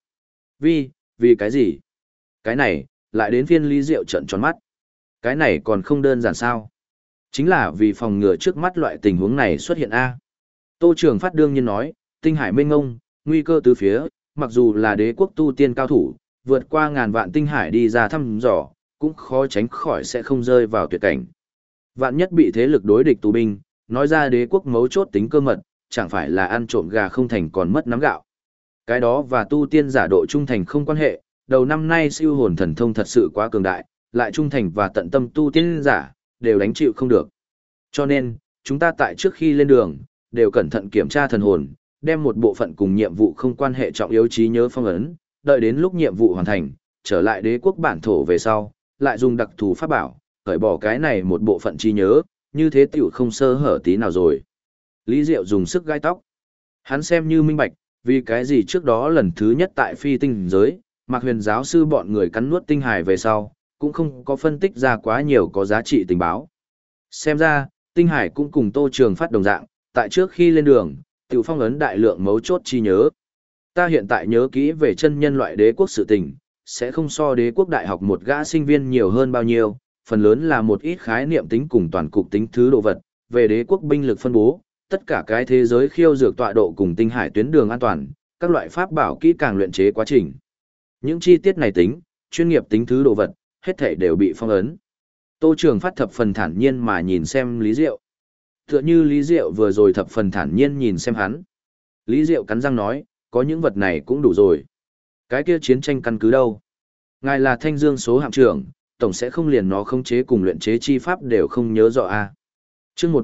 Vì cái gì? Cái này, lại đến phiên Lý Diệu trợn tròn mắt. Cái này còn không đơn giản sao? Chính là vì phòng ngừa trước mắt loại tình huống này xuất hiện A. Tô Trường Phát đương nhiên nói, tinh hải mênh ngông, nguy cơ tứ phía, mặc dù là đế quốc tu tiên cao thủ, vượt qua ngàn vạn tinh hải đi ra thăm dò, cũng khó tránh khỏi sẽ không rơi vào tuyệt cảnh. Vạn nhất bị thế lực đối địch tù binh, nói ra đế quốc mấu chốt tính cơ mật, chẳng phải là ăn trộm gà không thành còn mất nắm gạo. Cái đó và tu tiên giả độ trung thành không quan hệ, đầu năm nay siêu hồn thần thông thật sự quá cường đại, lại trung thành và tận tâm tu tiên giả, đều đánh chịu không được. Cho nên, chúng ta tại trước khi lên đường, đều cẩn thận kiểm tra thần hồn, đem một bộ phận cùng nhiệm vụ không quan hệ trọng yếu trí nhớ phong ấn, đợi đến lúc nhiệm vụ hoàn thành, trở lại đế quốc bản thổ về sau, lại dùng đặc thù pháp bảo, cởi bỏ cái này một bộ phận trí nhớ, như thế tiểu không sơ hở tí nào rồi. Lý Diệu dùng sức gai tóc. Hắn xem như minh bạch, vì cái gì trước đó lần thứ nhất tại phi tinh giới, Mạc Huyền giáo sư bọn người cắn nuốt tinh hài về sau, cũng không có phân tích ra quá nhiều có giá trị tình báo. Xem ra, tinh hải cũng cùng Tô Trường Phát đồng dạng, tại trước khi lên đường, tiểu phong ấn đại lượng mấu chốt chi nhớ. Ta hiện tại nhớ kỹ về chân nhân loại đế quốc sự tình, sẽ không so đế quốc đại học một gã sinh viên nhiều hơn bao nhiêu, phần lớn là một ít khái niệm tính cùng toàn cục tính thứ đồ vật, về đế quốc binh lực phân bố, tất cả cái thế giới khiêu dược tọa độ cùng tinh hải tuyến đường an toàn, các loại pháp bảo kỹ càng luyện chế quá trình. Những chi tiết này tính, chuyên nghiệp tính thứ đồ vật, hết thảy đều bị phong ấn. Tô Trường Phát thập phần thản nhiên mà nhìn xem Lý Diệu. Tựa như Lý Diệu vừa rồi thập phần thản nhiên nhìn xem hắn. Lý Diệu cắn răng nói, có những vật này cũng đủ rồi. Cái kia chiến tranh căn cứ đâu? Ngài là Thanh Dương số hạm trưởng, tổng sẽ không liền nó khống chế cùng luyện chế chi pháp đều không nhớ rõ a. Chương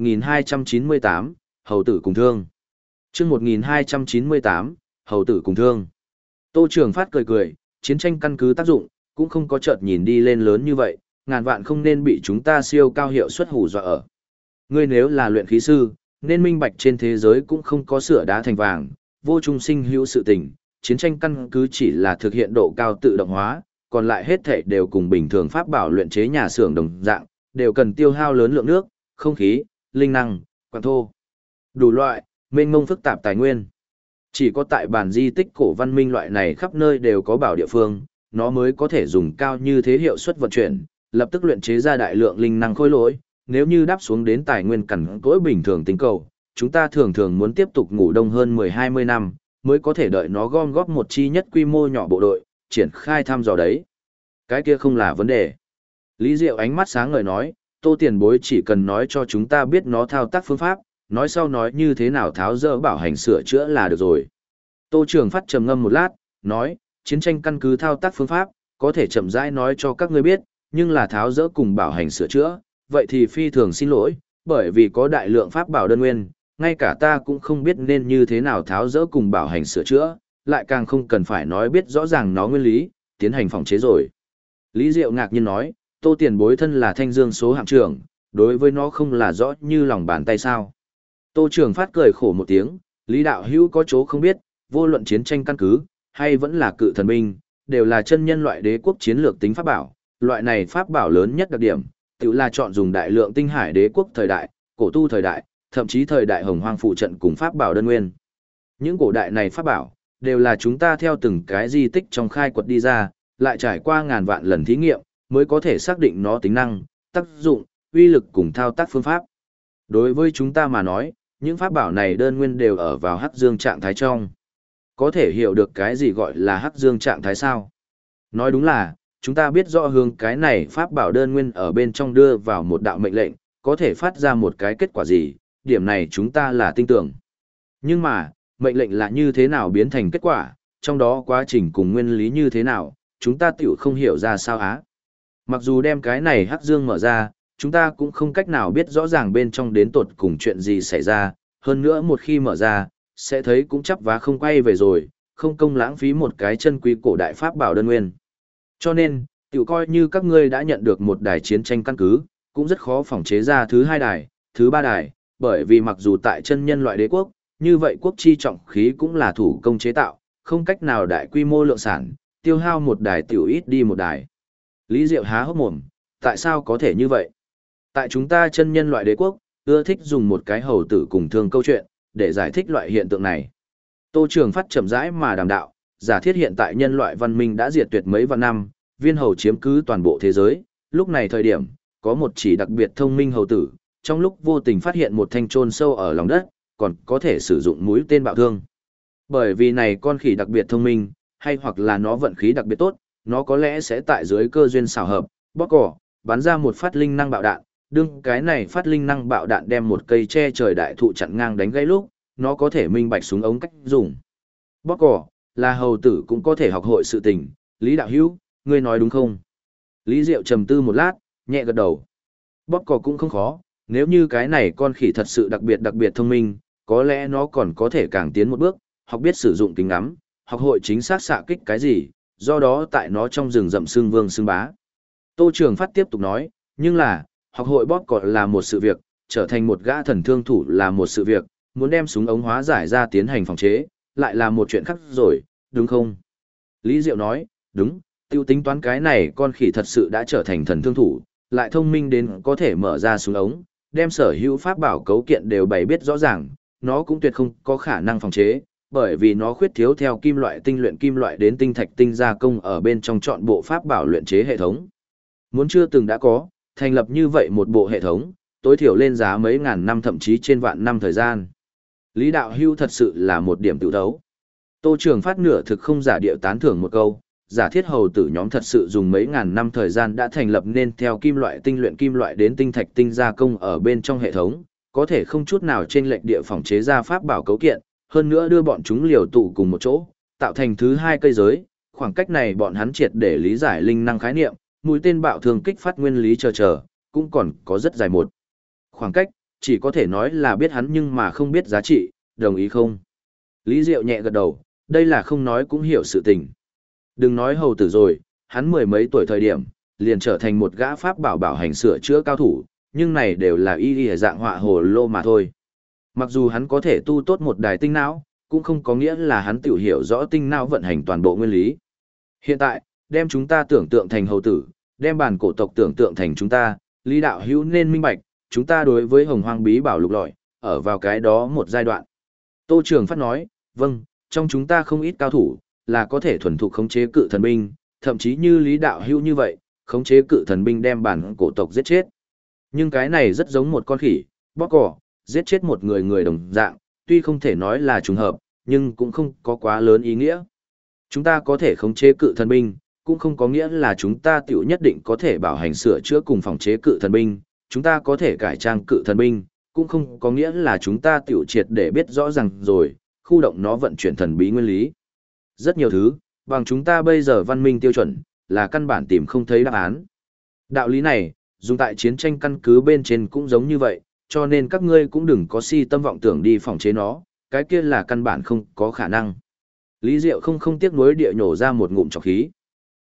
1298, Hầu tử cùng thương. Chương 1298, Hầu tử cùng thương. Tô Trường Phát cười cười, chiến tranh căn cứ tác dụng, cũng không có chợt nhìn đi lên lớn như vậy, ngàn vạn không nên bị chúng ta siêu cao hiệu suất hù dọa ở. Ngươi nếu là luyện khí sư, nên minh bạch trên thế giới cũng không có sửa đá thành vàng, vô trung sinh hữu sự tình, chiến tranh căn cứ chỉ là thực hiện độ cao tự động hóa, còn lại hết thảy đều cùng bình thường pháp bảo luyện chế nhà xưởng đồng dạng, đều cần tiêu hao lớn lượng nước, không khí, linh năng, quặng thô, đủ loại, mênh mông phức tạp tài nguyên. Chỉ có tại bản di tích cổ văn minh loại này khắp nơi đều có bảo địa phương, nó mới có thể dùng cao như thế hiệu suất vận chuyển, lập tức luyện chế ra đại lượng linh năng khối lỗi. Nếu như đáp xuống đến tài nguyên cằn cỗi bình thường tinh cầu, chúng ta thường thường muốn tiếp tục ngủ đông hơn 10-20 năm, mới có thể đợi nó gom góp một chi nhất quy mô nhỏ bộ đội, triển khai thăm dò đấy. Cái kia không là vấn đề. Lý Diệu ánh mắt sáng ngời nói, Tô tiền bối chỉ cần nói cho chúng ta biết nó thao tác phương pháp, nói sau nói như thế nào tháo dỡ bảo hành sửa chữa là được rồi. Tô Trường Phát trầm ngâm một lát, nói, chiến tranh căn cứ thao tác phương pháp, có thể chậm rãi nói cho các ngươi biết, nhưng là tháo dỡ cùng bảo hành sửa chữa, vậy thì phi thường xin lỗi, bởi vì có đại lượng pháp bảo đơn nguyên, ngay cả ta cũng không biết nên như thế nào tháo dỡ cùng bảo hành sửa chữa, lại càng không cần phải nói biết rõ ràng nó nguyên lý, tiến hành phòng chế rồi. Lý Diệu ngạc nhiên nói, Tô tiền bối thân là thanh dương số hạng trưởng, đối với nó không là rõ như lòng bàn tay sao. Tô Trường Phát cười khổ một tiếng, Lý đạo hữu có chỗ không biết, vô luận chiến tranh căn cứ, hay vẫn là cự thần binh, đều là chân nhân loại đế quốc chiến lược tính pháp bảo. Loại này pháp bảo lớn nhất đặc điểm, tự là chọn dùng đại lượng tinh hải đế quốc thời đại, cổ tu thời đại, thậm chí thời đại hồng hoang phụ trận cùng pháp bảo đơn nguyên. Những cổ đại này pháp bảo, đều là chúng ta theo từng cái di tích trong khai quật đi ra, lại trải qua ngàn vạn lần thí nghiệm, mới có thể xác định nó tính năng, tác dụng, uy lực cùng thao tác phương pháp. Đối với chúng ta mà nói, những pháp bảo này đơn nguyên đều ở vào hắc dương trạng thái trong. Có thể hiểu được cái gì gọi là hắc dương trạng thái sao? Nói đúng là, chúng ta biết rõ hướng cái này pháp bảo đơn nguyên ở bên trong đưa vào một đạo mệnh lệnh, có thể phát ra một cái kết quả gì, điểm này chúng ta là tin tưởng. Nhưng mà, mệnh lệnh là như thế nào biến thành kết quả, trong đó quá trình cùng nguyên lý như thế nào, chúng ta tiểu không hiểu ra sao á. Mặc dù đem cái này hắc dương mở ra, chúng ta cũng không cách nào biết rõ ràng bên trong đến tột cùng chuyện gì xảy ra, hơn nữa một khi mở ra, sẽ thấy cũng chắp vá không quay về rồi, không công lãng phí một cái chân quý cổ đại pháp bảo đơn nguyên. Cho nên, tiểu coi như các ngươi đã nhận được một đài chiến tranh căn cứ, cũng rất khó phòng chế ra thứ hai đài, thứ ba đài, bởi vì mặc dù tại chân nhân loại đế quốc, như vậy quốc chi trọng khí cũng là thủ công chế tạo, không cách nào đại quy mô lượng sản, tiêu hao một đài tiểu ít đi một đài. Lý Diệu há hốc mồm, tại sao có thể như vậy? Tại chúng ta chân nhân loại đế quốc, ưa thích dùng một cái hầu tử cùng thương câu chuyện, để giải thích loại hiện tượng này. Tô Trường Phát chậm rãi mà đàm đạo, giả thiết hiện tại nhân loại văn minh đã diệt tuyệt mấy vạn năm, viên hầu chiếm cứ toàn bộ thế giới, lúc này thời điểm, có một chỉ đặc biệt thông minh hầu tử, trong lúc vô tình phát hiện một thanh trôn sâu ở lòng đất, còn có thể sử dụng mũi tên bạo thương. Bởi vì này con khỉ đặc biệt thông minh, hay hoặc là nó vận khí đặc biệt tốt, nó có lẽ sẽ tại dưới cơ duyên xảo hợp, bóp cỏ, bắn ra một phát linh năng bạo đạn, đương cái này phát linh năng bạo đạn đem một cây che trời đại thụ chặn ngang đánh gãy lúc, nó có thể minh bạch súng ống cách dùng. Bóp cỏ, là hầu tử cũng có thể học hội sự tình, Lý đạo hữu, ngươi nói đúng không? Lý Diệu trầm tư một lát, nhẹ gật đầu. Bóp cỏ cũng không khó, nếu như cái này con khỉ thật sự đặc biệt thông minh, có lẽ nó còn có thể càng tiến một bước, học biết sử dụng kính ngắm, học hội chính xác xạ kích cái gì, do đó tại nó trong rừng rậm xương vương xương bá. Tô Trường Phát tiếp tục nói, nhưng là, học hội bóp cỏ là một sự việc, trở thành một gã thần thương thủ là một sự việc, muốn đem súng ống hóa giải ra tiến hành phòng chế, lại là một chuyện khác rồi, đúng không? Lý Diệu nói, đúng, tiêu tính toán cái này con khỉ thật sự đã trở thành thần thương thủ, lại thông minh đến có thể mở ra súng ống, đem sở hữu pháp bảo cấu kiện đều bày biết rõ ràng, nó cũng tuyệt không có khả năng phòng chế, bởi vì nó khuyết thiếu theo kim loại tinh luyện kim loại đến tinh thạch tinh gia công ở bên trong chọn bộ pháp bảo luyện chế hệ thống. Muốn chưa từng đã có, thành lập như vậy một bộ hệ thống, tối thiểu lên giá mấy ngàn năm thậm chí trên vạn năm thời gian. Lý đạo hưu thật sự là một điểm tự thấu. Tô Trường Phát nửa thực không giả điệu tán thưởng một câu, giả thiết hầu tử nhóm thật sự dùng mấy ngàn năm thời gian đã thành lập nên theo kim loại tinh luyện kim loại đến tinh thạch tinh gia công ở bên trong hệ thống, có thể không chút nào trên lệnh địa phòng chế ra pháp bảo cấu kiện, hơn nữa đưa bọn chúng liều tụ cùng một chỗ, tạo thành thứ hai cây giới, khoảng cách này bọn hắn triệt để lý giải linh năng khái niệm, mũi tên bạo thường kích phát nguyên lý chờ, cũng còn có rất dài một khoảng cách, chỉ có thể nói là biết hắn nhưng mà không biết giá trị, đồng ý không? Lý Diệu nhẹ gật đầu, đây là không nói cũng hiểu sự tình. Đừng nói hầu tử rồi, hắn mười mấy tuổi thời điểm, liền trở thành một gã pháp bảo hành sửa chữa cao thủ, nhưng này đều là y dạng họa hồ lô mà thôi. Mặc dù hắn có thể tu tốt một đài tinh não, cũng không có nghĩa là hắn tự hiểu rõ tinh não vận hành toàn bộ nguyên lý. Hiện tại, đem chúng ta tưởng tượng thành hầu tử, đem bản cổ tộc tưởng tượng thành chúng ta, Lý đạo hữu nên minh bạch, chúng ta đối với hồng hoang bí bảo lục lọi, ở vào cái đó một giai đoạn. Tô Trường Phát nói, vâng, trong chúng ta không ít cao thủ, là có thể thuần thục khống chế cự thần binh, thậm chí như Lý đạo hữu như vậy, khống chế cự thần binh đem bản cổ tộc giết chết. Nhưng cái này rất giống một con khỉ, bóp cỏ, giết chết một người đồng dạng, tuy không thể nói là trùng hợp, nhưng cũng không có quá lớn ý nghĩa. Chúng ta có thể khống chế cự thần binh, cũng không có nghĩa là chúng ta tiểu nhất định có thể bảo hành sửa chữa cùng phòng chế cự thần binh, chúng ta có thể cải trang cự thần binh, cũng không có nghĩa là chúng ta tiểu triệt để biết rõ ràng rồi, khu động nó vận chuyển thần bí nguyên lý. Rất nhiều thứ, bằng chúng ta bây giờ văn minh tiêu chuẩn, là căn bản tìm không thấy đáp án. Đạo lý này, dùng tại chiến tranh căn cứ bên trên cũng giống như vậy, cho nên các ngươi cũng đừng có si tâm vọng tưởng đi phòng chế nó, cái kia là căn bản không có khả năng. Lý Diệu không tiếc nuối địa nhổ ra một ngụm trọc khí.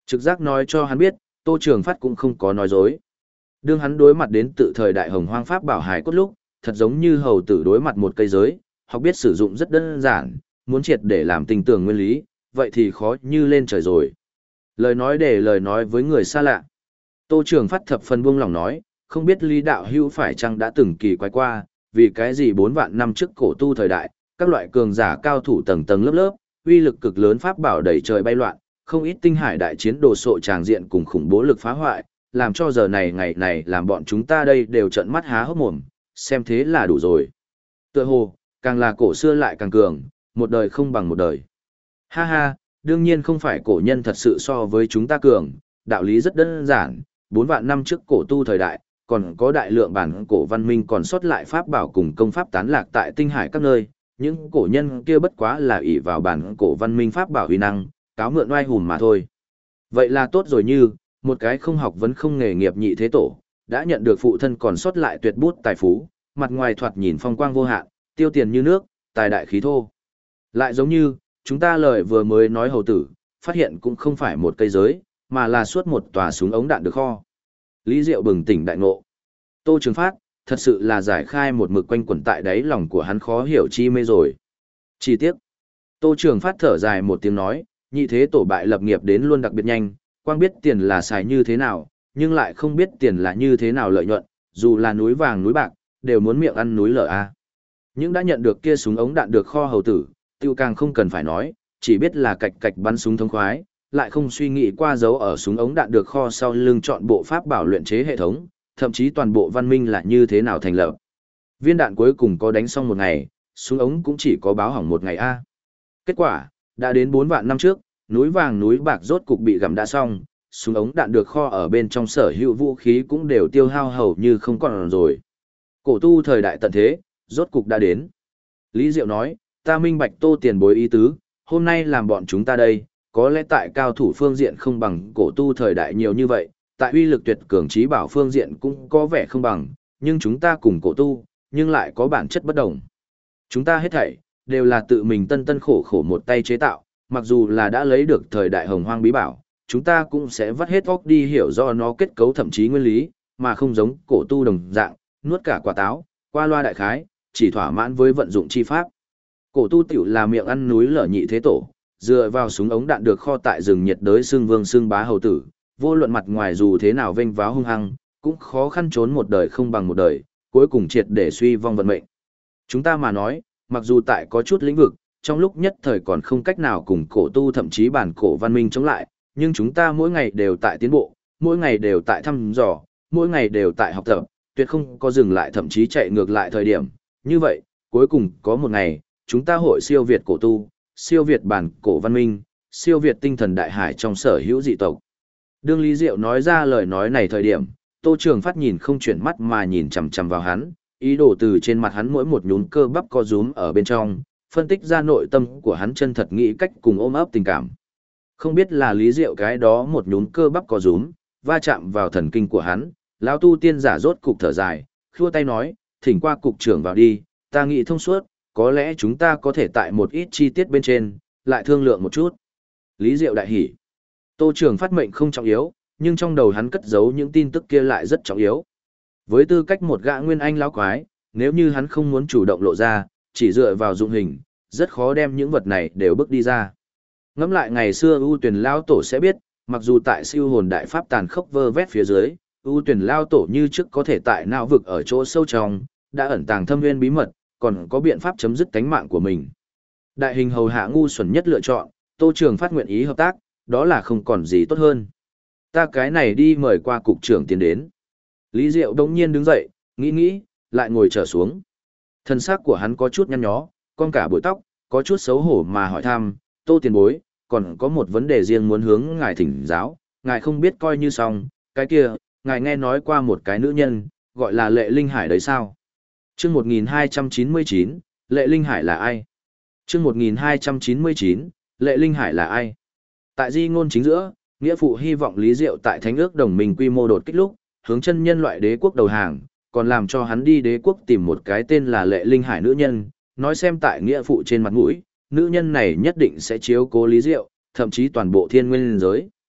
Trực giác nói cho hắn biết, Tô Trường Phát cũng không có nói dối. Đương hắn đối mặt đến tự thời đại hồng hoang pháp bảo hải cốt lúc, thật giống như hầu tử đối mặt một cây giới, học biết sử dụng rất đơn giản, muốn triệt để làm tình tưởng nguyên lý, vậy thì khó như lên trời rồi. Lời nói để lời nói với người xa lạ. Tô Trường Phát thập phần buông lòng nói, không biết Lý đạo hữu phải chăng đã từng kỳ quái qua, vì cái gì 4 vạn năm trước cổ tu thời đại, các loại cường giả cao thủ tầng tầng lớp lớp, uy lực cực lớn pháp bảo đầy trời bay loạn, không ít tinh hải đại chiến đồ sộ tràng diện cùng khủng bố lực phá hoại, làm cho giờ này ngày này làm bọn chúng ta đây đều trợn mắt há hốc mồm, xem thế là đủ rồi. Tựa hồ, càng là cổ xưa lại càng cường, một đời không bằng một đời. Ha ha, đương nhiên không phải cổ nhân thật sự so với chúng ta cường, đạo lý rất đơn giản, 4 vạn năm trước cổ tu thời đại, còn có đại lượng bản cổ văn minh còn sót lại pháp bảo cùng công pháp tán lạc tại tinh hải các nơi, những cổ nhân kia bất quá là ỷ vào bản cổ văn minh pháp bảo uy năng, cáo mượn oai hùng mà thôi. Vậy là tốt rồi, như một cái không học vấn không nghề nghiệp nhị thế tổ, đã nhận được phụ thân còn sót lại tuyệt bút tài phú, mặt ngoài thoạt nhìn phong quang vô hạn, tiêu tiền như nước, tài đại khí thô. Lại giống như, chúng ta lời vừa mới nói hầu tử, phát hiện cũng không phải một cây giới, mà là suốt một tòa súng ống đạn được kho. Lý Diệu bừng tỉnh đại ngộ. Tô Trường Phát, thật sự là giải khai một mực quanh quẩn tại đáy lòng của hắn khó hiểu chi mê rồi. Chi tiết. Tô Trường Phát thở dài một tiếng nói, nhị thế tổ bại lập nghiệp đến luôn đặc biệt nhanh, quang biết tiền là xài như thế nào, nhưng lại không biết tiền là như thế nào lợi nhuận, dù là núi vàng núi bạc, đều muốn miệng ăn núi lở a. Những đã nhận được kia súng ống đạn được kho hầu tử, tiêu càng không cần phải nói, chỉ biết là cạch cạch bắn súng thông khoái, lại không suy nghĩ qua dấu ở súng ống đạn được kho sau lưng chọn bộ pháp bảo luyện chế hệ thống, thậm chí toàn bộ văn minh là như thế nào thành lập. Viên đạn cuối cùng có đánh xong một ngày, súng ống cũng chỉ có báo hỏng một ngày a. Kết quả, đã đến 4 vạn năm trước, núi vàng núi bạc rốt cục bị gặm đã xong, súng ống đạn được kho ở bên trong sở hữu vũ khí cũng đều tiêu hao hầu như không còn rồi. Cổ tu thời đại tận thế, rốt cục đã đến. Lý Diệu nói, ta minh bạch Tô tiền bối ý tứ, hôm nay làm bọn chúng ta đây, có lẽ tại cao thủ phương diện không bằng cổ tu thời đại nhiều như vậy, tại uy lực tuyệt cường trí bảo phương diện cũng có vẻ không bằng, nhưng chúng ta cùng cổ tu, nhưng lại có bản chất bất đồng. Chúng ta hết thảy, đều là tự mình tân tân khổ khổ một tay chế tạo, mặc dù là đã lấy được thời đại hồng hoang bí bảo, chúng ta cũng sẽ vắt hết óc đi hiểu do nó kết cấu thậm chí nguyên lý, mà không giống cổ tu đồng dạng, nuốt cả quả táo, qua loa đại khái, chỉ thỏa mãn với vận dụng chi pháp. Cổ tu tiểu là miệng ăn núi lở nhị thế tổ, dựa vào súng ống đạn được kho tại rừng nhiệt đới xương vương xương bá hầu tử, vô luận mặt ngoài dù thế nào vênh váo hung hăng, cũng khó khăn trốn một đời không bằng một đời, cuối cùng triệt để suy vong vận mệnh. Chúng ta mà nói, mặc dù tại có chút lĩnh vực, trong lúc nhất thời còn không cách nào cùng cổ tu thậm chí bản cổ văn minh chống lại, nhưng chúng ta mỗi ngày đều tại tiến bộ, mỗi ngày đều tại thăm dò, mỗi ngày đều tại học tập, tuyệt không có dừng lại thậm chí chạy ngược lại thời điểm. Như vậy, cuối cùng có một ngày, chúng ta hội siêu việt cổ tu, siêu việt bản cổ văn minh, siêu việt tinh thần đại hải trong sở hữu dị tộc. Đương Lý Diệu nói ra lời nói này thời điểm, Tô Trường Phát nhìn không chuyển mắt mà nhìn chằm chằm vào hắn, ý đồ từ trên mặt hắn mỗi một nhún cơ bắp co rúm ở bên trong, phân tích ra nội tâm của hắn chân thật nghĩ cách cùng ôm ấp tình cảm. Không biết là Lý Diệu cái đó một nhún cơ bắp co rúm, va chạm vào thần kinh của hắn, lão tu tiên giả rốt cục thở dài, khua tay nói, thỉnh qua cục trưởng vào đi, ta nghĩ thông suốt, có lẽ chúng ta có thể tại một ít chi tiết bên trên, lại thương lượng một chút. Lý Diệu đại hỉ. Tô Trường Phát mệnh không trọng yếu, nhưng trong đầu hắn cất giấu những tin tức kia lại rất trọng yếu. Với tư cách một gã nguyên anh lão quái, nếu như hắn không muốn chủ động lộ ra, chỉ dựa vào dụng hình, rất khó đem những vật này đều bước đi ra. Ngẫm lại ngày xưa ưu tuyển lao tổ sẽ biết, mặc dù tại siêu hồn đại pháp tàn khốc vơ vét phía dưới, ưu tuyển lao tổ như trước có thể tại não vực ở chỗ sâu trong, đã ẩn tàng thâm nguyên bí mật, còn có biện pháp chấm dứt cánh mạng của mình. Đại hình hầu hạ ngu xuẩn nhất lựa chọn, Tô Trường Phát nguyện ý hợp tác, đó là không còn gì tốt hơn. Ta cái này đi mời qua cục trưởng tiến đến. Lý Diệu đông nhiên đứng dậy, nghĩ, lại ngồi trở xuống. Thân xác của hắn có chút nhăn nhó, con cả bụi tóc, có chút xấu hổ mà hỏi thăm, Tô tiền bối, còn có một vấn đề riêng muốn hướng ngài thỉnh giáo, ngài không biết coi như xong, cái kia, ngài nghe nói qua một cái nữ nhân, gọi là Lệ Linh Hải đấy sao? Chương 1299, Lệ Linh Hải là ai? Chương 1299, Lệ Linh Hải là ai? Tại di ngôn chính giữa, nghĩa phụ hy vọng Lý Diệu tại thánh ước đồng minh quy mô đột kích lúc, hướng chân nhân loại đế quốc đầu hàng, còn làm cho hắn đi đế quốc tìm một cái tên là Lệ Linh Hải nữ nhân, nói xem tại nghĩa phụ trên mặt mũi, nữ nhân này nhất định sẽ chiếu cố Lý Diệu, thậm chí toàn bộ thiên nguyên giới.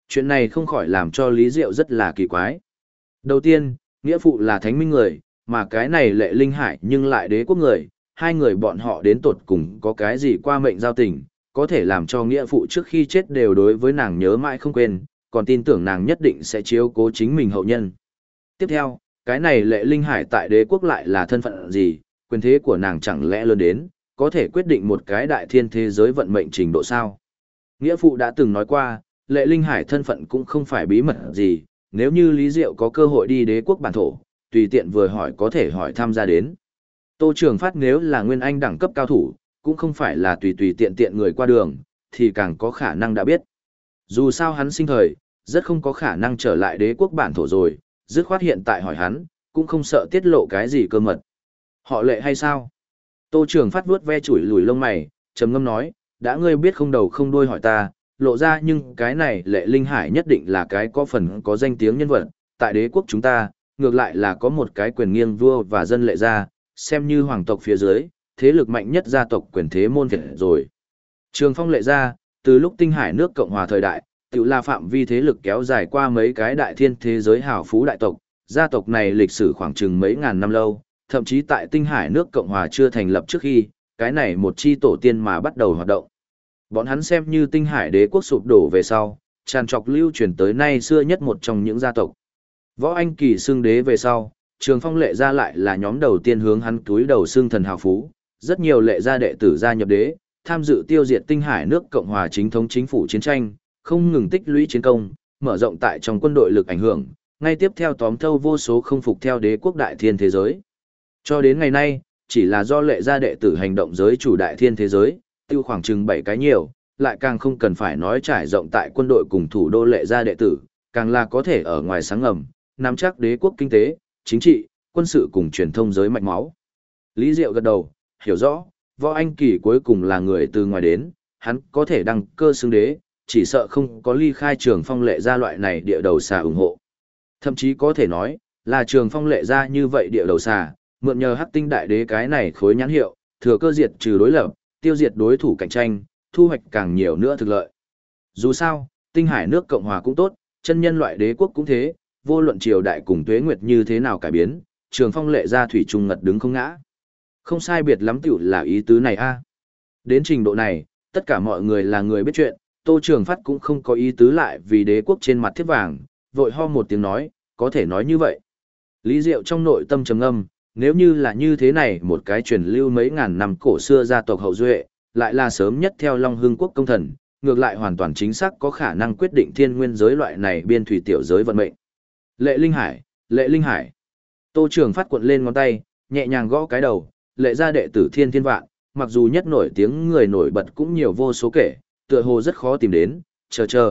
Chuyện này không khỏi làm cho Lý Diệu rất là kỳ quái. Đầu tiên, nghĩa phụ là thánh minh người, mà cái này Lệ Linh Hải nhưng lại đế quốc người, hai người bọn họ đến tột cùng có cái gì qua mệnh giao tình, có thể làm cho nghĩa phụ trước khi chết đều đối với nàng nhớ mãi không quên, còn tin tưởng nàng nhất định sẽ chiếu cố chính mình hậu nhân. Tiếp theo, cái này Lệ Linh Hải tại đế quốc lại là thân phận gì, quyền thế của nàng chẳng lẽ lớn đến, có thể quyết định một cái đại thiên thế giới vận mệnh trình độ sao? Nghĩa phụ đã từng nói qua, Lệ Linh Hải thân phận cũng không phải bí mật gì, nếu như Lý Diệu có cơ hội đi đế quốc bản thổ, tùy tiện vừa hỏi có thể hỏi tham gia đến. Tô Trường Phát nếu là nguyên anh đẳng cấp cao thủ, cũng không phải là tùy tùy tiện tiện người qua đường, thì càng có khả năng đã biết. Dù sao hắn sinh thời, rất không có khả năng trở lại đế quốc bản thổ rồi, dứt khoát hiện tại hỏi hắn, cũng không sợ tiết lộ cái gì cơ mật. Họ Lệ hay sao? Tô Trường Phát vuốt ve chủi lùi lông mày, trầm ngâm nói, đã ngươi biết không đầu không đuôi hỏi ta, lộ ra nhưng cái này Lệ Linh Hải nhất định là cái có phần có danh tiếng nhân vật, tại đế quốc chúng ta, ngược lại là có một cái quyền nghiêng vua và dân Lệ gia, xem như hoàng tộc phía dưới, thế lực mạnh nhất gia tộc quyền thế môn Việt rồi. Trường Phong Lệ gia, từ lúc Tinh Hải nước Cộng hòa thời đại, tự là phạm vi thế lực kéo dài qua mấy cái đại thiên thế giới hào phú đại tộc, gia tộc này lịch sử khoảng chừng mấy ngàn năm lâu, thậm chí tại Tinh Hải nước Cộng hòa chưa thành lập trước khi, cái này một chi tổ tiên mà bắt đầu hoạt động. Bọn hắn xem như Tinh Hải đế quốc sụp đổ về sau, tràn trọc lưu truyền tới nay xưa nhất một trong những gia tộc. Võ Anh Kỳ xưng đế về sau, Trường Phong Lệ gia lại là nhóm đầu tiên hướng hắn túi đầu xưng thần hào phú, rất nhiều Lệ gia đệ tử gia nhập đế, tham dự tiêu diệt Tinh Hải nước Cộng hòa chính thống chính phủ chiến tranh, không ngừng tích lũy chiến công, mở rộng tại trong quân đội lực ảnh hưởng, ngay tiếp theo tóm thâu vô số không phục theo đế quốc đại thiên thế giới. Cho đến ngày nay, chỉ là do Lệ gia đệ tử hành động giới chủ đại thiên thế giới, tiêu khoảng chừng 7 cái nhiều, lại càng không cần phải nói trải rộng tại quân đội cùng thủ đô Lệ gia đệ tử, càng là có thể ở ngoài sáng ngầm, nắm chắc đế quốc kinh tế, chính trị, quân sự cùng truyền thông giới mạch máu. Lý Diệu gật đầu, hiểu rõ, Võ Anh Kỳ cuối cùng là người từ ngoài đến, hắn có thể đăng cơ xưng đế, chỉ sợ không có ly khai Trường Phong Lệ gia loại này địa đầu xà ủng hộ. Thậm chí có thể nói, là Trường Phong Lệ gia như vậy địa đầu xà, mượn nhờ Hắc Tinh Đại Đế cái này khối nhãn hiệu, thừa cơ diệt trừ đối lập, tiêu diệt đối thủ cạnh tranh, thu hoạch càng nhiều nữa thực lợi. Dù sao, Tinh Hải nước Cộng hòa cũng tốt, chân nhân loại đế quốc cũng thế, vô luận triều đại cùng tuế nguyệt như thế nào cải biến, Trường Phong Lệ gia thủy chung ngật đứng không ngã. Không sai biệt lắm tiểu là ý tứ này a. Đến trình độ này, tất cả mọi người là người biết chuyện, Tô Trường Phát cũng không có ý tứ lại vì đế quốc trên mặt thiết vàng, vội ho một tiếng nói, có thể nói như vậy. Lý Diệu trong nội tâm trầm ngâm, nếu như là như thế này một cái truyền lưu mấy ngàn năm cổ xưa gia tộc hậu duệ, lại là sớm nhất theo Long Hưng quốc công thần, ngược lại hoàn toàn chính xác có khả năng quyết định thiên nguyên giới loại này biên thủy tiểu giới vận mệnh. Lệ Linh Hải, Lệ Linh Hải. Tô Trường Phát cuộn lên ngón tay, nhẹ nhàng gõ cái đầu, Lệ gia đệ tử thiên thiên vạn, mặc dù nhất nổi tiếng người nổi bật cũng nhiều vô số kể, tựa hồ rất khó tìm đến, chờ,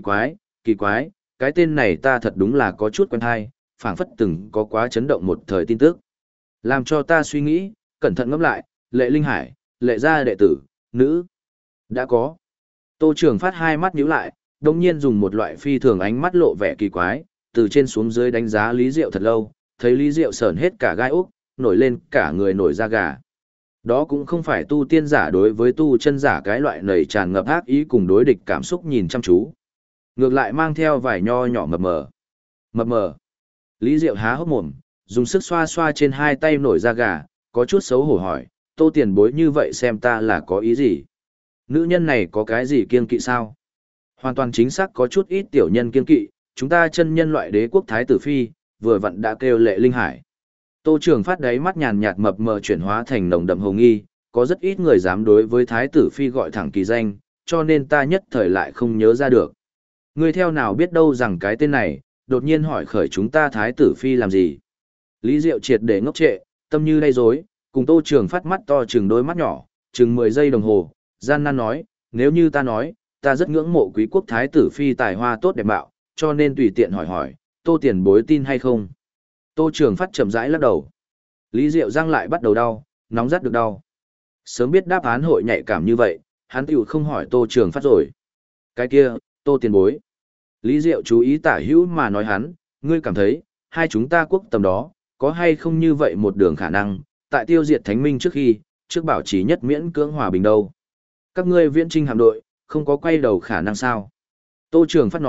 kỳ quái, cái tên này ta thật đúng là có chút quen hay, phảng phất từng có quá chấn động một thời tin tức. Làm cho ta suy nghĩ, cẩn thận ngẫm lại, Lệ Linh Hải, Lệ gia đệ tử, nữ. Đã có. Tô Trường Phát hai mắt nhíu lại, đồng nhiên dùng một loại phi thường ánh mắt lộ vẻ kỳ quái, từ trên xuống dưới đánh giá Lý Diệu thật lâu, thấy Lý Diệu sởn hết cả gai ốc, nổi lên cả người nổi da gà. Đó cũng không phải tu tiên giả đối với tu chân giả cái loại nầy tràn ngập ác ý cùng đối địch cảm xúc nhìn chăm chú. Ngược lại mang theo vài nho nhỏ mập mờ. Mập mờ. Lý Diệu há hốc mồm, dùng sức xoa xoa trên hai tay nổi da gà, có chút xấu hổ hỏi, Tô tiền bối như vậy xem ta là có ý gì? Nữ nhân này có cái gì kiêng kỵ sao? Hoàn toàn chính xác có chút ít tiểu nhân kiêng kỵ, chúng ta chân nhân loại đế quốc thái tử phi, vừa vặn đã kêu Lệ Linh Hải. Tô Trường Phát đáy mắt nhàn nhạt mập mờ chuyển hóa thành nồng đậm hồng nghi, có rất ít người dám đối với thái tử phi gọi thẳng kỳ danh, cho nên ta nhất thời lại không nhớ ra được. Ngươi theo nào biết đâu rằng cái tên này, đột nhiên hỏi khởi chúng ta thái tử phi làm gì? Lý Diệu triệt để ngốc trệ, tâm như đay rối, cùng Tô Trường Phát mắt to chừng đôi mắt nhỏ, chừng 10 giây đồng hồ, gian nan nói, nếu như ta nói, ta rất ngưỡng mộ quý quốc thái tử phi tài hoa tốt đẹp bạo, cho nên tùy tiện hỏi, Tô tiền bối tin hay không? Tô Trường Phát chậm rãi lắc đầu. Lý Diệu răng lại bắt đầu đau, nóng rát được đau. Sớm biết đáp án hội nhạy cảm như vậy, hắn tiểu không hỏi Tô Trường Phát rồi. Cái kia, Tô tiền bối. Lý Diệu chú ý tả hữu mà nói hắn, ngươi cảm thấy, hai chúng ta quốc tầm đó, có hay không như vậy một đường khả năng, tại tiêu diệt thánh minh trước khi, trước bảo trì nhất miễn cưỡng hòa bình đâu. Các ngươi viễn trinh hạm đội, không có quay đầu khả năng sao. Tô Trường Phát nói,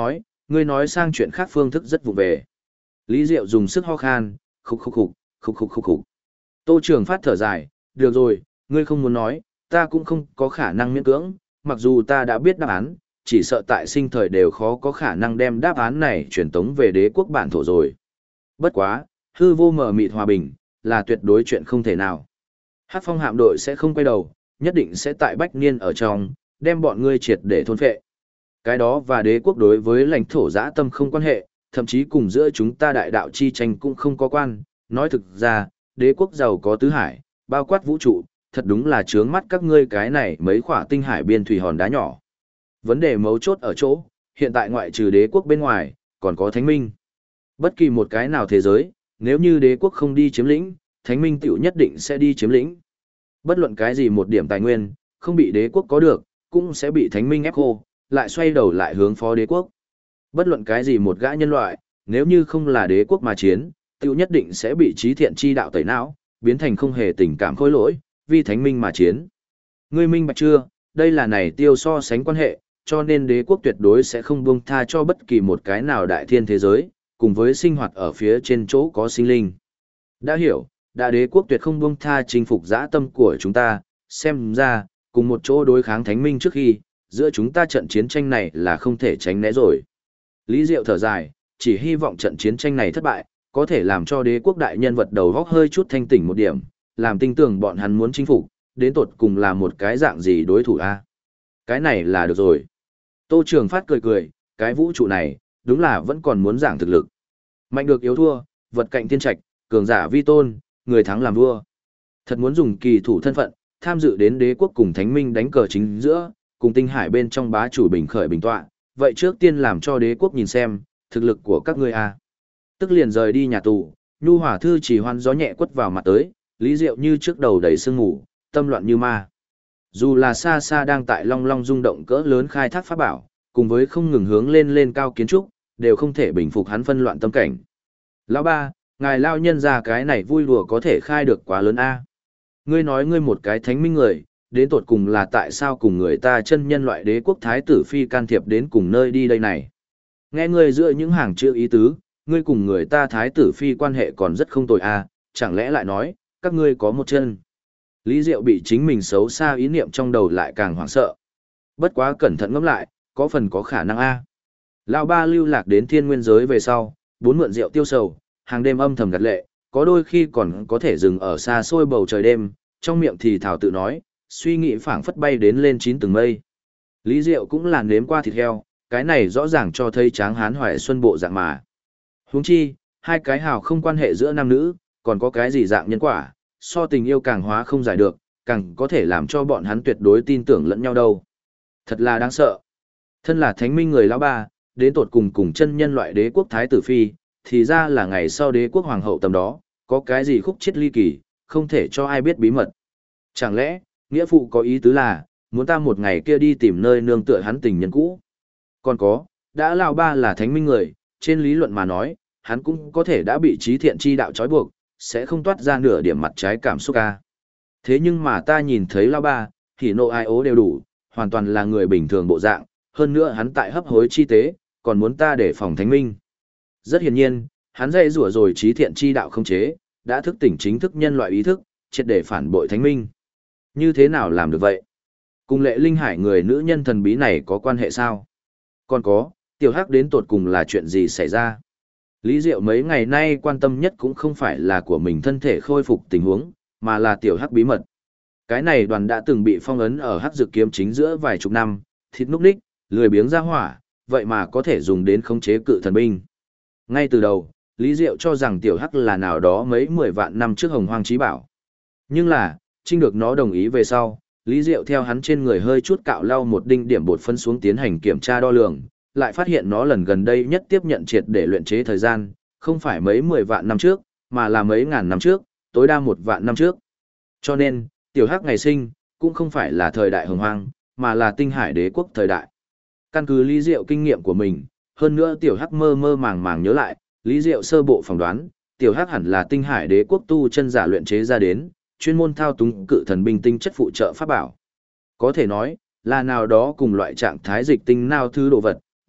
Ngươi nói sang chuyện khác phương thức rất vụ về. Lý Diệu dùng sức ho khan, khục khục khục, khục khục khục khục. Tô Trường Phát thở dài, được rồi, ngươi không muốn nói, ta cũng không có khả năng miễn cưỡng, mặc dù ta đã biết đáp án, chỉ sợ tại sinh thời đều khó có khả năng đem đáp án này truyền tống về đế quốc bản thổ rồi. Bất quá, hư vô mờ mịt hòa bình, là tuyệt đối chuyện không thể nào. Hắc Phong hạm đội sẽ không quay đầu, nhất định sẽ tại Bách Niên ở trong, đem bọn ngươi triệt để thôn phệ. Cái đó và đế quốc đối với lãnh thổ dã tâm không quan hệ, thậm chí cùng giữa chúng ta đại đạo chi tranh cũng không có quan. Nói thực ra, đế quốc giàu có tứ hải, bao quát vũ trụ, thật đúng là trướng mắt các ngươi cái này mấy khỏa tinh hải biên thủy hòn đá nhỏ. Vấn đề mấu chốt ở chỗ, hiện tại ngoại trừ đế quốc bên ngoài, còn có thánh minh. Bất kỳ một cái nào thế giới, nếu như đế quốc không đi chiếm lĩnh, thánh minh tiểu nhất định sẽ đi chiếm lĩnh. Bất luận cái gì một điểm tài nguyên, không bị đế quốc có được, cũng sẽ bị thánh minh ép khô, lại xoay đầu lại hướng phó đế quốc. Bất luận cái gì một gã nhân loại, nếu như không là đế quốc mà chiến, tiểu nhất định sẽ bị trí thiện chi đạo tẩy não, biến thành không hề tình cảm khối lỗi, vì thánh minh mà chiến. Ngươi minh bạch chưa, đây là này tiêu so sánh quan hệ, cho nên đế quốc tuyệt đối sẽ không buông tha cho bất kỳ một cái nào đại thiên thế giới, cùng với sinh hoạt ở phía trên chỗ có sinh linh. Đã hiểu, đại đế quốc tuyệt không buông tha chinh phục dã tâm của chúng ta, xem ra, cùng một chỗ đối kháng thánh minh trước khi, giữa chúng ta trận chiến tranh này là không thể tránh né rồi. Lý Diệu thở dài, chỉ hy vọng trận chiến tranh này thất bại, có thể làm cho đế quốc đại nhân vật đầu góc hơi chút thanh tỉnh một điểm, làm tin tưởng bọn hắn muốn chinh phục, đến tột cùng là một cái dạng gì đối thủ a? Cái này là được rồi. Tô Trường Phát cười cười, cái vũ trụ này, đúng là vẫn còn muốn giảng thực lực. Mạnh được yếu thua, vật cạnh thiên trạch, cường giả vi tôn, người thắng làm vua. Thật muốn dùng kỳ thủ thân phận, tham dự đến đế quốc cùng thánh minh đánh cờ chính giữa, cùng tinh hải bên trong bá chủ bình khởi bình tọa, vậy trước tiên làm cho đế quốc nhìn xem, thực lực của các ngươi a. Tức liền rời đi nhà tù, nhu hỏa thư chỉ hoan gió nhẹ quất vào mặt tới, Lý Diệu như trước đầu đầy sương ngủ, tâm loạn như ma. Dù là xa xa đang tại long long rung động cỡ lớn khai thác pháp bảo, cùng với không ngừng hướng lên lên cao kiến trúc, đều không thể bình phục hắn phân loạn tâm cảnh. Lão ba, ngài lao nhân ra cái này vui đùa có thể khai được quá lớn a. Ngươi nói ngươi một cái thánh minh người, đến tột cùng là tại sao cùng người ta chân nhân loại đế quốc thái tử phi can thiệp đến cùng nơi đi đây này. Nghe ngươi giữa những hàng chữ ý tứ, ngươi cùng người ta thái tử phi quan hệ còn rất không tồi a, chẳng lẽ lại nói, các ngươi có một chân. Lý Diệu bị chính mình xấu xa ý niệm trong đầu lại càng hoảng sợ. Bất quá cẩn thận ngẫm lại, có phần có khả năng a. Lão ba lưu lạc đến thiên nguyên giới về sau, bốn mượn rượu tiêu sầu, hàng đêm âm thầm gặt lệ, có đôi khi còn có thể dừng ở xa xôi bầu trời đêm, trong miệng thì thảo tự nói, suy nghĩ phảng phất bay đến lên 9 tầng mây. Lý Diệu cũng là nếm qua thịt heo, cái này rõ ràng cho thấy tráng hán hoài xuân bộ dạng mà. Huống chi, hai cái hào không quan hệ giữa nam nữ, còn có cái gì dạng nhân quả, so tình yêu càng hóa không giải được, càng có thể làm cho bọn hắn tuyệt đối tin tưởng lẫn nhau đâu. Thật là đáng sợ. Thân là thánh minh người lão ba, đến tột cùng cùng chân nhân loại đế quốc thái tử phi, thì ra là ngày sau đế quốc hoàng hậu tầm đó, có cái gì khúc chết ly kỳ, không thể cho ai biết bí mật. Chẳng lẽ, nghĩa phụ có ý tứ là, muốn ta một ngày kia đi tìm nơi nương tựa hắn tình nhân cũ. Còn có, đã lão ba là thánh minh người, trên lý luận mà nói, hắn cũng có thể đã bị trí thiện chi đạo trói buộc, sẽ không toát ra nửa điểm mặt trái cảm xúc ca. Thế nhưng mà ta nhìn thấy lão ba, thì nộ ai ố đều đủ, hoàn toàn là người bình thường bộ dạng, hơn nữa hắn tại hấp hối chi tế, còn muốn ta để phòng thánh minh. Rất hiển nhiên, hắn dạy rủa rồi trí thiện chi đạo không chế, đã thức tỉnh chính thức nhân loại ý thức, triệt để phản bội thánh minh. Như thế nào làm được vậy? Cùng Lệ Linh Hải người nữ nhân thần bí này có quan hệ sao? Còn có, tiểu hắc đến tột cùng là chuyện gì xảy ra? Lý Diệu mấy ngày nay quan tâm nhất cũng không phải là của mình thân thể khôi phục tình huống, mà là tiểu hắc bí mật. Cái này đoàn đã từng bị phong ấn ở hắc dược kiếm chính giữa vài chục năm, thịt núc ních, lười biếng ra hỏa, vậy mà có thể dùng đến khống chế cự thần binh. Ngay từ đầu, Lý Diệu cho rằng tiểu hắc là nào đó mấy 10 vạn năm trước hồng hoang trí bảo. Nhưng là, trinh được nó đồng ý về sau, Lý Diệu theo hắn trên người hơi chút cạo lau một đinh điểm bột phân xuống tiến hành kiểm tra đo lường, lại phát hiện nó lần gần đây nhất tiếp nhận triệt để luyện chế thời gian, không phải mấy 10 vạn năm trước, mà là mấy ngàn năm trước, tối đa 1 vạn năm trước. Cho nên, tiểu hắc ngày sinh, cũng không phải là thời đại hồng hoang, mà là tinh hải đế quốc thời đại. Căn cứ Lý Diệu kinh nghiệm của mình, hơn nữa tiểu hắc mơ mơ màng màng nhớ lại, Lý Diệu sơ bộ phỏng đoán, tiểu hắc hẳn là tinh hải đế quốc tu chân giả luyện chế ra đến, chuyên môn thao túng cự thần binh tinh chất phụ trợ pháp bảo. Có thể nói, là nào đó cùng loại trạng thái dịch tinh nào thứ đồ vật,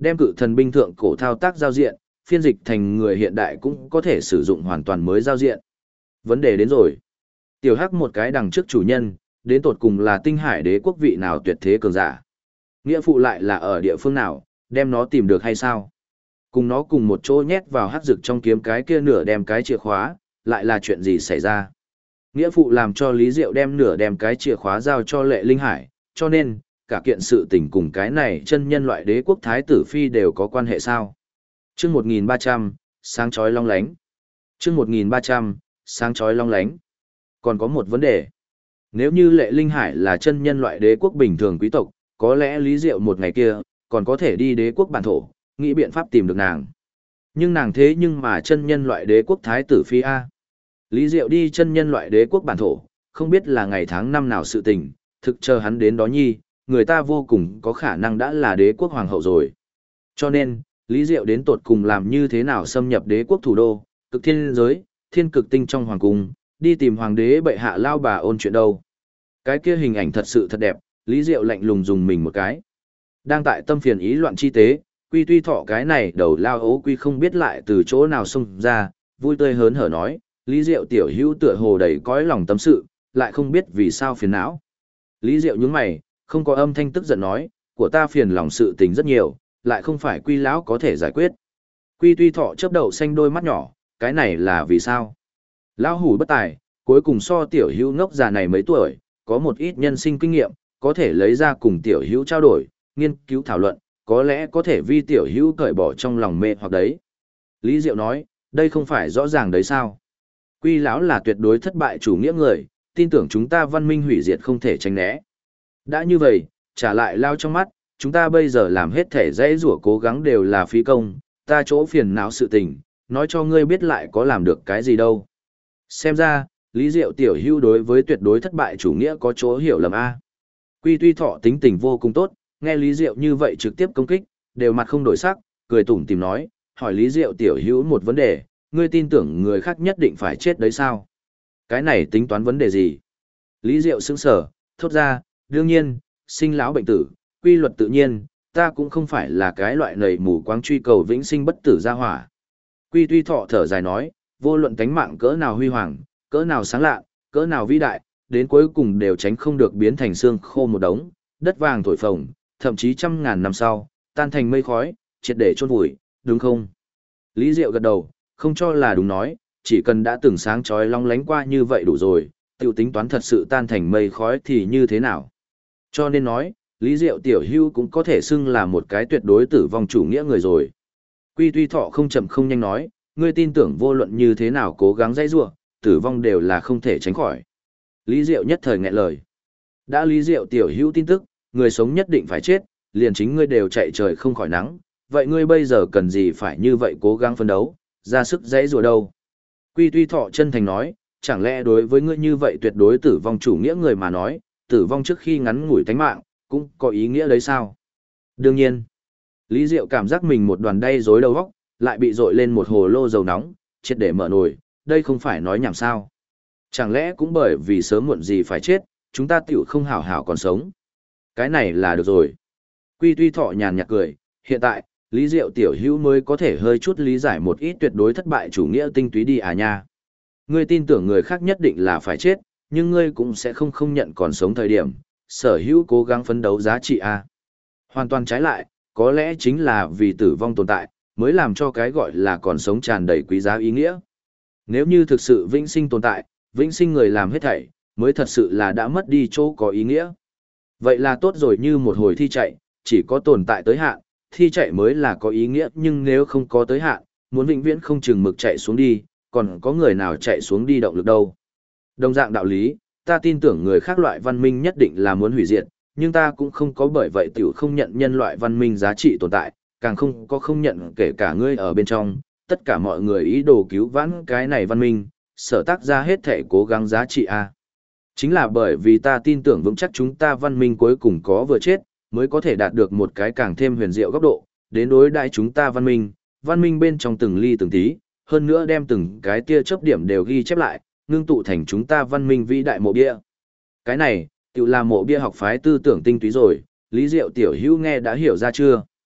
Đem cự thần binh thượng cổ thao tác giao diện, phiên dịch thành người hiện đại cũng có thể sử dụng hoàn toàn mới giao diện. Vấn đề đến rồi. Tiểu Hắc một cái đằng trước chủ nhân, đến tột cùng là Tinh Hải Đế quốc vị nào tuyệt thế cường giả. Nghĩa phụ lại là ở địa phương nào, đem nó tìm được hay sao? Cùng nó cùng một chỗ nhét vào hắc dực trong kiếm cái kia nửa đem cái chìa khóa, lại là chuyện gì xảy ra? Nghĩa phụ làm cho Lý Diệu đem nửa đem cái chìa khóa giao cho Lệ Linh Hải, cho nên, cả kiện sự tình cùng cái này chân nhân loại đế quốc thái tử phi đều có quan hệ sao? Chương 1300, sáng chói long lánh. Chương 1300, sáng chói long lánh. Còn có một vấn đề. Nếu như Lệ Linh Hải là chân nhân loại đế quốc bình thường quý tộc, có lẽ Lý Diệu một ngày kia, còn có thể đi đế quốc bản thổ, nghĩ biện pháp tìm được nàng. Nhưng nàng thế nhưng mà chân nhân loại đế quốc thái tử phi A. Lý Diệu đi chân nhân loại đế quốc bản thổ, không biết là ngày tháng năm nào sự tình, thực chờ hắn đến đó nhi, người ta vô cùng có khả năng đã là đế quốc hoàng hậu rồi. Cho nên, Lý Diệu đến tột cùng làm như thế nào xâm nhập đế quốc thủ đô, cực thiên giới, thiên cực tinh trong hoàng cung, đi tìm hoàng đế bệ hạ lao bà ôn chuyện đâu. Cái kia hình ảnh thật sự thật đẹp, Lý Diệu lạnh lùng dùng mình một cái. Đang tại tâm phiền ý loạn chi tế, Quy Tuy Thọ cái này đầu lao ấu quy không biết lại từ chỗ nào xông ra, vui tươi hớn hở nói, Lý Diệu tiểu hữu tựa hồ đầy cõi lòng tâm sự, lại không biết vì sao phiền não. Lý Diệu nhướng mày, không có âm thanh tức giận nói, của ta phiền lòng sự tình rất nhiều, lại không phải Quy lão có thể giải quyết. Quy Tuy Thọ chớp đầu xanh đôi mắt nhỏ, cái này là vì sao? Lão hủ bất tài, cuối cùng so tiểu hữu ngốc già này mấy tuổi, có một ít nhân sinh kinh nghiệm, có thể lấy ra cùng tiểu hữu trao đổi, nghiên cứu thảo luận, có lẽ có thể vi tiểu hữu cởi bỏ trong lòng mê hoặc đấy. Lý Diệu nói, đây không phải rõ ràng đấy sao? Quy lão là tuyệt đối thất bại chủ nghĩa người, tin tưởng chúng ta văn minh hủy diệt không thể tránh né. Đã như vậy, trả lại lao trong mắt, chúng ta bây giờ làm hết thể dãy rủa cố gắng đều là phí công, ta chỗ phiền não sự tình, nói cho ngươi biết lại có làm được cái gì đâu. Xem ra, Lý Diệu tiểu hữu đối với tuyệt đối thất bại chủ nghĩa có chỗ hiểu lầm A. Quy Tuy Thọ tính tình vô cùng tốt, nghe Lý Diệu như vậy trực tiếp công kích, đều mặt không đổi sắc, cười tủm tỉm nói, hỏi Lý Diệu tiểu hữu một vấn đề, ngươi tin tưởng người khác nhất định phải chết đấy sao? Cái này tính toán vấn đề gì? Lý Diệu sững sờ, thốt ra, đương nhiên, sinh lão bệnh tử, quy luật tự nhiên, ta cũng không phải là cái loại nầy mù quáng truy cầu vĩnh sinh bất tử gia hỏa. Quy Tuy Thọ thở dài nói, vô luận tánh mạng cỡ nào huy hoàng, cỡ nào sáng lạ, cỡ nào vĩ đại, đến cuối cùng đều tránh không được biến thành xương khô một đống, đất vàng thổi phồng, thậm chí trăm ngàn năm sau, tan thành mây khói, triệt để chôn vùi, đúng không? Lý Diệu gật đầu, không cho là đúng nói, chỉ cần đã từng sáng chói long lánh qua như vậy đủ rồi, tiểu tính toán thật sự tan thành mây khói thì như thế nào? Cho nên nói, Lý Diệu tiểu hưu cũng có thể xưng là một cái tuyệt đối tử vong chủ nghĩa người rồi. Quy Tuy Thọ không chậm không nhanh nói, ngươi tin tưởng vô luận như thế nào cố gắng dãy rủa, tử vong đều là không thể tránh khỏi. Lý Diệu nhất thời nghẹn lời. Đã Lý Diệu tiểu hữu tin tức, người sống nhất định phải chết, liền chính ngươi đều chạy trời không khỏi nắng, vậy ngươi bây giờ cần gì phải như vậy cố gắng phấn đấu, ra sức dãy rủa đâu. Quy Tuy Thọ chân thành nói, chẳng lẽ đối với ngươi như vậy tuyệt đối tử vong chủ nghĩa người mà nói, tử vong trước khi ngắn ngủi tánh mạng, cũng có ý nghĩa đấy sao? Đương nhiên, Lý Diệu cảm giác mình một đoàn đay rối đầu óc, lại bị dội lên một hồ lô dầu nóng, triệt để mở nồi, đây không phải nói nhảm sao. Chẳng lẽ cũng bởi vì sớm muộn gì phải chết, chúng ta tiểu không hảo hảo còn sống. Cái này là được rồi. Quy Tuy Thọ nhàn nhạt cười, hiện tại, Lý Diệu tiểu hữu mới có thể hơi chút lý giải một ít tuyệt đối thất bại chủ nghĩa tinh túy đi à nha. Ngươi tin tưởng người khác nhất định là phải chết, nhưng ngươi cũng sẽ không nhận còn sống thời điểm, sở hữu cố gắng phấn đấu giá trị a. Hoàn toàn trái lại, có lẽ chính là vì tử vong tồn tại, mới làm cho cái gọi là còn sống tràn đầy quý giá ý nghĩa. Nếu như thực sự vĩnh sinh tồn tại, vĩnh sinh người làm hết thảy, mới thật sự là đã mất đi chỗ có ý nghĩa. Vậy là tốt rồi, như một hồi thi chạy, chỉ có tồn tại tới hạn, thi chạy mới là có ý nghĩa, nhưng nếu không có tới hạn, muốn vĩnh viễn không chừng mực chạy xuống đi, còn có người nào chạy xuống đi động lực đâu. Đồng dạng đạo lý, ta tin tưởng người khác loại văn minh nhất định là muốn hủy diệt, nhưng ta cũng không có bởi vậy tiểu không nhận nhân loại văn minh giá trị tồn tại, càng không nhận kể cả ngươi ở bên trong, tất cả mọi người ý đồ cứu vãn cái này văn minh, sở tác ra hết thể cố gắng giá trị a. Chính là bởi vì ta tin tưởng vững chắc chúng ta văn minh cuối cùng có vừa chết, mới có thể đạt được một cái càng thêm huyền diệu góc độ, đến đối đãi chúng ta văn minh bên trong từng ly từng tí, hơn nữa đem từng cái tia chớp điểm đều ghi chép lại, ngưng tụ thành chúng ta văn minh vĩ đại mộ bia. Cái này, tự là mộ bia học phái tư tưởng tinh túy rồi, Lý Diệu tiểu hữu nghe đã hiểu ra chưa?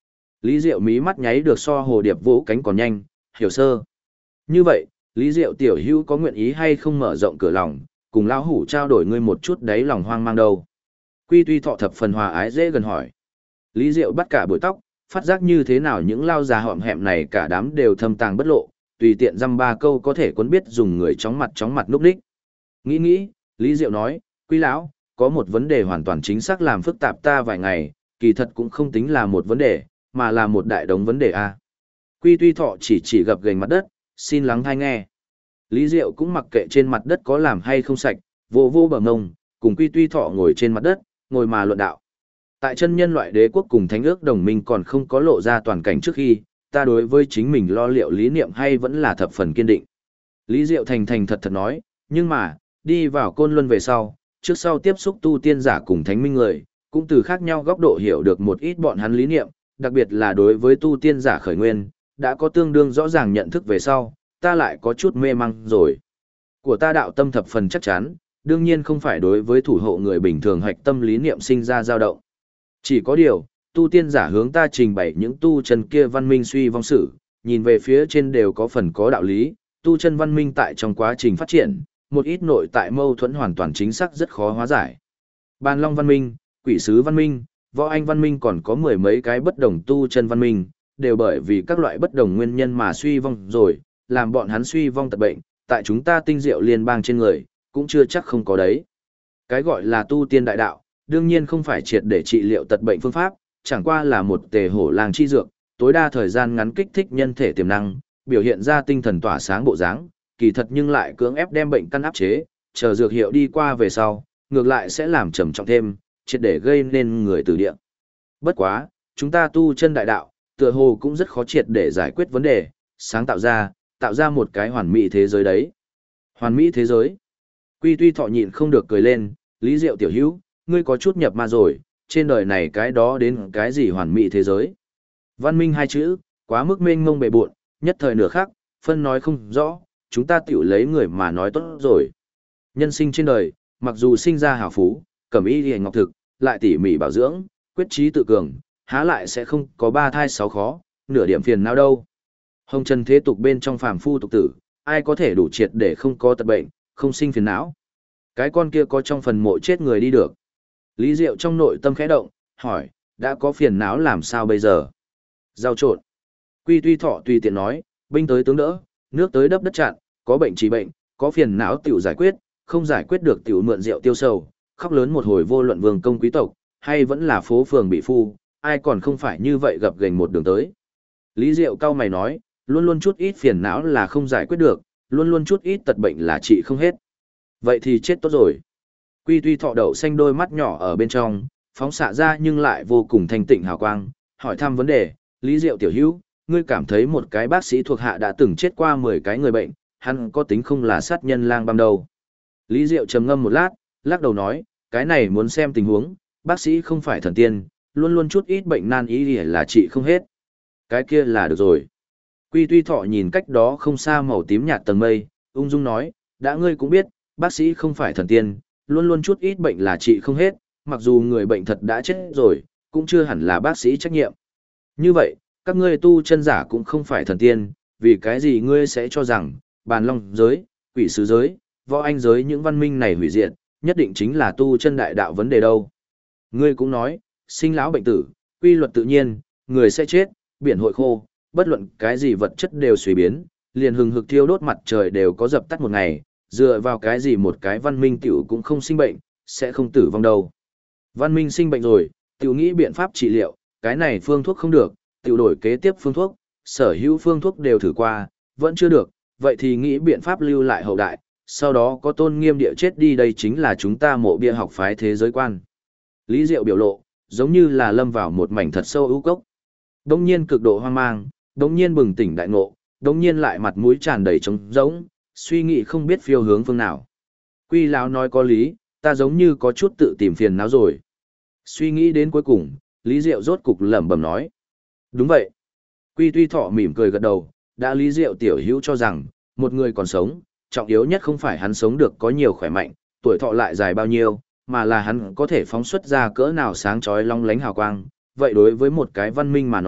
Lý Diệu mí mắt nháy được so hồ điệp vỗ cánh còn nhanh, hiểu sơ. Như vậy, Lý Diệu tiểu hữu có nguyện ý hay không mở rộng cửa lòng, cùng lão hủ trao đổi ngươi một chút đấy lòng hoang mang đâu. Quy Tuy Thọ thập phần hòa ái dễ gần hỏi. Lý Diệu bắt cả bụi tóc, phát giác như thế nào những lao già họm hẹm này cả đám đều thâm tàng bất lộ, tùy tiện dăm ba câu có thể quấn biết dùng người chóng mặt núp đích. Nghĩ, Lý Diệu nói, Quy lão, có một vấn đề hoàn toàn chính xác làm phức tạp ta vài ngày, kỳ thật cũng không tính là một vấn đề, mà là một đại đống vấn đề a. Quy Tuy Thọ chỉ gập ghềnh mặt đất, xin lắng tai nghe. Lý Diệu cũng mặc kệ trên mặt đất có làm hay không sạch, vô bờ ngông, cùng Quy Tuy Thọ ngồi trên mặt đất, ngồi mà luận đạo. Tại chân nhân loại đế quốc cùng thánh ước đồng minh còn không có lộ ra toàn cảnh trước khi, ta đối với chính mình lo liệu lý niệm hay vẫn là thập phần kiên định. Lý Diệu thành thật nói, nhưng mà, đi vào Côn Luân về sau, trước sau tiếp xúc tu tiên giả cùng thánh minh người, cũng từ khác nhau góc độ hiểu được một ít bọn hắn lý niệm, đặc biệt là đối với tu tiên giả khởi nguyên, đã có tương đương rõ ràng nhận thức về sau, ta lại có chút mê mang rồi. Của ta đạo tâm thập phần chắc chắn, đương nhiên không phải đối với thủ hộ người bình thường hạch tâm lý niệm sinh ra dao động. Chỉ có điều, tu tiên giả hướng ta trình bày những tu chân kia văn minh suy vong sự, nhìn về phía trên đều có phần có đạo lý, tu chân văn minh tại trong quá trình phát triển, một ít nội tại mâu thuẫn hoàn toàn chính xác rất khó hóa giải. Bàn Long văn minh, Quỷ Sứ văn minh, Võ Anh văn minh còn có mười mấy cái bất đồng tu chân văn minh, đều bởi vì các loại bất đồng nguyên nhân mà suy vong rồi, làm bọn hắn suy vong tật bệnh, tại chúng ta tinh diệu liên bang trên người, cũng chưa chắc không có đấy. Cái gọi là tu tiên đại đạo, đương nhiên không phải triệt để trị liệu tật bệnh phương pháp, chẳng qua là một tề hổ làng chi dược, tối đa thời gian ngắn kích thích nhân thể tiềm năng, biểu hiện ra tinh thần tỏa sáng bộ dáng, kỳ thật nhưng lại cưỡng ép đem bệnh căn áp chế, chờ dược hiệu đi qua về sau, ngược lại sẽ làm trầm trọng thêm, triệt để gây nên người tử địa. Bất quá, chúng ta tu chân đại đạo, tựa hồ cũng rất khó triệt để giải quyết vấn đề, sáng tạo ra một cái hoàn mỹ thế giới đấy. Hoàn mỹ thế giới. Quy Tuy Thọ nhịn không được cười lên, Lý Diệu tiểu hữu, ngươi có chút nhập ma rồi, trên đời này cái đó đến cái gì hoàn mỹ thế giới. Văn minh hai chữ, quá mức mênh mông bề bộn, nhất thời nửa khắc, phân nói không rõ, chúng ta tiểu lấy người mà nói tốt rồi. Nhân sinh trên đời, mặc dù sinh ra hào phú, cẩm y liễu ngọc thực, lại tỉ mỉ bảo dưỡng, quyết chí tự cường, há lại sẽ không có ba thai sáu khó, nửa điểm phiền não đâu. Hồng trần thế tục bên trong phàm phu tục tử, ai có thể đủ triệt để không có tật bệnh, không sinh phiền não. Cái con kia có trong phần mộ chết người đi được. Lý Diệu trong nội tâm khẽ động, hỏi, đã có phiền não làm sao bây giờ? Giao trộn. Quy Tuy Thọ tùy tiện nói, binh tới tướng đỡ, nước tới đắp đất chặn, có bệnh trị bệnh, có phiền não tiểu giải quyết, không giải quyết được tiểu mượn rượu tiêu sầu, khóc lớn một hồi vô luận vương công quý tộc, hay vẫn là phố phường bị phu, ai còn không phải như vậy gập ghềnh một đường tới. Lý Diệu cao mày nói, luôn luôn chút ít phiền não là không giải quyết được, luôn luôn chút ít tật bệnh là trị không hết. Vậy thì chết tốt rồi. Quy Tuy Thọ đậu xanh đôi mắt nhỏ ở bên trong, phóng xạ ra nhưng lại vô cùng thanh tịnh hào quang, hỏi thăm vấn đề, Lý Diệu tiểu hữu, ngươi cảm thấy một cái bác sĩ thuộc hạ đã từng chết qua 10 cái người bệnh, hắn có tính không là sát nhân lang băm đầu. Lý Diệu trầm ngâm một lát, lắc đầu nói, cái này muốn xem tình huống, bác sĩ không phải thần tiên, luôn luôn chút ít bệnh nan y là trị không hết. Cái kia là được rồi. Quy Tuy Thọ nhìn cách đó không xa màu tím nhạt tầng mây, ung dung nói, đã ngươi cũng biết, bác sĩ không phải thần tiên, luôn luôn chút ít bệnh là trị không hết, mặc dù người bệnh thật đã chết rồi, cũng chưa hẳn là bác sĩ trách nhiệm. Như vậy, các ngươi tu chân giả cũng không phải thần tiên, vì cái gì ngươi sẽ cho rằng, bàn long giới, quỷ sứ giới, võ anh giới những văn minh này hủy diệt, nhất định chính là tu chân đại đạo vấn đề đâu. Ngươi cũng nói, sinh lão bệnh tử, quy luật tự nhiên, người sẽ chết, biển hội khô, bất luận cái gì vật chất đều suy biến, liền hừng hực thiêu đốt mặt trời đều có dập tắt một ngày, dựa vào cái gì một cái văn minh tiểu cũng không sinh bệnh, sẽ không tử vong đâu. Văn minh sinh bệnh rồi, tiểu nghĩ biện pháp trị liệu, cái này phương thuốc không được, tiểu đổi kế tiếp phương thuốc, sở hữu phương thuốc đều thử qua, vẫn chưa được, vậy thì nghĩ biện pháp lưu lại hậu đại, sau đó có tôn nghiêm địa chết đi, đây chính là chúng ta mộ bia học phái thế giới quan. Lý Diệu biểu lộ, giống như là lâm vào một mảnh thật sâu ưu cốc. Đông nhiên cực độ hoang mang, đông nhiên bừng tỉnh đại ngộ, đông nhiên lại mặt mũi tràn đầy trống rỗng, suy nghĩ không biết phiêu hướng phương nào. Quy lão nói có lý, ta giống như có chút tự tìm phiền não rồi. Suy nghĩ đến cuối cùng, Lý Diệu rốt cục lẩm bẩm nói. Đúng vậy. Quy Tuy Thọ mỉm cười gật đầu, đã Lý Diệu tiểu hữu cho rằng, một người còn sống, trọng yếu nhất không phải hắn sống được có nhiều khỏe mạnh, tuổi thọ lại dài bao nhiêu, mà là hắn có thể phóng xuất ra cỡ nào sáng chói long lánh hào quang. Vậy đối với một cái văn minh mà nói,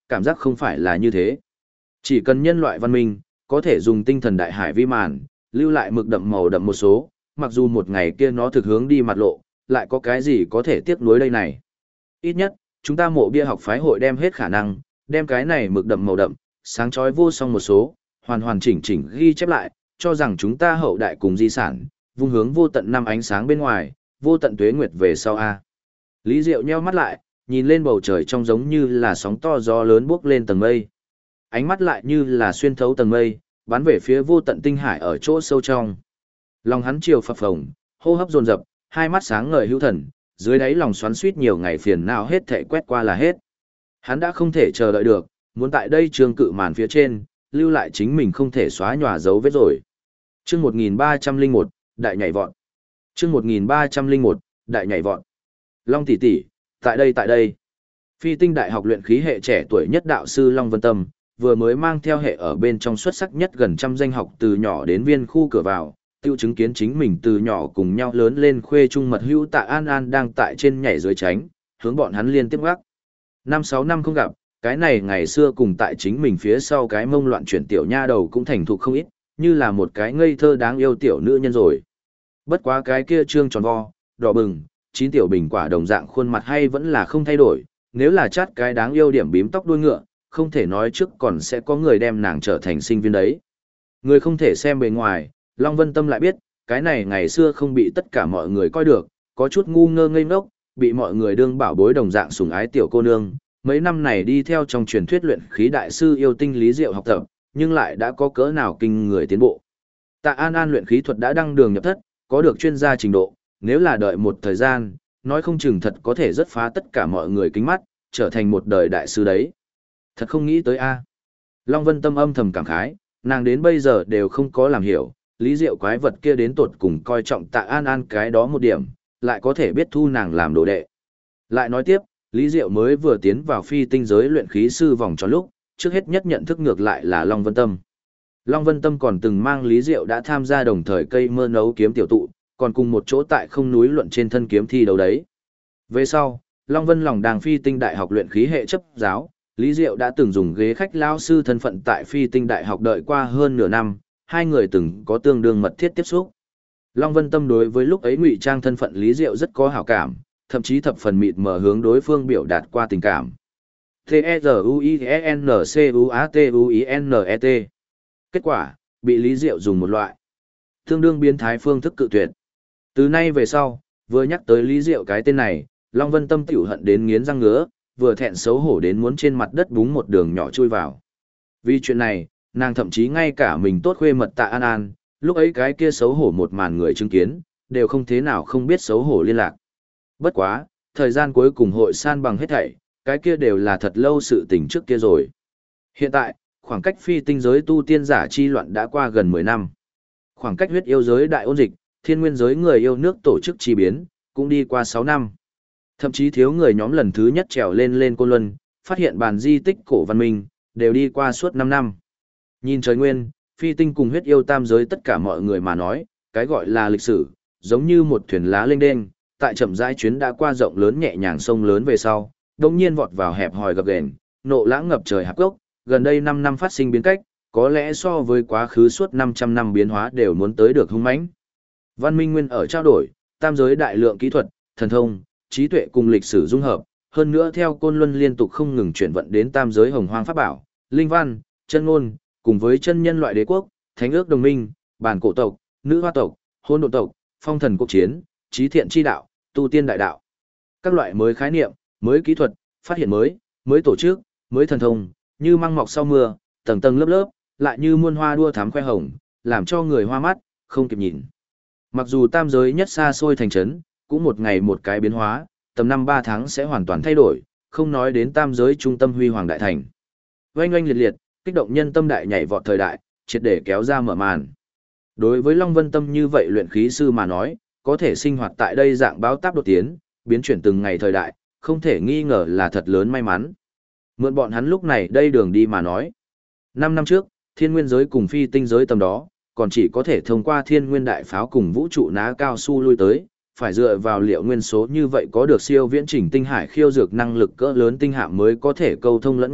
cảm giác không phải là như thế. Chỉ cần nhân loại văn minh, có thể dùng tinh thần đại hải vi màn, lưu lại mực đậm màu đậm một số, mặc dù một ngày kia nó thực hướng đi mặt lộ, lại có cái gì có thể tiếc nuối đây này. Ít nhất, chúng ta mộ bia học phái hội đem hết khả năng, đem cái này mực đậm màu đậm, sáng chói vô song một số, hoàn hoàn chỉnh chỉnh ghi chép lại, cho rằng chúng ta hậu đại cùng di sản, vung hướng vô tận năm ánh sáng bên ngoài, vô tận tuế nguyệt về sau a. Lý Diệu nheo mắt lại, nhìn lên bầu trời trong giống như là sóng to gió lớn bước lên tầng mây. Ánh mắt lại như là xuyên thấu tầng mây, bắn về phía vô tận tinh hải ở chỗ sâu trong. Lòng hắn chiều phập phồng, hô hấp dồn dập, hai mắt sáng ngời hữu thần, dưới đáy lòng xoắn xuýt nhiều ngày phiền não hết thảy quét qua là hết. Hắn đã không thể chờ đợi được, muốn tại đây trường cự màn phía trên, lưu lại chính mình không thể xóa nhòa dấu vết rồi. Chương 1301, đại nhảy vọt. Chương 1301, đại nhảy vọt. Long tỷ tỷ, tại đây. Phi Tinh Đại học luyện khí hệ trẻ tuổi nhất đạo sư Long Vân Tâm, vừa mới mang theo hệ ở bên trong xuất sắc nhất gần trăm danh học từ nhỏ đến viên khu cửa vào, tiêu chứng kiến chính mình từ nhỏ cùng nhau lớn lên khuê trung mật hữu Tạ An An đang tại trên nhảy dưới tránh, hướng bọn hắn liên tiếp gác. 5-6 năm không gặp, cái này ngày xưa cùng tại chính mình phía sau cái mông loạn chuyển tiểu nha đầu cũng thành thục không ít, như là một cái ngây thơ đáng yêu tiểu nữ nhân rồi. Bất quá cái kia trương tròn vo, đỏ bừng, chín tiểu bình quả đồng dạng khuôn mặt hay vẫn là không thay đổi, nếu là chát cái đáng yêu điểm bím tóc đuôi ngựa, không thể nói trước còn sẽ có người đem nàng trở thành sinh viên đấy. Người không thể xem bề ngoài, Long Vân Tâm lại biết, cái này ngày xưa không bị tất cả mọi người coi được, có chút ngu ngơ ngây ngốc, bị mọi người đương bảo bối đồng dạng sủng ái tiểu cô nương. Mấy năm này đi theo trong truyền thuyết luyện khí đại sư yêu tinh Lý Diệu học tập, nhưng lại đã có cỡ nào kinh người tiến bộ. Tạ An An luyện khí thuật đã đăng đường nhập thất, có được chuyên gia trình độ, nếu là đợi một thời gian, nói không chừng thật có thể rất phá tất cả mọi người kính mắt, trở thành một đời đại sư đấy. Thật không nghĩ tới a. Long Vân Tâm âm thầm cảm khái, nàng đến bây giờ đều không có làm hiểu, Lý Diệu quái vật kia đến tột cùng coi trọng Tạ An An cái đó một điểm, lại có thể biết thu nàng làm đồ đệ. Lại nói tiếp, Lý Diệu mới vừa tiến vào phi tinh giới luyện khí sư vòng tròn lúc, trước hết nhất nhận thức ngược lại là Long Vân Tâm. Long Vân Tâm còn từng mang Lý Diệu đã tham gia đồng thời cây mơ nấu kiếm tiểu tụ, còn cùng một chỗ tại không núi luận trên thân kiếm thi đấu đấy. Về sau, Long Vân lòng đàng phi tinh đại học luyện khí hệ chấp giáo, Lý Diệu đã từng dùng ghế khách lao sư thân phận tại phi tinh đại học đợi qua hơn nửa năm, hai người từng có tương đương mật thiết tiếp xúc. Long Vân Tâm đối với lúc ấy ngụy trang thân phận Lý Diệu rất có hảo cảm, thậm chí thập phần mịt mờ hướng đối phương biểu đạt qua tình cảm. T-E-Z-U-I-N-C-U-A-T-U-I-N-E-T. Kết quả, bị Lý Diệu dùng một loại tương đương biến thái phương thức cự tuyệt. Từ nay về sau, vừa nhắc tới Lý Diệu cái tên này, Long Vân Tâm tiểu hận đến nghiến răng ngứa, vừa thẹn xấu hổ đến muốn trên mặt đất búng một đường nhỏ chui vào. Vì chuyện này, nàng thậm chí ngay cả mình tốt khuê mật Tạ An An, lúc ấy cái kia xấu hổ một màn người chứng kiến, đều không thế nào không biết xấu hổ liên lạc. Bất quá, thời gian cuối cùng hội san bằng hết thảy, cái kia đều là thật lâu sự tình trước kia rồi. Hiện tại, khoảng cách phi tinh giới tu tiên giả chi loạn đã qua gần 10 năm. Khoảng cách huyết yêu giới đại ôn dịch, thiên nguyên giới người yêu nước tổ chức chi biến, cũng đi qua 6 năm. Thậm chí thiếu người nhóm lần thứ nhất trèo lên Côn Luân, phát hiện bàn di tích cổ văn minh, đều đi qua suốt 5 năm. Nhìn trời nguyên, phi tinh cùng huyết yêu tam giới tất cả mọi người mà nói, cái gọi là lịch sử, giống như một thuyền lá lênh đênh, tại chậm rãi chuyến đã qua rộng lớn nhẹ nhàng sông lớn về sau, đồng nhiên vọt vào hẹp hòi gập ghềnh, nộ lãng ngập trời hạp gốc, gần đây 5 năm phát sinh biến cách, có lẽ so với quá khứ suốt 500 năm biến hóa đều muốn tới được hung mãnh. Văn minh nguyên ở trao đổi, tam giới đại lượng kỹ thuật, thần thông, trí tuệ cùng lịch sử dung hợp, hơn nữa theo Côn Luân liên tục không ngừng chuyển vận đến tam giới hồng hoang pháp bảo, linh văn, chân ngôn, cùng với chân nhân loại đế quốc, thánh ước đồng minh, bản cổ tộc, nữ hoa tộc, hôn độn tộc, phong thần quốc chiến, trí thiện chi đạo, tu tiên đại đạo. Các loại mới khái niệm, mới kỹ thuật, phát hiện mới, mới tổ chức, mới thần thông, như măng mọc sau mưa, tầng tầng lớp lớp, lại như muôn hoa đua thắm khoe hồng, làm cho người hoa mắt, không kịp nhìn. Mặc dù tam giới nhất xa xôi thành trấn, cũng một ngày một cái biến hóa, tầm 5-3 tháng sẽ hoàn toàn thay đổi, không nói đến tam giới trung tâm huy hoàng đại thành. Oanh oanh liệt liệt, kích động nhân tâm đại nhảy vọt thời đại, triệt để kéo ra mở màn. Đối với Long Vân Tâm như vậy luyện khí sư mà nói, có thể sinh hoạt tại đây dạng báo táp đột tiến, biến chuyển từng ngày thời đại, không thể nghi ngờ là thật lớn may mắn. Mượn bọn hắn lúc này đây đường đi mà nói. 5 năm trước, thiên nguyên giới cùng phi tinh giới tầm đó, còn chỉ có thể thông qua thiên nguyên đại pháo cùng vũ trụ ná cao su lui tới, phải dựa vào liệu nguyên số như vậy có được siêu viễn chỉnh tinh hải khiêu dược năng lực cỡ lớn tinh hạm mới có thể câu thông lẫn nhau,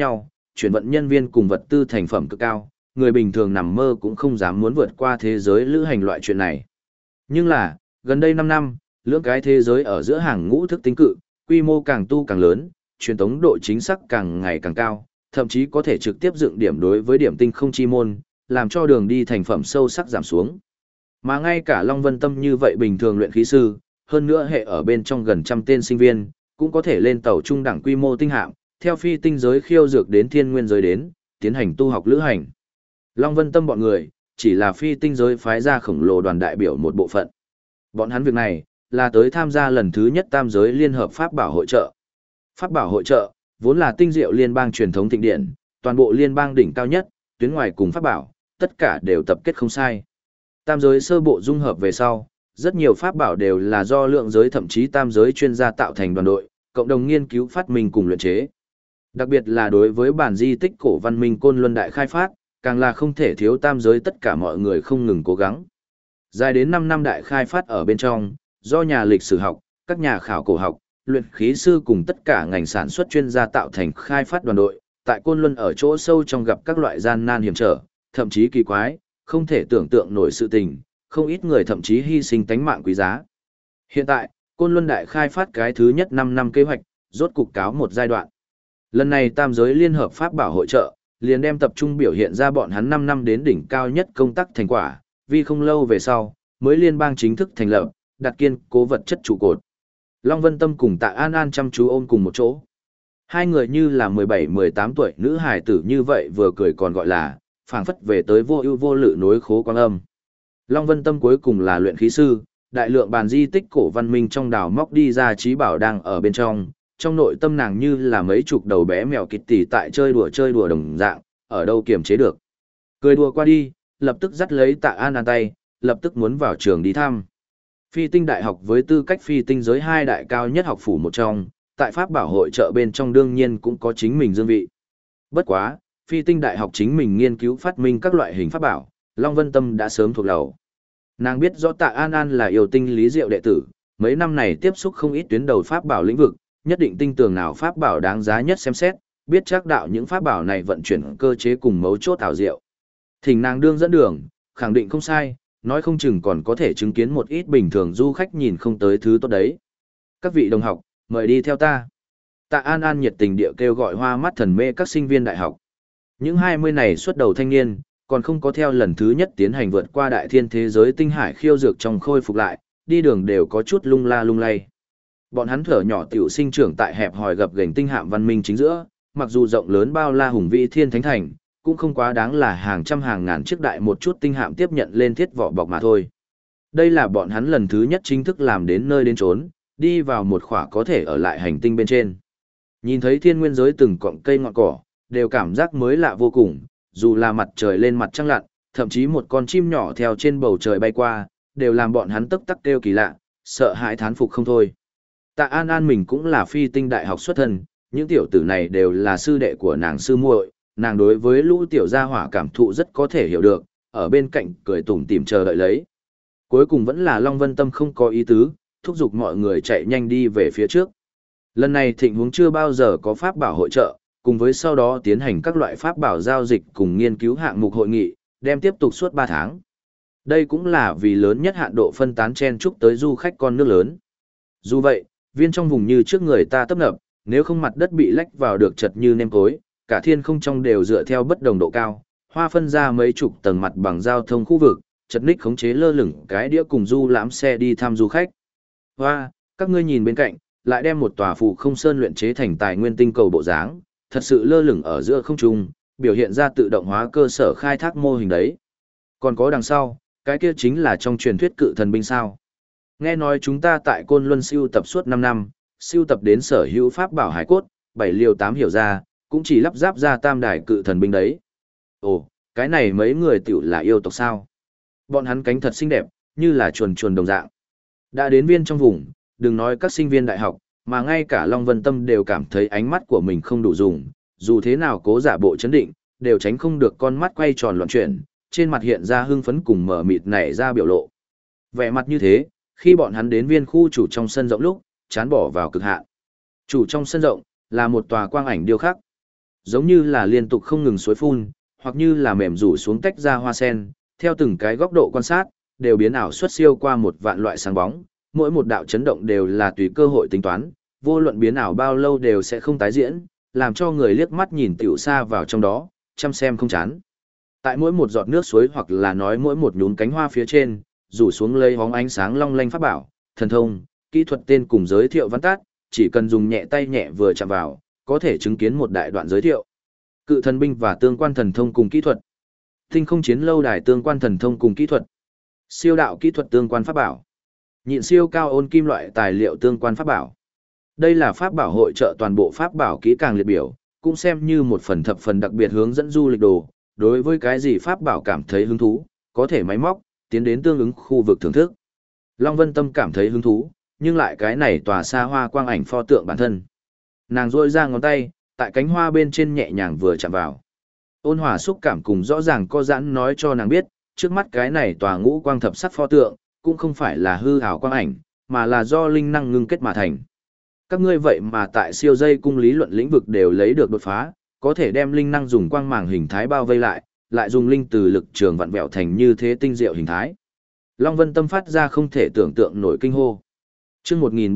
chuyển vận nhân viên cùng vật tư thành phẩm cực cao, người bình thường nằm mơ cũng không dám muốn vượt qua thế giới lữ hành loại chuyện này. Nhưng là, gần đây 5 năm, lưỡng cái thế giới ở giữa hàng ngũ thức tinh cự, quy mô càng tu càng lớn, truyền tống độ chính xác càng ngày càng cao, thậm chí có thể trực tiếp dựng điểm đối với điểm tinh không chi môn, làm cho đường đi thành phẩm sâu sắc giảm xuống. Mà ngay cả Long Vân Tâm như vậy bình thường luyện khí sư, hơn nữa hệ ở bên trong gần trăm tên sinh viên, cũng có thể lên tàu trung đẳng quy mô tinh hạm, theo phi tinh giới khiêu dược đến thiên nguyên giới đến, tiến hành tu học lữ hành. Long Vân Tâm bọn người, chỉ là phi tinh giới phái ra khổng lồ đoàn đại biểu một bộ phận. Bọn hắn việc này, là tới tham gia lần thứ nhất tam giới liên hợp pháp bảo hội trợ. Pháp bảo hội trợ, vốn là tinh diệu liên bang truyền thống thịnh điện, toàn bộ liên bang đỉnh cao nhất, tuyến ngoài cùng pháp bảo, tất cả đều tập kết không sai. Tam giới sơ bộ dung hợp về sau, rất nhiều pháp bảo đều là do lượng giới thậm chí tam giới chuyên gia tạo thành đoàn đội, cộng đồng nghiên cứu phát minh cùng luyện chế. Đặc biệt là đối với bản di tích cổ văn minh Côn Luân đại khai phát, càng là không thể thiếu tam giới tất cả mọi người không ngừng cố gắng. Dài đến 5 năm đại khai phát ở bên trong, do nhà lịch sử học, các nhà khảo cổ học, luyện khí sư cùng tất cả ngành sản xuất chuyên gia tạo thành khai phát đoàn đội, tại Côn Luân ở chỗ sâu trong gặp các loại gian nan hiểm trở, thậm chí kỳ quái, không thể tưởng tượng nổi sự tình, không ít người thậm chí hy sinh tánh mạng quý giá. Hiện tại, Côn Luân đại khai phát cái thứ nhất 5 năm kế hoạch, rốt cục cáo một giai đoạn. Lần này tam giới liên hợp pháp bảo hội trợ, liền đem tập trung biểu hiện ra bọn hắn 5 năm đến đỉnh cao nhất công tác thành quả, vì không lâu về sau, mới liên bang chính thức thành lập, đặt kiên cố vật chất trụ cột. Long Vân Tâm cùng Tạ An An chăm chú ôm cùng một chỗ. Hai người như là 17-18 tuổi nữ hài tử như vậy vừa cười còn gọi là, phảng phất về tới vô ưu vô lự nối khố quang âm. Long Vân Tâm cuối cùng là luyện khí sư, đại lượng bàn di tích cổ văn minh trong đào móc đi ra trí bảo đang ở bên trong nội tâm nàng như là mấy chục đầu bé mèo kịt tỉ tại chơi đùa đồng dạng, ở đâu kiềm chế được. Cười đùa qua đi, lập tức dắt lấy Tạ An An tay, lập tức muốn vào trường đi thăm. Phi tinh đại học với tư cách phi tinh giới hai đại cao nhất học phủ một trong, tại pháp bảo hội trợ bên trong đương nhiên cũng có chính mình dương vị. Bất quá, phi tinh đại học chính mình nghiên cứu phát minh các loại hình pháp bảo, Long Vân Tâm đã sớm thuộc đầu. Nàng biết rõ Tạ An An là yêu tinh lý diệu đệ tử, mấy năm này tiếp xúc không ít tuyến đầu pháp bảo lĩnh vực, nhất định tinh tường nào pháp bảo đáng giá nhất xem xét, biết chắc đạo những pháp bảo này vận chuyển cơ chế cùng mấu chốt ảo diệu. Thỉnh nàng đương dẫn đường, khẳng định không sai, nói không chừng còn có thể chứng kiến một ít bình thường du khách nhìn không tới thứ tốt đấy. Các vị đồng học, mời đi theo ta. Tạ An An nhiệt tình địa kêu gọi hoa mắt thần mê các sinh viên đại học. Những 20 này xuất đầu thanh niên, còn không có theo lần thứ nhất tiến hành vượt qua đại thiên thế giới tinh hải khiêu dược trong khôi phục lại, đi đường đều có chút lung la lung lay. Bọn hắn thở nhỏ tiểu sinh trưởng tại hẹp hòi gập ghềnh tinh hạm văn minh chính giữa, mặc dù rộng lớn bao la hùng vĩ thiên thánh thành, cũng không quá đáng là hàng trăm hàng ngàn chiếc đại một chút tinh hạm tiếp nhận lên thiết vỏ bọc mà thôi. Đây là bọn hắn lần thứ nhất chính thức làm đến nơi đến chốn, đi vào một khỏa có thể ở lại hành tinh bên trên. Nhìn thấy thiên nguyên giới từng cọng cây ngọn cỏ, đều cảm giác mới lạ vô cùng, dù là mặt trời lên mặt trăng lặn, thậm chí một con chim nhỏ theo trên bầu trời bay qua, đều làm bọn hắn tức tắc kêu kỳ lạ, sợ hãi thán phục không thôi. Tạ An An mình cũng là phi tinh đại học xuất thân, những tiểu tử này đều là sư đệ của nàng sư muội, nàng đối với lũ tiểu gia hỏa cảm thụ rất có thể hiểu được, ở bên cạnh cười tủm tỉm chờ đợi lấy. Cuối cùng vẫn là Long Vân Tâm không có ý tứ, thúc giục mọi người chạy nhanh đi về phía trước. Lần này thịnh huống chưa bao giờ có pháp bảo hội trợ, cùng với sau đó tiến hành các loại pháp bảo giao dịch cùng nghiên cứu hạng mục hội nghị, đem tiếp tục suốt 3 tháng. Đây cũng là vì lớn nhất hạn độ phân tán chen chúc tới du khách con nước lớn. Dù vậy, viên trong vùng như trước người ta tấp nập, nếu không mặt đất bị lách vào được chật như nêm cối, cả thiên không trong đều dựa theo bất đồng độ cao, hoa phân ra mấy chục tầng mặt bằng giao thông khu vực, chật ních khống chế lơ lửng cái đĩa cùng du lãm xe đi thăm du khách. Hoa, các ngươi nhìn bên cạnh, lại đem một tòa phù không sơn luyện chế thành tài nguyên tinh cầu bộ dáng, thật sự lơ lửng ở giữa không trung, biểu hiện ra tự động hóa cơ sở khai thác mô hình đấy. Còn có đằng sau, cái kia chính là trong truyền thuyết cự thần binh sao. Nghe nói chúng ta tại Côn Luân siêu tập suốt 5 năm, siêu tập đến sở hữu pháp bảo hải cốt, 7 liều 8 hiểu ra, cũng chỉ lắp ráp ra tam đài cự thần binh đấy. Ồ, cái này mấy người tiểu là yêu tộc sao? Bọn hắn cánh thật xinh đẹp, như là chuồn chuồn đồng dạng. Đã đến viên trong vùng, đừng nói các sinh viên đại học, mà ngay cả Long Vân Tâm đều cảm thấy ánh mắt của mình không đủ dùng, dù thế nào cố giả bộ chấn định, đều tránh không được con mắt quay tròn loạn chuyển, trên mặt hiện ra hưng phấn cùng mở mịt nảy ra biểu lộ. Vẻ mặt như thế, khi bọn hắn đến viên khu chủ trong sân rộng lúc, chán bỏ vào cực hạn. Chủ trong sân rộng, là một tòa quang ảnh điêu khắc. giống như là liên tục không ngừng suối phun, hoặc như là mềm rủ xuống tách ra hoa sen, theo từng cái góc độ quan sát, đều biến ảo xuất siêu qua một vạn loại sáng bóng, mỗi một đạo chấn động đều là tùy cơ hội tính toán, vô luận biến ảo bao lâu đều sẽ không tái diễn, làm cho người liếc mắt nhìn tiểu xa vào trong đó, chăm xem không chán. Tại mỗi một giọt nước suối hoặc là nói mỗi một nhún cánh hoa phía trên, rủ xuống lấy hóng ánh sáng long lanh pháp bảo, thần thông, kỹ thuật tên cùng giới thiệu văn tát, chỉ cần dùng nhẹ tay nhẹ vừa chạm vào, có thể chứng kiến một đại đoạn giới thiệu. Cự thần binh và tương quan thần thông cùng kỹ thuật. Tinh không chiến lâu đài tương quan thần thông cùng kỹ thuật. Siêu đạo kỹ thuật tương quan pháp bảo. Nhịn siêu cao ôn kim loại tài liệu tương quan pháp bảo. Đây là pháp bảo hội trợ toàn bộ pháp bảo kỹ càng liệt biểu, cũng xem như một phần thập phần đặc biệt hướng dẫn du lịch đồ, đối với cái gì pháp bảo cảm thấy hứng thú, có thể máy móc, tiến đến tương ứng khu vực thưởng thức. Long Vân Tâm cảm thấy hứng thú, nhưng lại cái này tòa xa hoa quang ảnh pho tượng bản thân. Nàng rôi ra ngón tay, tại cánh hoa bên trên nhẹ nhàng vừa chạm vào. Ôn hòa xúc cảm cùng rõ ràng có giãn nói cho nàng biết, trước mắt cái này tòa ngũ quang thập sắc pho tượng, cũng không phải là hư ảo quang ảnh, mà là do linh năng ngưng kết mà thành. Các ngươi vậy mà tại siêu dây cung lý luận lĩnh vực đều lấy được đột phá, có thể đem linh năng dùng quang màng hình thái bao vây lại dùng linh từ lực trường vặn vẹo thành như thế tinh diệu hình thái. Long Vân Tâm phát ra không thể tưởng tượng nổi kinh hô. Chương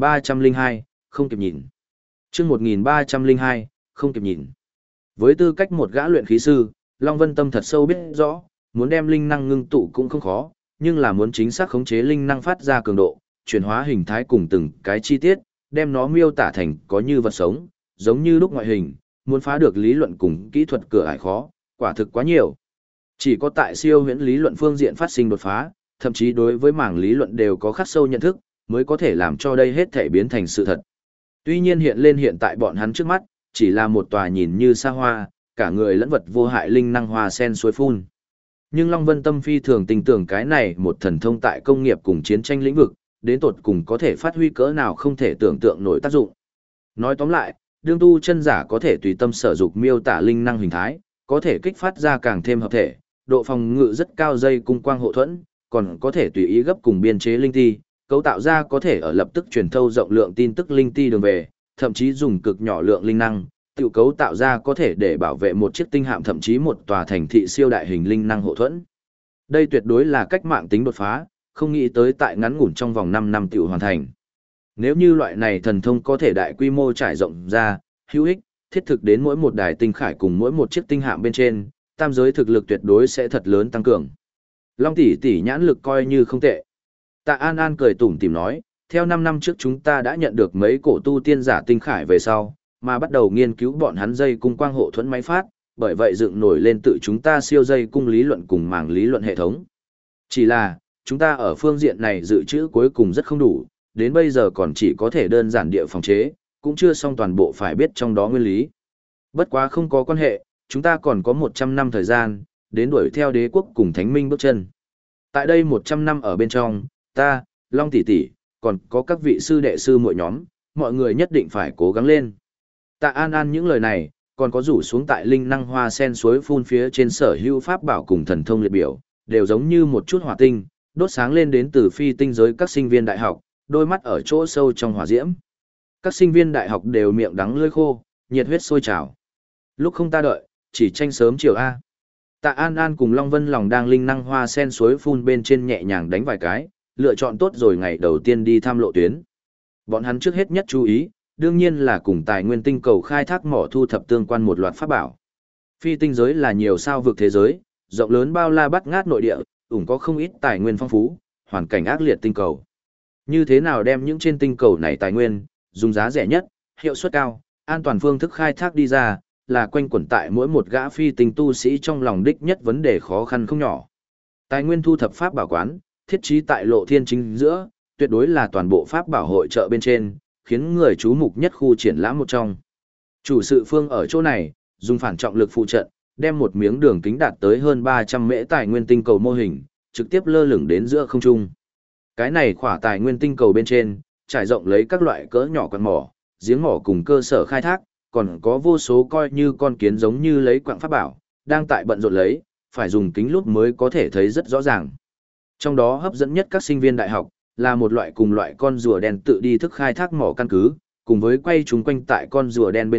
1302, không kịp nhìn. Chương 1302, không kịp nhìn. Với tư cách một gã luyện khí sư, Long Vân Tâm thật sâu biết rõ, muốn đem linh năng ngưng tụ cũng không khó, nhưng là muốn chính xác khống chế linh năng phát ra cường độ, chuyển hóa hình thái cùng từng cái chi tiết, đem nó miêu tả thành có như vật sống, giống như lúc ngoại hình, muốn phá được lý luận cùng kỹ thuật cửa ải khó, quả thực quá nhiều. Chỉ có tại siêu huyễn lý luận phương diện phát sinh đột phá, thậm chí đối với mảng lý luận đều có khắc sâu nhận thức, mới có thể làm cho đây hết thể biến thành sự thật. Tuy nhiên hiện tại bọn hắn trước mắt, chỉ là một tòa nhìn như xa hoa, cả người lẫn vật vô hại linh năng hoa sen suối phun. Nhưng Long Vân Tâm phi thường tin tưởng cái này một thần thông tại công nghiệp cùng chiến tranh lĩnh vực, đến tột cùng có thể phát huy cỡ nào không thể tưởng tượng nổi tác dụng. Nói tóm lại, đương tu chân giả có thể tùy tâm sở dục miêu tả linh năng hình thái, có thể kích phát ra càng thêm hợp thể, độ phòng ngự rất cao dây cung quang hộ thuẫn, còn có thể tùy ý gấp cùng biên chế linh ti, cấu tạo ra có thể ở lập tức truyền thâu rộng lượng tin tức linh ti đường về, thậm chí dùng cực nhỏ lượng linh năng, tự cấu tạo ra có thể để bảo vệ một chiếc tinh hạm thậm chí một tòa thành thị siêu đại hình linh năng hộ thuẫn. Đây tuyệt đối là cách mạng tính đột phá, không nghĩ tới tại ngắn ngủn trong vòng 5 năm tiểu hoàn thành. Nếu như loại này thần thông có thể đại quy mô trải rộng ra, hữu ích, thiết thực đến mỗi một đài tinh khải cùng mỗi một chiếc tinh hạm bên trên, tam giới thực lực tuyệt đối sẽ thật lớn tăng cường. Long tỷ tỷ nhãn lực coi như không tệ. Tạ An An cười tủm tỉm nói, theo 5 năm trước chúng ta đã nhận được mấy cổ tu tiên giả tinh khải về sau, mà bắt đầu nghiên cứu bọn hắn dây cung quang hộ thuẫn máy phát, bởi vậy dựng nổi lên tự chúng ta siêu dây cung lý luận cùng màng lý luận hệ thống. Chỉ là, chúng ta ở phương diện này dự trữ cuối cùng rất không đủ, đến bây giờ còn chỉ có thể đơn giản địa phòng chế, cũng chưa xong toàn bộ phải biết trong đó nguyên lý. Bất quá không có quan hệ, chúng ta còn có 100 năm thời gian, đến đuổi theo đế quốc cùng thánh minh bước chân. Tại đây 100 năm ở bên trong, ta, Long tỷ tỷ, còn có các vị sư đệ sư muội nhóm, mọi người nhất định phải cố gắng lên. Tạ An An những lời này, còn có rủ xuống tại linh năng hoa sen suối phun phía trên sở hữu pháp bảo cùng thần thông liệt biểu, đều giống như một chút hỏa tinh, đốt sáng lên đến từ phi tinh giới các sinh viên đại học, đôi mắt ở chỗ sâu trong hỏa diễm. Các sinh viên đại học đều miệng đắng lưỡi khô, nhiệt huyết sôi trào. Lúc không ta đợi, chỉ tranh sớm chiều A. Tạ An An cùng Long Vân Lòng đang linh năng hoa sen suối phun bên trên nhẹ nhàng đánh vài cái, lựa chọn tốt rồi ngày đầu tiên đi thăm lộ tuyến. Bọn hắn trước hết nhất chú ý, đương nhiên là cùng tài nguyên tinh cầu khai thác mỏ thu thập tương quan một loạt pháp bảo. Phi tinh giới là nhiều sao vực thế giới, rộng lớn bao la bắt ngát nội địa, có không ít tài nguyên phong phú, hoàn cảnh ác liệt tinh cầu. Như thế nào đem những trên tinh cầu này tài nguyên, dùng giá rẻ nhất, hiệu suất cao, an toàn phương thức khai thác đi ra, là quanh quẩn tại mỗi một gã phi tinh tu sĩ trong lòng đích nhất vấn đề khó khăn không nhỏ. Tài nguyên thu thập pháp bảo quán, thiết trí tại lộ thiên chính giữa, tuyệt đối là toàn bộ pháp bảo hội chợ bên trên, khiến người chú mục nhất khu triển lãm một trong. Chủ sự phương ở chỗ này, dùng phản trọng lực phụ trận, đem một miếng đường kính đạt tới hơn 300 mễ tài nguyên tinh cầu mô hình, trực tiếp lơ lửng đến giữa không trung. Cái này khỏa tài nguyên tinh cầu bên trên, trải rộng lấy các loại cỡ nhỏ quặng mỏ, giếng mỏ cùng cơ sở khai thác, còn có vô số coi như con kiến giống như lấy quặng pháp bảo, đang tại bận rộn lấy, phải dùng kính lúp mới có thể thấy rất rõ ràng. Trong đó hấp dẫn nhất các sinh viên đại học, là một loại cùng loại con rùa đen tự đi thức khai thác mỏ căn cứ, cùng với quay chúng quanh tại con rùa đen bên cạnh,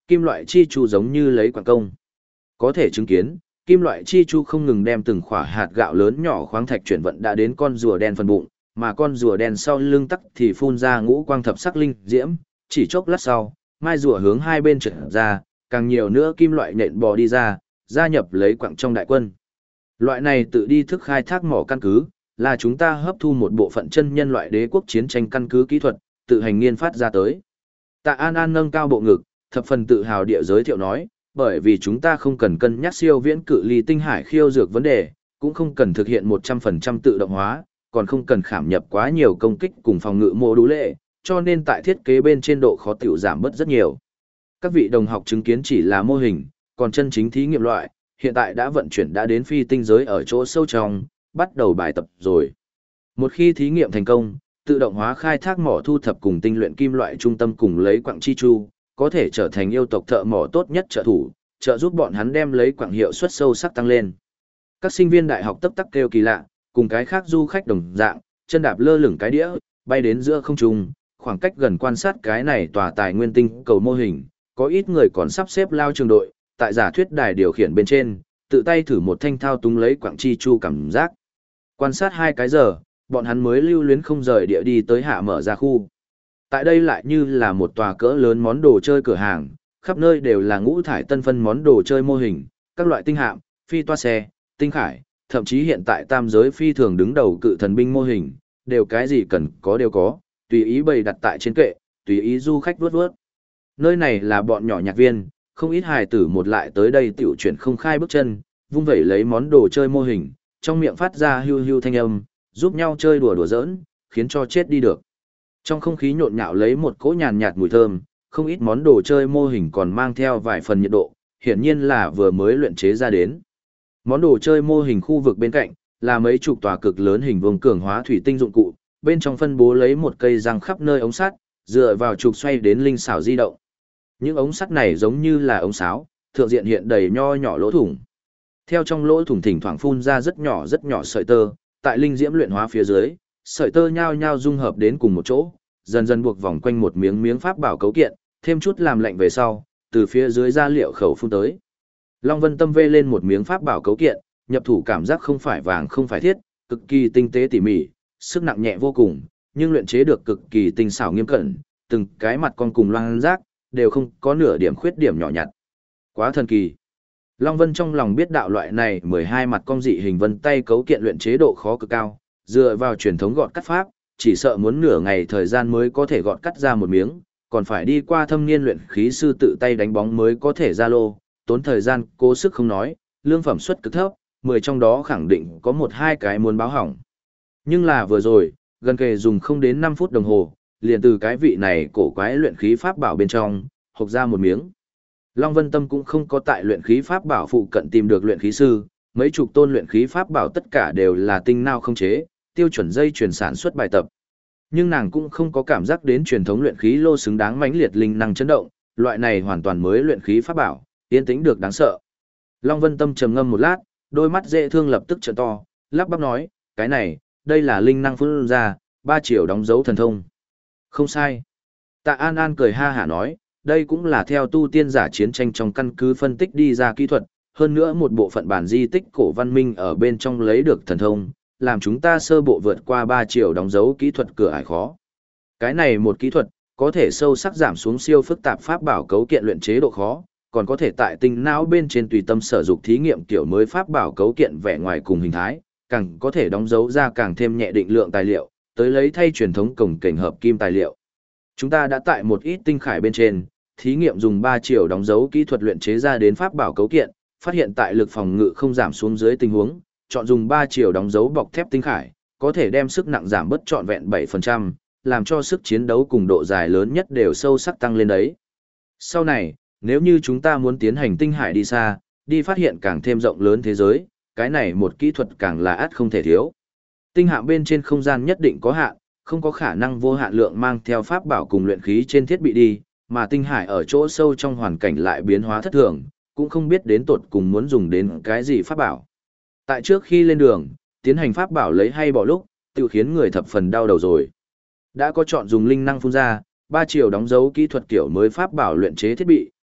Kim loại chi chu giống như lấy quặng công. Có thể chứng kiến, kim loại chi chu không ngừng đem từng khỏa hạt gạo lớn nhỏ khoáng thạch chuyển vận đã đến con rùa đen phần bụng, mà con rùa đen sau lưng tắc thì phun ra ngũ quang thập sắc linh diễm, chỉ chốc lát sau, mai rùa hướng hai bên trượt ra, càng nhiều nữa kim loại nhện bò đi ra, gia nhập lấy quặng trong đại quân. Loại này tự đi thức khai thác mỏ căn cứ, là chúng ta hấp thu một bộ phận chân nhân loại đế quốc chiến tranh căn cứ kỹ thuật, tự hành nghiên phát ra tới. Tạ An An nâng cao bộ ngực, thập phần tự hào địa giới thiệu nói, bởi vì chúng ta không cần cân nhắc siêu viễn cự ly tinh hải khiêu dược vấn đề, cũng không cần thực hiện 100% tự động hóa, còn không cần khảm nhập quá nhiều công kích cùng phòng ngự mô đũ lệ, cho nên tại thiết kế bên trên độ khó tiểu giảm bớt rất nhiều. Các vị đồng học chứng kiến chỉ là mô hình, còn chân chính thí nghiệm loại, hiện tại đã vận chuyển đã đến phi tinh giới ở chỗ sâu trong, bắt đầu bài tập rồi. Một khi thí nghiệm thành công, tự động hóa khai thác mỏ thu thập cùng tinh luyện kim loại trung tâm cùng lấy quặng chi chu, có thể trở thành yêu tộc thợ mỏ tốt nhất trợ thủ, trợ giúp bọn hắn đem lấy quặng hiệu suất sâu sắc tăng lên. Các sinh viên đại học tấp tắc kêu kỳ lạ, cùng cái khác du khách đồng dạng, chân đạp lơ lửng cái đĩa, bay đến giữa không trung, khoảng cách gần quan sát cái này tòa tài nguyên tinh cầu mô hình, có ít người còn sắp xếp lao trường đội, tại giả thuyết đài điều khiển bên trên, tự tay thử một thanh thao túng lấy quặng chi chu cảm giác. Quan sát 2 cái giờ, bọn hắn mới lưu luyến không rời địa đi tới hạ mở ra khu. Tại đây lại như là một tòa cỡ lớn món đồ chơi cửa hàng, khắp nơi đều là ngũ thải tân phân món đồ chơi mô hình, các loại tinh hạm, phi toa xe, tinh khải, thậm chí hiện tại tam giới phi thường đứng đầu cự thần binh mô hình, đều cái gì cần có đều có, tùy ý bày đặt tại trên kệ, tùy ý du khách vuốt vuốt. Nơi này là bọn nhỏ nhạc viên, không ít hài tử một lại tới đây tiểu chuyển không khai bước chân, vung vẩy lấy món đồ chơi mô hình, trong miệng phát ra hưu hưu thanh âm, giúp nhau chơi đùa đùa giỡn, khiến cho chết đi được. Trong không khí nhộn nhạo lấy một cỗ nhàn nhạt mùi thơm, không ít món đồ chơi mô hình còn mang theo vài phần nhiệt độ, hiển nhiên là vừa mới luyện chế ra đến. Món đồ chơi mô hình khu vực bên cạnh là mấy chục tòa cực lớn hình vuông cường hóa thủy tinh dụng cụ, bên trong phân bố lấy một cây răng khắp nơi ống sắt, dựa vào trục xoay đến linh xảo di động. Những ống sắt này giống như là ống sáo, thượng diện hiện đầy nho nhỏ lỗ thủng. Theo trong lỗ thủng thỉnh thoảng phun ra rất nhỏ sợi tơ, tại linh diễm luyện hóa phía dưới, sợi tơ nhao nhao dung hợp đến cùng một chỗ, dần dần buộc vòng quanh một miếng miếng pháp bảo cấu kiện, thêm chút làm lạnh về sau, từ phía dưới ra liệu khẩu phun tới. Long Vân Tâm vê lên một miếng pháp bảo cấu kiện, nhập thủ cảm giác không phải vàng không phải thiết, cực kỳ tinh tế tỉ mỉ, sức nặng nhẹ vô cùng, nhưng luyện chế được cực kỳ tinh xảo nghiêm cẩn, từng cái mặt con cùng loang rác, đều không có nửa điểm khuyết điểm nhỏ nhặt. Quá thần kỳ. Long Vân trong lòng biết đạo loại này 12 mặt cong dị hình vân tay cấu kiện luyện chế độ khó cực cao, dựa vào truyền thống gọt cắt pháp, chỉ sợ muốn nửa ngày thời gian mới có thể gọt cắt ra một miếng, còn phải đi qua thâm niên luyện khí sư tự tay đánh bóng mới có thể ra lô, tốn thời gian, cố sức không nói, lương phẩm suất cực thấp, 10 trong đó khẳng định có 1-2 cái muốn báo hỏng. Nhưng là vừa rồi, gần kề dùng không đến 5 phút đồng hồ, liền từ cái vị này cổ quái luyện khí pháp bảo bên trong, hộc ra một miếng. Long Vân Tâm cũng không có tại luyện khí pháp bảo phụ cận tìm được luyện khí sư, mấy chục tôn luyện khí pháp bảo tất cả đều là tinh nao không chế, tiêu chuẩn dây chuyển sản xuất bài tập. Nhưng nàng cũng không có cảm giác đến truyền thống luyện khí lô xứng đáng mãnh liệt linh năng chấn động, loại này hoàn toàn mới luyện khí pháp bảo, yên tĩnh được đáng sợ. Long Vân Tâm trầm ngâm một lát, đôi mắt dễ thương lập tức trợn to, lắp bắp nói, cái này, đây là linh năng phun ra, 3 triệu đóng dấu thần thông. Không sai. Tạ An An cười ha hả nói, đây cũng là theo tu tiên giả chiến tranh trong căn cứ phân tích đi ra kỹ thuật, hơn nữa một bộ phận bản di tích cổ văn minh ở bên trong lấy được thần thông, làm chúng ta sơ bộ vượt qua 3 triệu đóng dấu kỹ thuật cửa ải khó. Cái này một kỹ thuật, có thể sâu sắc giảm xuống siêu phức tạp pháp bảo cấu kiện luyện chế độ khó, còn có thể tại tinh não bên trên tùy tâm sở dục thí nghiệm kiểu mới pháp bảo cấu kiện vẻ ngoài cùng hình thái, càng có thể đóng dấu ra càng thêm nhẹ định lượng tài liệu, tới lấy thay truyền thống cổng kềnh hợp kim tài liệu. Chúng ta đã tại một ít tinh khải bên trên, thí nghiệm dùng 3 triệu đóng dấu kỹ thuật luyện chế ra đến pháp bảo cấu kiện, phát hiện tại lực phòng ngự không giảm xuống dưới tình huống, chọn dùng 3 triệu đóng dấu bọc thép tinh khải, có thể đem sức nặng giảm bất trọn vẹn 7%, làm cho sức chiến đấu cùng độ dài lớn nhất đều sâu sắc tăng lên đấy. Sau này, nếu như chúng ta muốn tiến hành tinh hải đi xa, đi phát hiện càng thêm rộng lớn thế giới, cái này một kỹ thuật càng là ắt không thể thiếu. Tinh hạm bên trên không gian nhất định có hạn, không có khả năng vô hạn lượng mang theo pháp bảo cùng luyện khí trên thiết bị đi, mà tinh hải ở chỗ sâu trong hoàn cảnh lại biến hóa thất thường, cũng không biết đến tột cùng muốn dùng đến cái gì pháp bảo. Tại trước khi lên đường, tiến hành pháp bảo lấy hay bỏ lúc, tự khiến người thập phần đau đầu rồi. Đã có chọn dùng linh năng phun ra, 3 triệu đóng dấu kỹ thuật kiểu mới pháp bảo luyện chế thiết bị,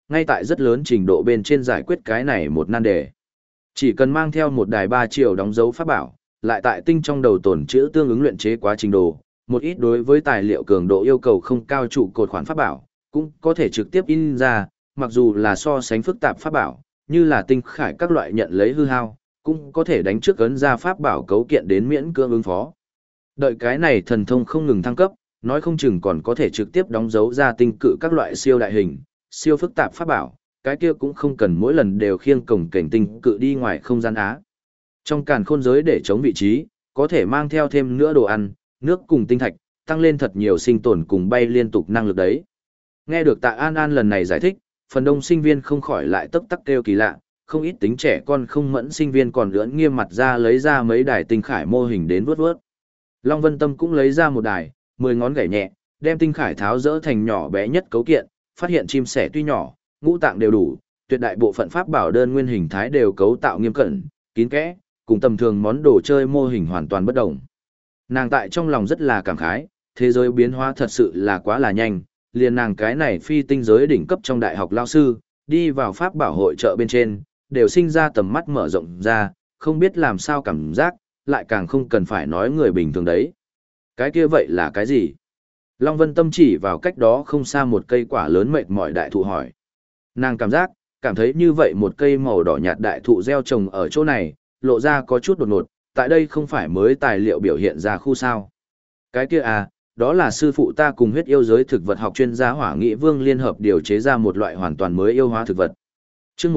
ngay tại rất lớn trình độ bên trên giải quyết cái này một nan đề. Chỉ cần mang theo một đài 3 triệu đóng dấu pháp bảo, lại tại tinh trong đầu tồn trữ tương ứng luyện chế quá trình đồ, một ít đối với tài liệu cường độ yêu cầu không cao trụ cột khoản pháp bảo, cũng có thể trực tiếp in ra, mặc dù là so sánh phức tạp pháp bảo, như là tinh khải các loại nhận lấy hư hao, cũng có thể đánh trước ấn ra pháp bảo cấu kiện đến miễn cưỡng ứng phó. Đợi cái này thần thông không ngừng thăng cấp, nói không chừng còn có thể trực tiếp đóng dấu ra tinh cự các loại siêu đại hình, siêu phức tạp pháp bảo, cái kia cũng không cần mỗi lần đều khiêng cổng cảnh tinh cự đi ngoài không gian á. Trong càn khôn giới để chống vị trí, có thể mang theo thêm nữa đồ ăn, nước cùng tinh thạch, tăng lên thật nhiều sinh tồn cùng bay liên tục năng lực đấy. Nghe được Tạ An An lần này giải thích, phần đông sinh viên không khỏi lại tấp tắc kêu kỳ lạ, không ít tính trẻ con không mẫn sinh viên còn lưỡn nghiêm mặt ra lấy ra mấy đài tinh khải mô hình đến vớt vớt. Long Vân Tâm cũng lấy ra một đài, 10 ngón gảy nhẹ, đem tinh khải tháo dỡ thành nhỏ bé nhất cấu kiện, phát hiện chim sẻ tuy nhỏ, ngũ tạng đều đủ, tuyệt đại bộ phận pháp bảo đơn nguyên hình thái đều cấu tạo nghiêm cẩn, kín kẽ, cùng tầm thường món đồ chơi mô hình hoàn toàn bất đồng. Nàng tại trong lòng rất là cảm khái, thế giới biến hóa thật sự là quá là nhanh, liền nàng cái này phi tinh giới đỉnh cấp trong đại học lao sư, đi vào pháp bảo hội trợ bên trên, đều sinh ra tầm mắt mở rộng ra, không biết làm sao cảm giác, lại càng không cần phải nói người bình thường đấy. Cái kia vậy là cái gì? Long Vân Tâm chỉ vào cách đó không xa một cây quả lớn mệt mỏi đại thụ hỏi. Nàng cảm thấy như vậy một cây màu đỏ nhạt đại thụ gieo trồng ở chỗ này, lộ ra có chút đột ngột, tại đây không phải mới tài liệu biểu hiện ra khu sao. Cái kia à, đó là sư phụ ta cùng huyết yêu giới thực vật học chuyên gia Hỏa Nghị Vương liên hợp điều chế ra một loại hoàn toàn mới yêu hóa thực vật. Chương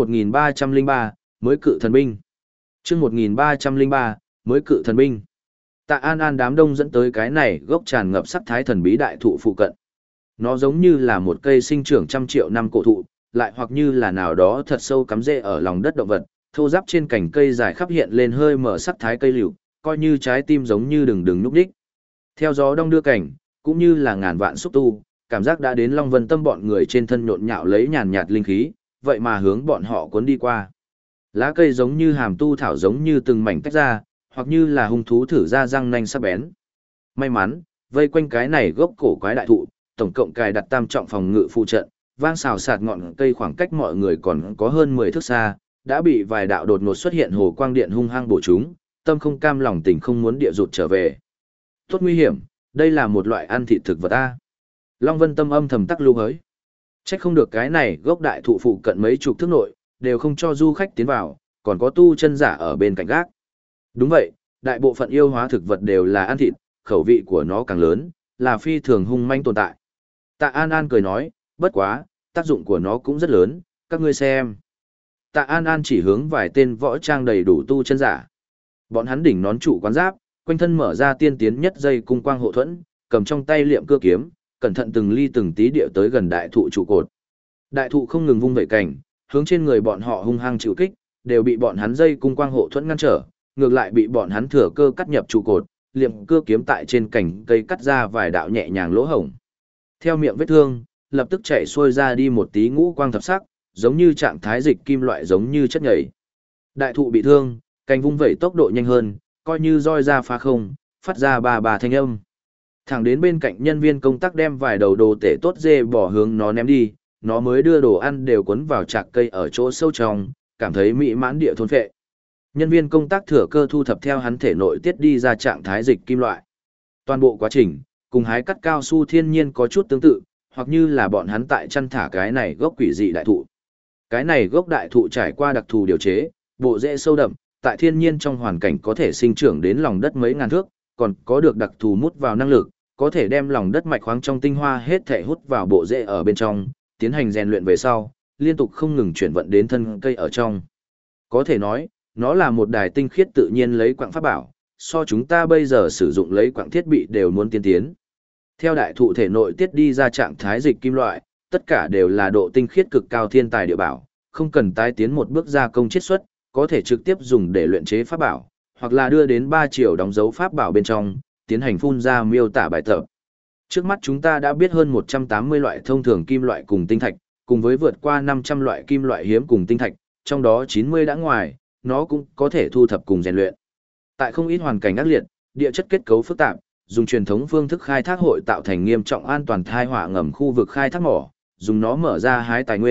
1303, mới cự thần binh. Chương 1303, mới cự thần binh. Tạ An An đám đông dẫn tới cái này gốc tràn ngập sắc thái thần bí đại thụ phụ cận. Nó giống như là một cây sinh trưởng trăm triệu năm cổ thụ, lại hoặc như là nào đó thật sâu cắm rễ ở lòng đất động vật, thô ráp trên cành cây dài khắp hiện lên hơi mở sắc thái cây liễu, coi như trái tim giống như đừng nhúc nhích. Theo gió đông đưa cảnh, cũng như là ngàn vạn xúc tu, cảm giác đã đến Long Vân Tâm bọn người trên thân nhộn nhạo lấy nhàn nhạt linh khí, vậy mà hướng bọn họ cuốn đi qua. Lá cây giống như hàm tu thảo giống như từng mảnh tách ra, hoặc như là hung thú thử ra răng nanh sắc bén. May mắn, vây quanh cái này gốc cổ quái đại thụ, tổng cộng cài đặt tam trọng phòng ngự phụ trận, vang xào xạc ngọn cây khoảng cách mọi người còn có hơn 10 thước xa, đã bị vài đạo đột ngột xuất hiện hồ quang điện hung hăng bổ chúng, tâm không cam lòng tình không muốn địa rụt trở về. Tốt nguy hiểm, đây là một loại ăn thịt thực vật a. Long Vân Tâm âm thầm tắc lưu hới. Trách không được cái này gốc đại thụ phụ cận mấy chục thước nội, đều không cho du khách tiến vào, còn có tu chân giả ở bên cạnh gác. Đúng vậy, đại bộ phận yêu hóa thực vật đều là ăn thịt, khẩu vị của nó càng lớn, là phi thường hung manh tồn tại. Tạ An An cười nói, bất quá, tác dụng của nó cũng rất lớn, các ngươi xem. Tạ An An chỉ hướng vài tên võ trang đầy đủ tu chân giả. Bọn hắn đỉnh nón trụ quán giáp, quanh thân mở ra tiên tiến nhất dây cung quang hộ thuẫn, cầm trong tay liệm cưa kiếm, cẩn thận từng ly từng tí điệu tới gần đại thụ trụ cột. Đại thụ không ngừng vung vẩy cảnh, hướng trên người bọn họ hung hăng chịu kích, đều bị bọn hắn dây cung quang hộ thuẫn ngăn trở, ngược lại bị bọn hắn thừa cơ cắt nhập trụ cột, liệm cưa kiếm tại trên cành cây cắt ra vài đạo nhẹ nhàng lỗ hổng. Theo miệng vết thương, lập tức chảy xuôi ra đi một tí ngũ quang thập sắc, giống như trạng thái dịch kim loại giống như chất nhảy. Đại thụ bị thương, cành vung vẩy tốc độ nhanh hơn, coi như roi ra phá không, phát ra bà thanh âm. Thẳng đến bên cạnh nhân viên công tác đem vài đầu đồ tể tốt dê bỏ hướng nó ném đi, nó mới đưa đồ ăn đều cuốn vào chạc cây ở chỗ sâu trong, cảm thấy mỹ mãn địa thôn phệ. Nhân viên công tác thừa cơ thu thập theo hắn thể nội tiết đi ra trạng thái dịch kim loại. Toàn bộ quá trình, cùng hái cắt cao su thiên nhiên có chút tương tự, hoặc như là bọn hắn tại chăn thả cái này gốc quỷ dị đại thụ. Cái này gốc đại thụ trải qua đặc thù điều chế, bộ rễ sâu đậm, tại thiên nhiên trong hoàn cảnh có thể sinh trưởng đến lòng đất mấy ngàn thước, còn có được đặc thù mút vào năng lực, có thể đem lòng đất mạch khoáng trong tinh hoa hết thể hút vào bộ rễ ở bên trong, tiến hành rèn luyện về sau, liên tục không ngừng chuyển vận đến thân cây ở trong. Có thể nói, nó là một đài tinh khiết tự nhiên lấy quặng pháp bảo, so chúng ta bây giờ sử dụng lấy quặng thiết bị đều muốn tiên tiến. Theo đại thụ thể nội tiết đi ra trạng thái dịch kim loại, tất cả đều là độ tinh khiết cực cao thiên tài địa bảo, không cần tái tiến một bước gia công chiết xuất, có thể trực tiếp dùng để luyện chế pháp bảo, hoặc là đưa đến 3 triệu đóng dấu pháp bảo bên trong, tiến hành phun ra miêu tả bài tập. Trước mắt chúng ta đã biết hơn 180 loại thông thường kim loại cùng tinh thạch, cùng với vượt qua 500 loại kim loại hiếm cùng tinh thạch, trong đó 90 đã ngoài, nó cũng có thể thu thập cùng rèn luyện. Tại không ít hoàn cảnh ác liệt, địa chất kết cấu phức tạp, dùng truyền thống phương thức khai thác hội tạo thành nghiêm trọng an toàn thai họa ngầm khu vực khai thác mỏ, dùng nó mở ra hái tài nguyên,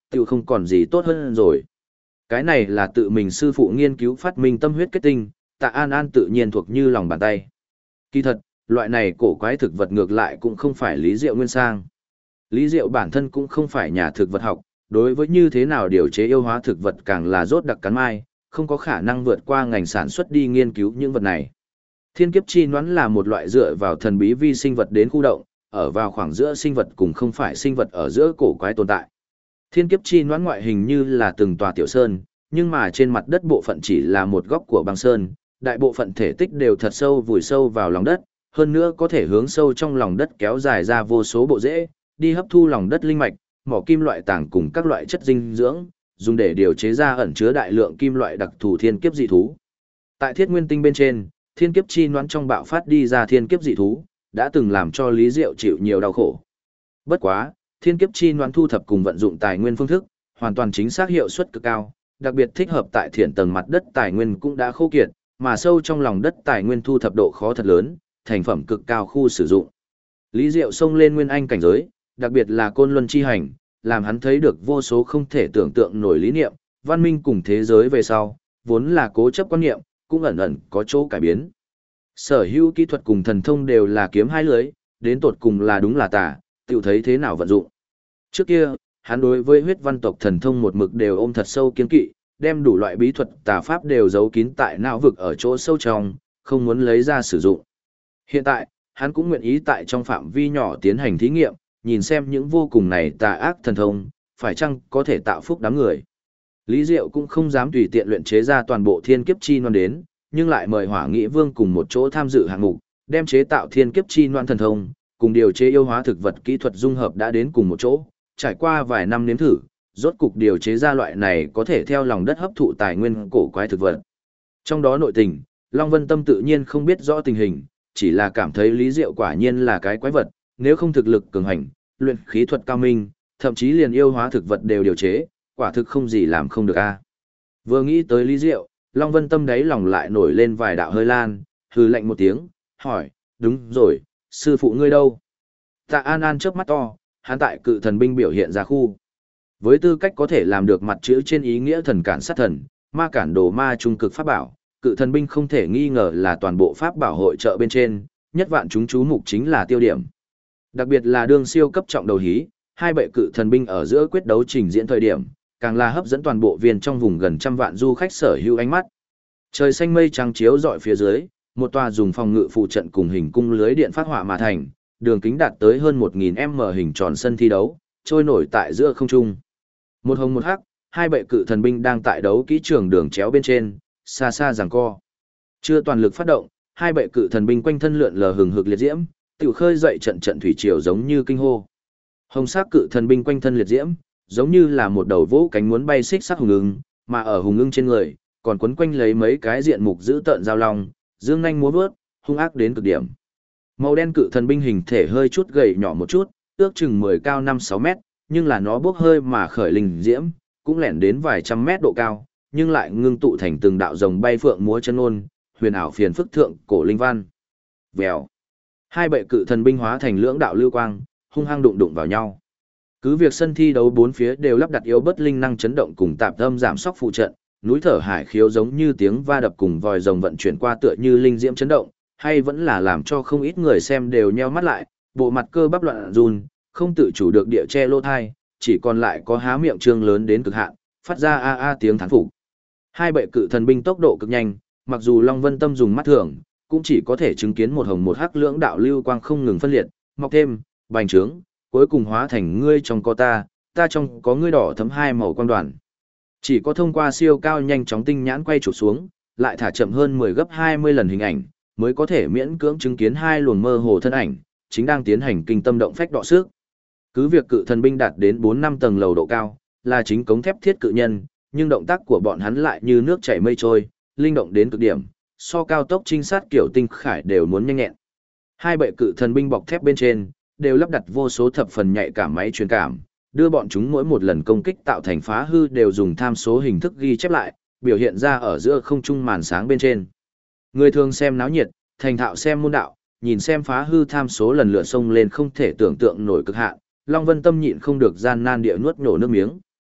tự không còn gì tốt hơn rồi. Cái này là tự mình sư phụ nghiên cứu phát minh tâm huyết kết tinh, Tạ An An tự nhiên thuộc như lòng bàn tay. Kỳ thật, loại này cổ quái thực vật ngược lại cũng không phải Lý Diệu nguyên sang. Lý Diệu bản thân cũng không phải nhà thực vật học, đối với như thế nào điều chế yêu hóa thực vật càng là rốt đặc cắn mai, không có khả năng vượt qua ngành sản xuất đi nghiên cứu những vật này. Thiên kiếp chi noãn là một loại dựa vào thần bí vi sinh vật đến khu động, ở vào khoảng giữa sinh vật cùng không phải sinh vật ở giữa cổ quái tồn tại. Thiên kiếp chi noãn ngoại hình như là từng tòa tiểu sơn, nhưng mà trên mặt đất bộ phận chỉ là một góc của băng sơn, đại bộ phận thể tích đều thật sâu vùi sâu vào lòng đất, hơn nữa có thể hướng sâu trong lòng đất kéo dài ra vô số bộ rễ, đi hấp thu lòng đất linh mạch, mỏ kim loại tảng cùng các loại chất dinh dưỡng, dùng để điều chế ra ẩn chứa đại lượng kim loại đặc thù thiên kiếp dị thú. Tại Thiết Nguyên Tinh bên trên, thiên kiếp chi noãn trong bạo phát đi ra thiên kiếp dị thú, đã từng làm cho Lý Diệu chịu nhiều đau khổ. Bất quá, thiên kiếp chi noãn thu thập cùng vận dụng tài nguyên phương thức, hoàn toàn chính xác hiệu suất cực cao, đặc biệt thích hợp tại thiện tầng mặt đất tài nguyên cũng đã khô kiệt, mà sâu trong lòng đất tài nguyên thu thập độ khó thật lớn, thành phẩm cực cao khu sử dụng. Lý Diệu xông lên nguyên anh cảnh giới, đặc biệt là Côn Luân chi hành, làm hắn thấy được vô số không thể tưởng tượng nổi lý niệm, văn minh cùng thế giới về sau, vốn là cố chấp quan niệm, cũng ẩn ẩn có chỗ cải biến. Sở hữu kỹ thuật cùng thần thông đều là kiếm hai lưới, đến tột cùng là đúng là tà, tự thấy thế nào vận dụng. Trước kia, hắn đối với huyết văn tộc thần thông một mực đều ôm thật sâu kiên kỵ, đem đủ loại bí thuật tà pháp đều giấu kín tại não vực ở chỗ sâu trong, không muốn lấy ra sử dụng. Hiện tại, hắn cũng nguyện ý tại trong phạm vi nhỏ tiến hành thí nghiệm, nhìn xem những vô cùng này tà ác thần thông, phải chăng có thể tạo phúc đám người. Lý Diệu cũng không dám tùy tiện luyện chế ra toàn bộ thiên kiếp chi noan đến, nhưng lại mời Hỏa Nghị Vương cùng một chỗ tham dự hạng mục, đem chế tạo thiên kiếp chi noan thần thông, cùng điều chế yêu hóa thực vật kỹ thuật dung hợp đã đến cùng một chỗ, trải qua vài năm nếm thử, rốt cục điều chế ra loại này có thể theo lòng đất hấp thụ tài nguyên cổ quái thực vật. Trong đó nội tình, Long Vân Tâm tự nhiên không biết rõ tình hình, chỉ là cảm thấy Lý Diệu quả nhiên là cái quái vật, nếu không thực lực cường hành, luyện khí thuật cao minh, thậm chí liền yêu hóa thực vật đều điều chế, quả thực không gì làm không được a. Vừa nghĩ tới Lý Diệu, Long Vân Tâm đáy lòng lại nổi lên vài đạo hơi lan, hừ lạnh một tiếng, hỏi, đúng rồi, sư phụ ngươi đâu? Tạ An An chớp mắt to, hắn tại Cự Thần binh biểu hiện ra khu. Với tư cách có thể làm được mặt chữ trên ý nghĩa thần cản sát thần, ma cản đồ ma trung cực pháp bảo, Cự Thần binh không thể nghi ngờ là toàn bộ pháp bảo hội trợ bên trên, nhất vạn chúng chú mục chính là tiêu điểm. Đặc biệt là đương siêu cấp trọng đầu hí, hai bệ Cự Thần binh ở giữa quyết đấu trình diễn thời điểm, càng là hấp dẫn toàn bộ viên trong vùng gần trăm vạn du khách sở hữu ánh mắt. Trời xanh mây trắng chiếu rọi phía dưới, một tòa dùng phòng ngự phụ trận cùng hình cung lưới điện phát họa mà thành, đường kính đạt tới hơn 1000m hình tròn sân thi đấu, trôi nổi tại giữa không trung. Một hồng một hắc, hai bệ Cự Thần binh đang tại đấu kỹ trường đường chéo bên trên, xa xa giằng co. Chưa toàn lực phát động, hai bệ Cự Thần binh quanh thân lượn lờ hừng hực liệt diễm, tiểu khơi dậy trận trận thủy triều giống như kinh hô. Hồng sắc Cự Thần binh quanh thân liệt diễm, giống như là một đầu vỗ cánh muốn bay xích sắc hùng ưng, mà ở hùng ưng trên người, còn quấn quanh lấy mấy cái diện mục dữ tợn giao long, dương nhanh múa vớt, hung ác đến cực điểm. Màu đen Cự Thần binh hình thể hơi chút gầy nhỏ một chút, ước chừng 10 cao 5-6 mét, nhưng là nó bốc hơi mà khởi linh diễm, cũng lẻn đến vài trăm mét độ cao, nhưng lại ngưng tụ thành từng đạo rồng bay phượng múa chân ôn, huyền ảo phiền phức thượng cổ linh văn. Vèo. Hai bệ Cự Thần binh hóa thành lưỡng đạo lưu quang, hung hăng đụng đụng vào nhau. Cứ việc sân thi đấu bốn phía đều lắp đặt yếu bất linh năng chấn động cùng tạp âm giảm sóc phụ trận, núi thở hải khiếu giống như tiếng va đập cùng vòi rồng vận chuyển qua tựa như linh diễm chấn động, hay vẫn là làm cho không ít người xem đều nheo mắt lại, bộ mặt cơ bắp loạn run, không tự chủ được địa che lỗ thai, chỉ còn lại có há miệng trương lớn đến cực hạn, phát ra a a tiếng thán phục. Hai bệ Cự Thần binh tốc độ cực nhanh, mặc dù Long Vân Tâm dùng mắt thường, cũng chỉ có thể chứng kiến một hồng một hắc lưỡng đạo lưu quang không ngừng phân liệt, mọc thêm, bành trướng, cuối cùng hóa thành ngươi trong có ta trong có ngươi đỏ thấm hai màu quang đoàn. Chỉ có thông qua siêu cao nhanh chóng tinh nhãn quay chụp xuống, lại thả chậm hơn 10 gấp 20 lần hình ảnh, mới có thể miễn cưỡng chứng kiến hai luồng mơ hồ thân ảnh, chính đang tiến hành kinh tâm động phách đọ sức. Cứ việc Cự Thần binh đạt đến 4-5 tầng lầu độ cao, là chính cống thép thiết cự nhân, nhưng động tác của bọn hắn lại như nước chảy mây trôi, linh động đến cực điểm, so cao tốc trinh sát kiểu tinh khải đều muốn nhanh nhẹn. Hai bệ Cự Thần binh bọc thép bên trên đều lắp đặt vô số thập phần nhạy cảm máy truyền cảm, đưa bọn chúng mỗi một lần công kích tạo thành phá hư đều dùng tham số hình thức ghi chép lại, biểu hiện ra ở giữa không trung màn sáng bên trên. Người thường xem náo nhiệt, thành thạo xem môn đạo, nhìn xem phá hư tham số lần lượt xông lên không thể tưởng tượng nổi cực hạn, Long Vân Tâm nhịn không được gian nan địa nuốt nhổ nước miếng.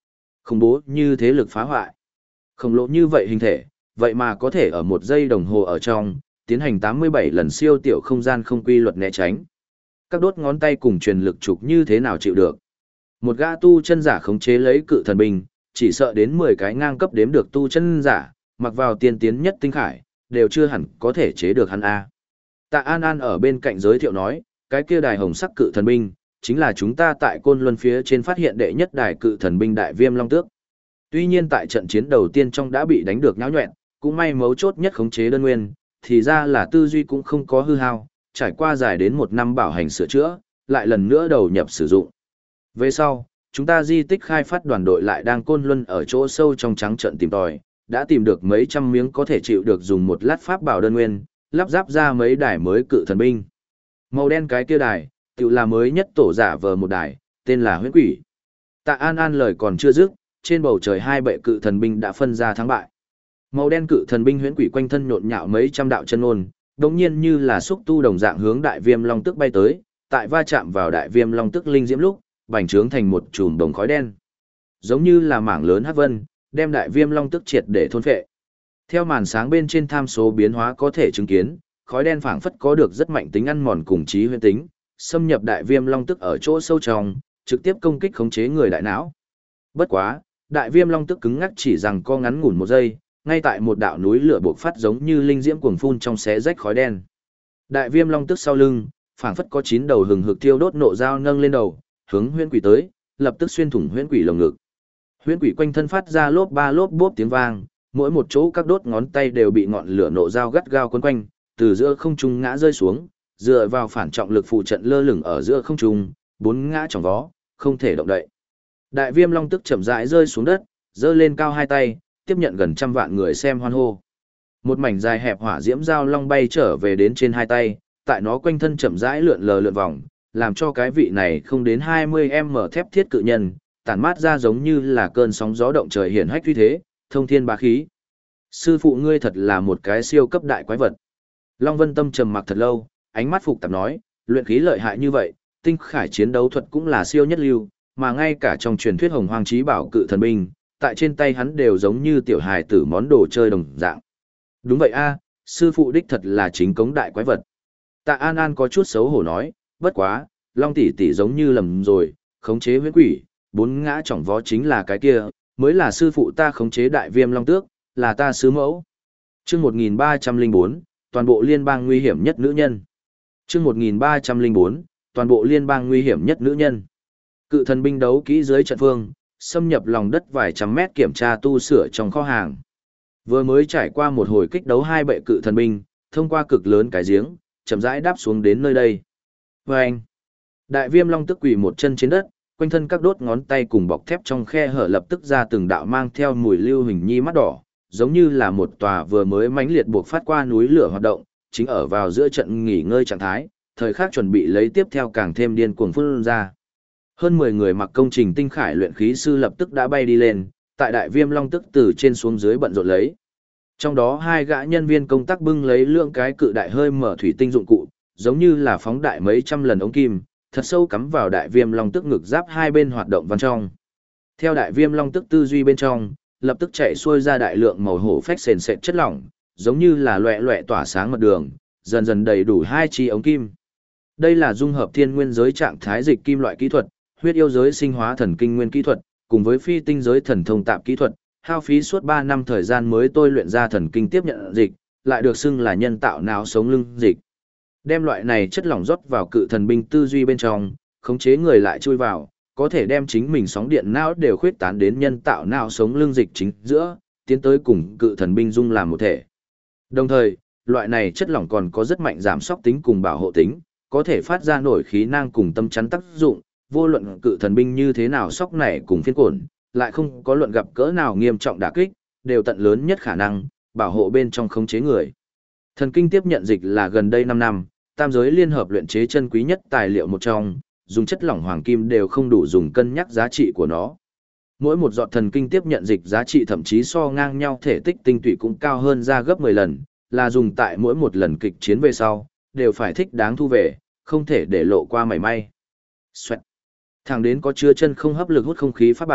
Khủng bố như thế lực phá hoại. Khổng lồ như vậy hình thể, vậy mà có thể ở 1 giây đồng hồ ở trong, tiến hành 87 lần siêu tiểu không gian không quy luật né tránh. Các đốt ngón tay cùng truyền lực trục như thế nào chịu được. Một gã tu chân giả khống chế lấy cự thần binh, chỉ sợ đến 10 cái ngang cấp đếm được tu chân giả, mặc vào tiên tiến nhất tinh khải, đều chưa hẳn có thể chế được hắn A. Tạ An An ở bên cạnh giới thiệu nói, cái kia đài hồng sắc cự thần binh, chính là chúng ta tại Côn Luân phía trên phát hiện đệ nhất đài cự thần binh Đại Viêm Long Tước. Tuy nhiên tại trận chiến đầu tiên trong đã bị đánh được nhão nhọẹn, cũng may mấu chốt nhất khống chế đơn nguyên, thì ra là tư duy cũng không có hư hao, trải qua dài đến 1 năm bảo hành sửa chữa, lại lần nữa đầu nhập sử dụng. Về sau, chúng ta di tích khai phát đoàn đội lại đang Côn Luân ở chỗ sâu trong trắng trận tìm tòi, đã tìm được mấy trăm miếng có thể chịu được dùng một lát pháp bảo đơn nguyên, lắp ráp ra mấy đài mới cự thần binh. Màu đen cái kia đài, tự là mới nhất tổ giả vờ một đài, tên là Huyễn Quỷ. Tạ An An lời còn chưa dứt, trên bầu trời hai bệ cự thần binh đã phân ra thắng bại. Màu đen cự thần binh Huyễn Quỷ quanh thân nhộn nhạo mấy trăm đạo chân ngôn, đột nhiên như là xúc tu đồng dạng hướng Đại Viêm Long Tức bay tới, tại va chạm vào Đại Viêm Long Tức linh diễm lúc, bành trướng thành một chùm đồng khói đen. Giống như là mảng lớn hắc vân, đem Đại Viêm Long Tức triệt để thôn phệ. Theo màn sáng bên trên tham số biến hóa có thể chứng kiến, khói đen phảng phất có được rất mạnh tính ăn mòn cùng trí huyễn tính, xâm nhập Đại Viêm Long Tức ở chỗ sâu trong, trực tiếp công kích khống chế người đại não. Bất quá, Đại Viêm Long Tức cứng ngắc chỉ rằng co ngắn ngủn 1 giây, ngay tại một đạo núi lửa bộc phát giống như linh diễm cuồng phun trong xé rách khói đen. Đại Viêm Long Tức sau lưng, phảng phất có 9 đầu hừng hực thiêu đốt nộ dao nâng lên đầu, hướng Huyễn Quỷ tới, lập tức xuyên thủng Huyễn Quỷ lồng ngực. Huyễn Quỷ quanh thân phát ra lốp ba lốp bốp tiếng vang, mỗi một chỗ các đốt ngón tay đều bị ngọn lửa nộ dao gắt gao quấn quanh, từ giữa không trung ngã rơi xuống, dựa vào phản trọng lực phụ trận lơ lửng ở giữa không trung, 4 ngã chỏng vó, không thể động đậy. Đại Viêm Long Tức chậm rãi rơi xuống đất, giơ lên cao 2 tay, tiếp nhận gần 100 vạn người xem hoan hô. Một mảnh dài hẹp hỏa diễm dao long bay trở về đến trên 2 tay, tại nó quanh thân chậm rãi lượn lờ lượn vòng, làm cho cái vị này không đến 20m thép thiết cự nhân, tản mát ra giống như là cơn sóng gió động trời hiển hách uy thế, thông thiên bá khí. Sư phụ ngươi thật là một cái siêu cấp đại quái vật. Long Vân Tâm trầm mặc thật lâu, ánh mắt phục tạp nói, luyện khí lợi hại như vậy, tinh khải chiến đấu thuật cũng là siêu nhất lưu, mà ngay cả trong truyền thuyết Hồng Hoang Chí Bảo cự thần binh, tại trên tay hắn đều giống như tiểu hài tử món đồ chơi đồng dạng. Đúng vậy a, sư phụ đích thật là chính cống đại quái vật. Tạ An An có chút xấu hổ nói, bất quá, Long tỷ tỷ giống như lầm rồi, khống chế Huyễn Quỷ, 4 ngã chỏng vó chính là cái kia, mới là sư phụ ta khống chế Đại Viêm Long Tước, là ta sứ mẫu. Chương 1304, toàn bộ liên bang nguy hiểm nhất nữ nhân. Chương 1304, toàn bộ liên bang nguy hiểm nhất nữ nhân. Cự thần binh đấu kỹ dưới trận phương, xâm nhập lòng đất vài trăm mét kiểm tra tu sửa trong kho hàng. Vừa mới trải qua một hồi kích đấu hai bệ cự thần binh, thông qua cực lớn cái giếng, chậm rãi đáp xuống đến nơi đây. Vâng! Đại Viêm Long Tức quỳ một chân trên đất, quanh thân các đốt ngón tay cùng bọc thép trong khe hở lập tức ra từng đạo mang theo mùi lưu hình nhi mắt đỏ, giống như là một tòa vừa mới mãnh liệt buộc phát qua núi lửa hoạt động, chính ở vào giữa trận nghỉ ngơi trạng thái, thời khắc chuẩn bị lấy tiếp theo càng thêm điên cuồng phun ra. Hơn 10 người mặc công trình tinh khải luyện khí sư lập tức đã bay đi lên, tại Đại Viêm Long Tức từ trên xuống dưới bận rộn lấy. Trong đó 2 gã nhân viên công tác bưng lấy lượng cái cự đại hơi mở thủy tinh dụng cụ, giống như là phóng đại mấy trăm lần ống kim, thật sâu cắm vào Đại Viêm Long Tức ngực giáp hai bên hoạt động văn trong. Theo Đại Viêm Long Tức tư duy bên trong, lập tức chạy xuôi ra đại lượng màu hổ phách sền sệt chất lỏng, giống như là loẹt loẹt tỏa sáng mật đường, dần dần đầy đủ 2 chi ống kim. Đây là dung hợp thiên nguyên giới trạng thái dịch kim loại kỹ thuật, huyết yêu giới sinh hóa thần kinh nguyên kỹ thuật, cùng với phi tinh giới thần thông tạp kỹ thuật, hao phí suốt 3 năm thời gian mới tôi luyện ra thần kinh tiếp nhận dịch, lại được xưng là nhân tạo não sống lưng dịch. Đem loại này chất lỏng rót vào cự thần binh tư duy bên trong, khống chế người lại chui vào, có thể đem chính mình sóng điện não đều khuyết tán đến nhân tạo não sống lưng dịch chính giữa, tiến tới cùng cự thần binh dung làm một thể. Đồng thời, loại này chất lỏng còn có rất mạnh giảm sóc tính cùng bảo hộ tính, có thể phát ra nổi khí năng cùng tâm chắn tác dụng, vô luận cự thần binh như thế nào sóc này cùng phiên cổn, lại không có luận gặp cỡ nào nghiêm trọng đả kích, đều tận lớn nhất khả năng, bảo hộ bên trong khống chế người. Thần kinh tiếp nhận dịch là gần đây 5 năm, tam giới liên hợp luyện chế chân quý nhất tài liệu một trong, dùng chất lỏng hoàng kim đều không đủ dùng cân nhắc giá trị của nó. Mỗi một giọt thần kinh tiếp nhận dịch giá trị thậm chí so ngang nhau thể tích tinh tụy cũng cao hơn ra gấp 10 lần, là dùng tại mỗi một lần kịch chiến về sau, đều phải thích đáng thu về, không thể để lộ qua mảy may. Xoẹt. Thẳng đến có chứa chân không hấp lực hút không khí pháp bảo,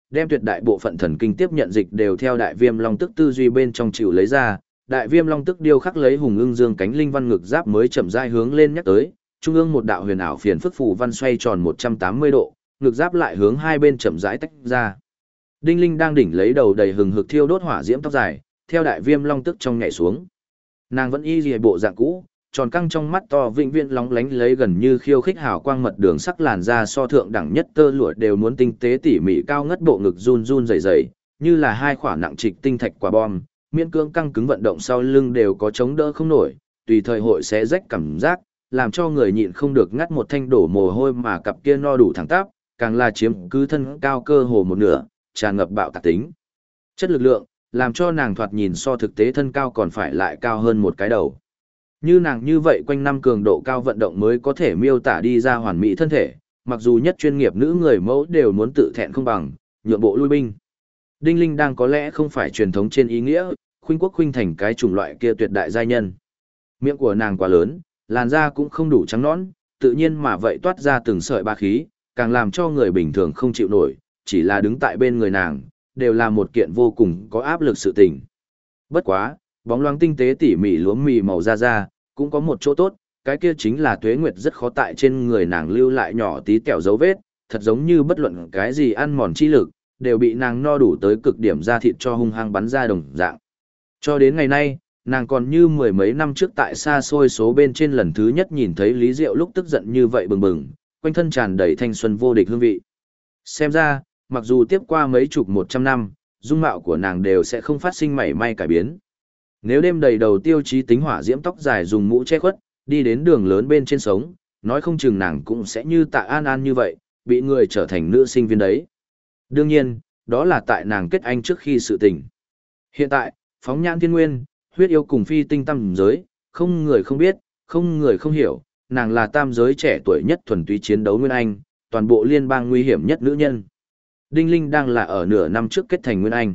đem tuyệt đại bộ phận thần kinh tiếp nhận dịch đều theo đại viêm long tức tư duy bên trong chịu lấy ra, đại viêm long tức điêu khắc lấy hùng ưng dương cánh linh văn ngực giáp mới chậm rãi hướng lên nhắc tới, trung ương một đạo huyền ảo phiền phức phù văn xoay tròn 180 độ, ngực giáp lại hướng hai bên chậm rãi tách ra. Đinh Linh đang đỉnh lấy đầu đầy hừng hực thiêu đốt hỏa diễm tóc dài, theo đại viêm long tức trong nhảy xuống. Nàng vẫn y liễu bộ dạng cũ, tròn căng trong mắt to vĩnh viễn lóng lánh lấy gần như khiêu khích hào quang mật đường sắc làn da so thượng đẳng nhất tơ lụa đều muốn tinh tế tỉ mỉ cao ngất bộ ngực run run rẩy rẩy, như là hai quả nặng trịch tinh thạch quả bom, miễn cưỡng căng cứng vận động sau lưng đều có chống đỡ không nổi, tùy thời hội sẽ rách cảm giác, làm cho người nhịn không được ngắt một thanh đổ mồ hôi mà cặp kia no đủ thẳng tắp, càng là chiếm cứ thân cao cơ hồ một nửa, tràn ngập bạo tạc tính. Chất lực lượng, làm cho nàng thoạt nhìn so thực tế thân cao còn phải lại cao hơn một cái đầu. Như nàng như vậy quanh năm cường độ cao vận động mới có thể miêu tả đi ra hoàn mỹ thân thể, mặc dù nhất chuyên nghiệp nữ người mẫu đều muốn tự thẹn không bằng, nhượng bộ lui binh. Đinh Linh đang có lẽ không phải truyền thống trên ý nghĩa, khuynh quốc khuynh thành cái chủng loại kia tuyệt đại giai nhân. Miệng của nàng quá lớn, làn da cũng không đủ trắng nõn, tự nhiên mà vậy toát ra từng sợi ba khí, càng làm cho người bình thường không chịu nổi, chỉ là đứng tại bên người nàng, đều là một kiện vô cùng có áp lực sự tình. Bất quá, bóng loáng tinh tế tỉ mỉ lúa mì màu da cũng có một chỗ tốt, cái kia chính là tuế nguyệt rất khó tại trên người nàng lưu lại nhỏ tí tẹo dấu vết, thật giống như bất luận cái gì ăn mòn chi lực, đều bị nàng no đủ tới cực điểm da thịt cho hung hăng bắn ra đồng dạng. Cho đến ngày nay, nàng còn như mười mấy năm trước tại xa xôi số bên trên lần thứ nhất nhìn thấy Lý Diệu lúc tức giận như vậy bừng bừng, quanh thân tràn đầy thanh xuân vô địch hương vị. Xem ra, mặc dù tiếp qua mấy chục 100 năm, dung mạo của nàng đều sẽ không phát sinh mảy may cải biến. Nếu đêm đầy đầu tiêu chí tính hỏa diễm tóc dài dùng mũ che khuất, đi đến đường lớn bên trên sống, nói không chừng nàng cũng sẽ như Tạ An An như vậy, bị người trở thành nữ sinh viên đấy. Đương nhiên, đó là tại nàng kết anh trước khi sự tình. Hiện tại, phóng nhãn thiên nguyên, huyết yêu cùng phi tinh tam giới, không người không biết, không người không hiểu, nàng là tam giới trẻ tuổi nhất thuần túy chiến đấu nguyên anh, toàn bộ liên bang nguy hiểm nhất nữ nhân. Đinh Linh đang là ở nửa năm trước kết thành nguyên anh.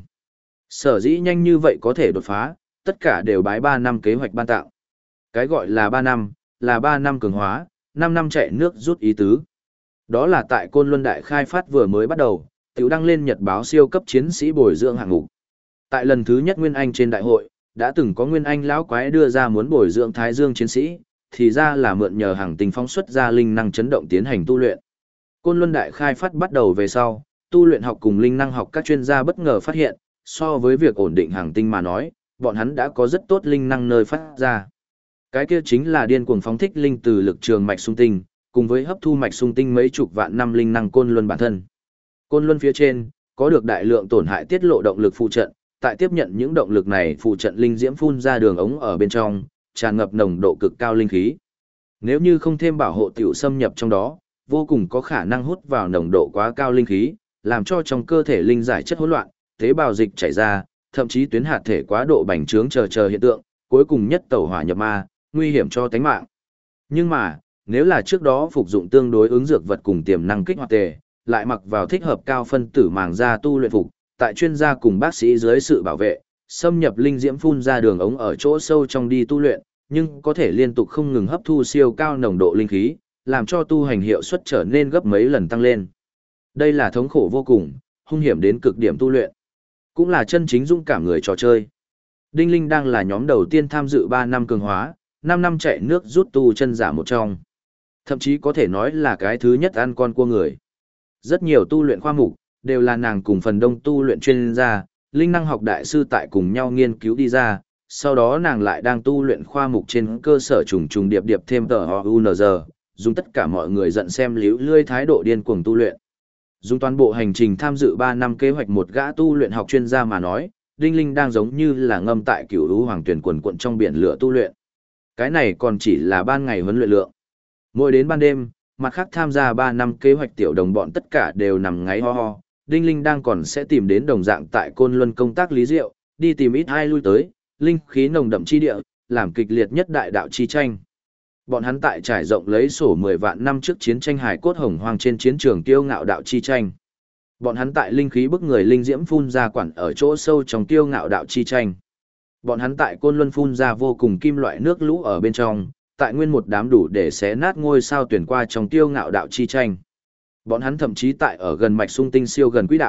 Sở dĩ nhanh như vậy có thể đột phá, tất cả đều bái 3 năm kế hoạch ban tạo. Cái gọi là 3 năm, là 3 năm cường hóa, 5 năm chạy nước rút ý tứ. Đó là tại Côn Luân Đại khai phát vừa mới bắt đầu, tiểu đăng lên nhật báo siêu cấp chiến sĩ bồi dưỡng hạng mục. Tại lần thứ nhất Nguyên Anh trên đại hội, đã từng có Nguyên Anh lão quái đưa ra muốn bồi dưỡng Thái Dương chiến sĩ, thì ra là mượn nhờ hàng tinh phóng xuất ra linh năng chấn động tiến hành tu luyện. Côn Luân Đại khai phát bắt đầu về sau, tu luyện học cùng linh năng học các chuyên gia bất ngờ phát hiện, so với việc ổn định hàng tinh mà nói, bọn hắn đã có rất tốt linh năng nơi phát ra. Cái kia chính là điên cuồng phóng thích linh từ lực trường mạch xung tinh, cùng với hấp thu mạch xung tinh mấy chục vạn năm linh năng côn luân bản thân. Côn luân phía trên, có được đại lượng tổn hại tiết lộ động lực phụ trận, tại tiếp nhận những động lực này phụ trận linh diễm phun ra đường ống ở bên trong, tràn ngập nồng độ cực cao linh khí. Nếu như không thêm bảo hộ tiểu xâm nhập trong đó, vô cùng có khả năng hút vào nồng độ quá cao linh khí, làm cho trong cơ thể linh giải chất hỗn loạn, tế bào dịch chảy ra, thậm chí tuyến hạt thể quá độ bành trướng chờ hiện tượng, cuối cùng nhất tẩu hỏa nhập ma, nguy hiểm cho tánh mạng. Nhưng mà, nếu là trước đó phục dụng tương đối ứng dược vật cùng tiềm năng kích hoạt tề, lại mặc vào thích hợp cao phân tử màng da tu luyện phục, tại chuyên gia cùng bác sĩ dưới sự bảo vệ, xâm nhập linh diễm phun ra đường ống ở chỗ sâu trong đi tu luyện, nhưng có thể liên tục không ngừng hấp thu siêu cao nồng độ linh khí, làm cho tu hành hiệu suất trở nên gấp mấy lần tăng lên. Đây là thống khổ vô cùng, hung hiểm đến cực điểm tu luyện. Cũng là chân chính dũng cảm người trò chơi. Đinh Linh đang là nhóm đầu tiên tham dự 3 năm cường hóa, 5 năm chạy nước rút tu chân giả một trong. Thậm chí có thể nói là cái thứ nhất ăn con cua người. Rất nhiều tu luyện khoa mục, đều là nàng cùng phần đông tu luyện chuyên gia, linh năng học đại sư tại cùng nhau nghiên cứu đi ra, sau đó nàng lại đang tu luyện khoa mục trên cơ sở trùng điệp thêm tờ HUNZ, dùng tất cả mọi người giận xem liễu lươi thái độ điên cuồng tu luyện. Dùng toàn bộ hành trình tham dự 3 năm kế hoạch một gã tu luyện học chuyên gia mà nói, Đinh Linh đang giống như là ngâm tại cửu lũ hoàng tuyển quần quận trong biển lửa tu luyện. Cái này còn chỉ là ban ngày huấn luyện lượng. Mỗi đến ban đêm, mặt khác tham gia 3 năm kế hoạch tiểu đồng bọn tất cả đều nằm ngáy ho ho. Đinh Linh đang còn sẽ tìm đến đồng dạng tại Côn Luân công tác Lý Diệu, đi tìm ít ai lui tới, linh khí nồng đậm chi địa, làm kịch liệt nhất đại đạo chi tranh. Bọn hắn tại trải rộng lấy sổ 10 vạn năm trước chiến tranh hải cốt hồng hoang trên chiến trường tiêu ngạo đạo chi tranh. Bọn hắn tại linh khí bức người linh diễm phun ra quản ở chỗ sâu trong tiêu ngạo đạo chi tranh. Bọn hắn tại Côn Luân phun ra vô cùng kim loại nước lũ ở bên trong, tại nguyên một đám đủ để xé nát ngôi sao tuyển qua trong tiêu ngạo đạo chi tranh. Bọn hắn thậm chí tại ở gần mạch sung tinh siêu gần quỹ đạo,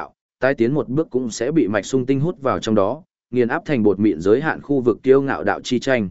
tái tiến một bước cũng sẽ bị mạch sung tinh hút vào trong đó, nghiền áp thành bột mịn giới hạn khu vực kiêu ngạo đạo chi tranh.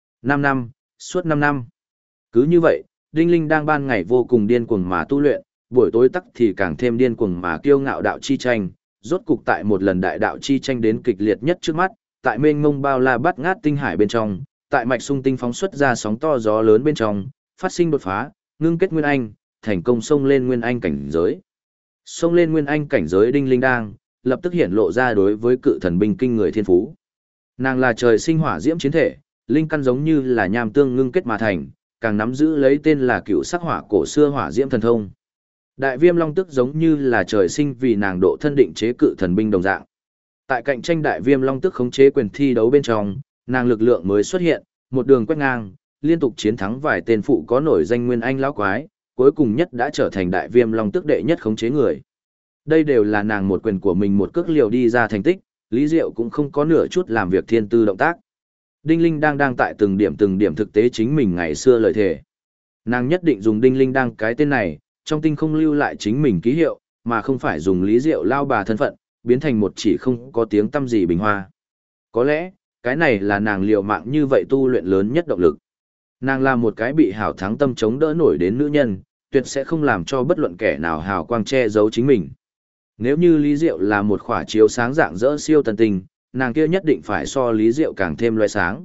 5 năm, suốt 5 năm. Cứ như vậy, Đinh Linh đang ban ngày vô cùng điên cuồng mà tu luyện, buổi tối tắc thì càng thêm điên cuồng mà kiêu ngạo đạo chi tranh, rốt cục tại một lần đại đạo chi tranh đến kịch liệt nhất trước mắt, tại mênh mông bao la bát ngát tinh hải bên trong, tại mạch sung tinh phóng xuất ra sóng to gió lớn bên trong, phát sinh đột phá, ngưng kết nguyên anh, thành công xông lên nguyên anh cảnh giới. Xông lên nguyên anh cảnh giới Đinh Linh đang lập tức hiện lộ ra đối với cự thần binh kinh người thiên phú. Nàng là trời sinh hỏa diễm chiến thể, linh căn giống như là nham tương ngưng kết mà thành, càng nắm giữ lấy tên là cựu sắc hỏa cổ xưa hỏa diễm thần thông. Đại viêm long tức giống như là trời sinh vì nàng độ thân định chế cự thần binh đồng dạng. Tại cạnh tranh đại viêm long tức khống chế quyền thi đấu bên trong, nàng lực lượng mới xuất hiện, một đường quét ngang, liên tục chiến thắng vài tên phụ có nổi danh nguyên anh lão quái, cuối cùng nhất đã trở thành đại viêm long tức đệ nhất khống chế người. Đây đều là nàng một quyền của mình một cước liều đi ra thành tích, Lý Diệu cũng không có nửa chút làm việc thiên tư động tác. Đinh Linh đang tại từng điểm thực tế chính mình ngày xưa lời thề. Nàng nhất định dùng Đinh Linh đang cái tên này, trong tinh không lưu lại chính mình ký hiệu, mà không phải dùng Lý Diệu lao bà thân phận, biến thành một chỉ không có tiếng tăm gì bình hoa. Có lẽ, cái này là nàng liều mạng như vậy tu luyện lớn nhất động lực. Nàng là một cái bị hào thắng tâm chống đỡ nổi đến nữ nhân, tuyệt sẽ không làm cho bất luận kẻ nào hào quang che giấu chính mình. Nếu như Lý Diệu là một khỏa chiếu sáng dạng dỡ siêu tần tình, nàng kia nhất định phải so Lý Diệu càng thêm loe sáng.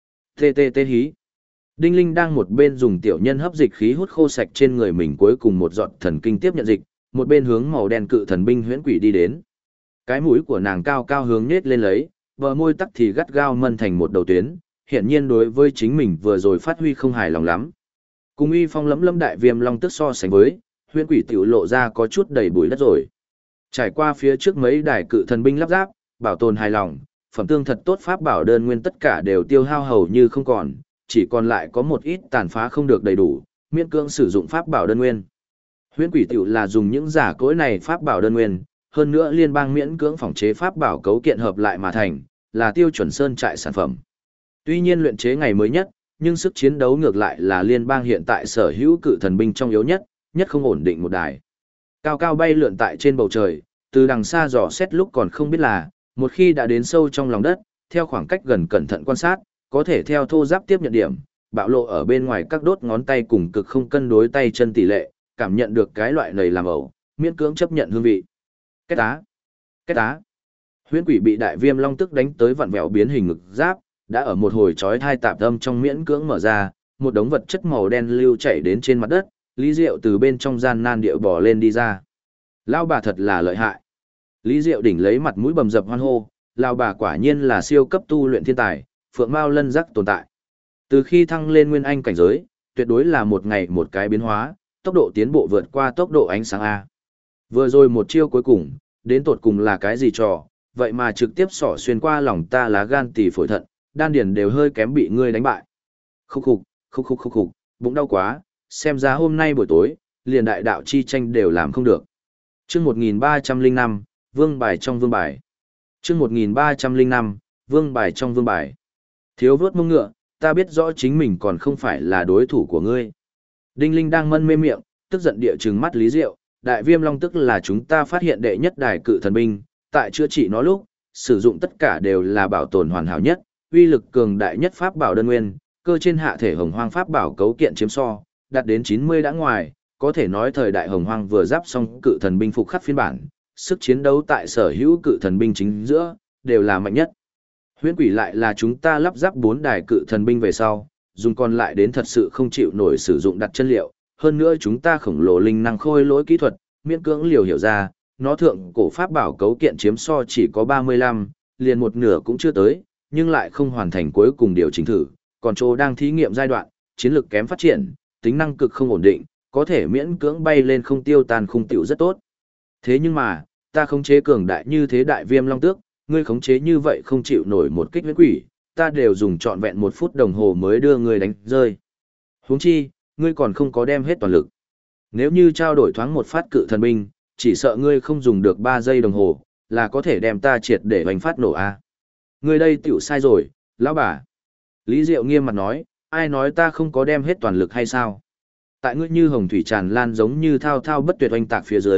TTT hí. Đinh Linh đang một bên dùng tiểu nhân hấp dịch khí hút khô sạch trên người mình cuối cùng một giọt thần kinh tiếp nhận dịch, một bên hướng màu đen cự thần binh huyễn quỷ đi đến. Cái mũi của nàng cao cao hướng nết lên lấy, bờ môi tắc thì gắt gao mân thành một đầu tuyến, hiển nhiên đối với chính mình vừa rồi phát huy không hài lòng lắm. Cùng uy phong lẫm lâm đại viêm long tức so sánh với, huyễn quỷ tiểu lộ ra có chút đầy bụi đất rồi. Trải qua phía trước mấy đài cự thần binh lắp ráp, bảo tồn hài lòng, phẩm tương thật tốt pháp bảo đơn nguyên tất cả đều tiêu hao hầu như không còn, chỉ còn lại có một ít tàn phá không được đầy đủ, miễn cưỡng sử dụng pháp bảo đơn nguyên. Huyễn quỷ tiểu là dùng những giả cỗi này pháp bảo đơn nguyên, hơn nữa liên bang miễn cưỡng phòng chế pháp bảo cấu kiện hợp lại mà thành, là tiêu chuẩn sơn trại sản phẩm. Tuy nhiên luyện chế ngày mới nhất, nhưng sức chiến đấu ngược lại là liên bang hiện tại sở hữu cự thần binh trong yếu nhất, nhất không ổn định một đài. Cao cao bay lượn tại trên bầu trời, từ đằng xa dò xét lúc còn không biết là, một khi đã đến sâu trong lòng đất, theo khoảng cách gần cẩn thận quan sát, có thể theo thô giáp tiếp nhận điểm, bạo lộ ở bên ngoài các đốt ngón tay cùng cực không cân đối tay chân tỷ lệ, cảm nhận được cái loại này làm ẩu, miễn cưỡng chấp nhận hương vị. Kết á, kết á. Huyễn quỷ bị đại viêm long tức đánh tới vặn vẹo biến hình ngực giáp, đã ở một hồi chói tai tạp âm trong miễn cưỡng mở ra, một đống vật chất màu đen lưu chảy đến trên mặt đất, Lý Diệu từ bên trong gian nan địa bò lên đi ra. Lão bà thật là lợi hại. Lý Diệu đỉnh lấy mặt mũi bầm dập hoan hô, lão bà quả nhiên là siêu cấp tu luyện thiên tài, phượng mao lân giác tồn tại. Từ khi thăng lên nguyên anh cảnh giới, tuyệt đối là một ngày một cái biến hóa, tốc độ tiến bộ vượt qua tốc độ ánh sáng A. Vừa rồi một chiêu cuối cùng, đến tột cùng là cái gì trò, vậy mà trực tiếp xỏ xuyên qua lòng ta lá gan tỳ phổi thận, đan điền đều hơi kém bị ngươi đánh bại. Khúc khục, bụng đau quá, xem ra hôm nay buổi tối, liền đại đạo chi tranh đều làm không được. Chương 1305, Vương bài trong vương bài. Chương 1305, Vương bài trong vương bài. Thiếu vớt mông ngựa, ta biết rõ chính mình còn không phải là đối thủ của ngươi. Đinh Linh đang mân mê miệng, tức giận địa trừng mắt Lý Diệu, đại viêm long tức là chúng ta phát hiện đệ nhất đài cự thần binh, tại chữa trị nó lúc, sử dụng tất cả đều là bảo tồn hoàn hảo nhất, uy lực cường đại nhất pháp bảo đơn nguyên, cơ trên hạ thể hồng hoang pháp bảo cấu kiện chiếm so, đạt đến 90 đã ngoài, có thể nói thời đại hồng hoang vừa giáp xong cự thần binh phục khắc phiên bản, sức chiến đấu tại sở hữu cự thần binh chính giữa, đều là mạnh nhất. Huyễn quỷ lại là chúng ta lắp ráp 4 đài cự thần binh về sau, dùng còn lại đến thật sự không chịu nổi sử dụng đặt chân liệu, hơn nữa chúng ta khổng lồ linh năng khôi lỗi kỹ thuật, miễn cưỡng liều hiểu ra, nó thượng cổ pháp bảo cấu kiện chiếm so chỉ có 35, liền một nửa cũng chưa tới, nhưng lại không hoàn thành cuối cùng điều chỉnh thử, còn chỗ đang thí nghiệm giai đoạn, chiến lược kém phát triển, tính năng cực không ổn định, có thể miễn cưỡng bay lên không tiêu tan khung tiểu rất tốt. Thế nhưng mà, ta khống chế cường đại như thế đại viêm long tước, ngươi khống chế như vậy không chịu nổi một kích huyễn quỷ, ta đều dùng trọn vẹn 1 phút đồng hồ mới đưa ngươi đánh rơi. Huống chi, ngươi còn không có đem hết toàn lực. Nếu như trao đổi thoáng một phát cự thần binh, chỉ sợ ngươi không dùng được 3 giây đồng hồ, là có thể đem ta triệt để hoành phát nổ a. Ngươi đây tiểu sai rồi, lão bà. Lý Diệu nghiêm mặt nói, ai nói ta không có đem hết toàn lực hay sao? Tại ngươi như hồng thủy tràn lan giống như thao thao bất tuyệt oanh tạc phía dưới,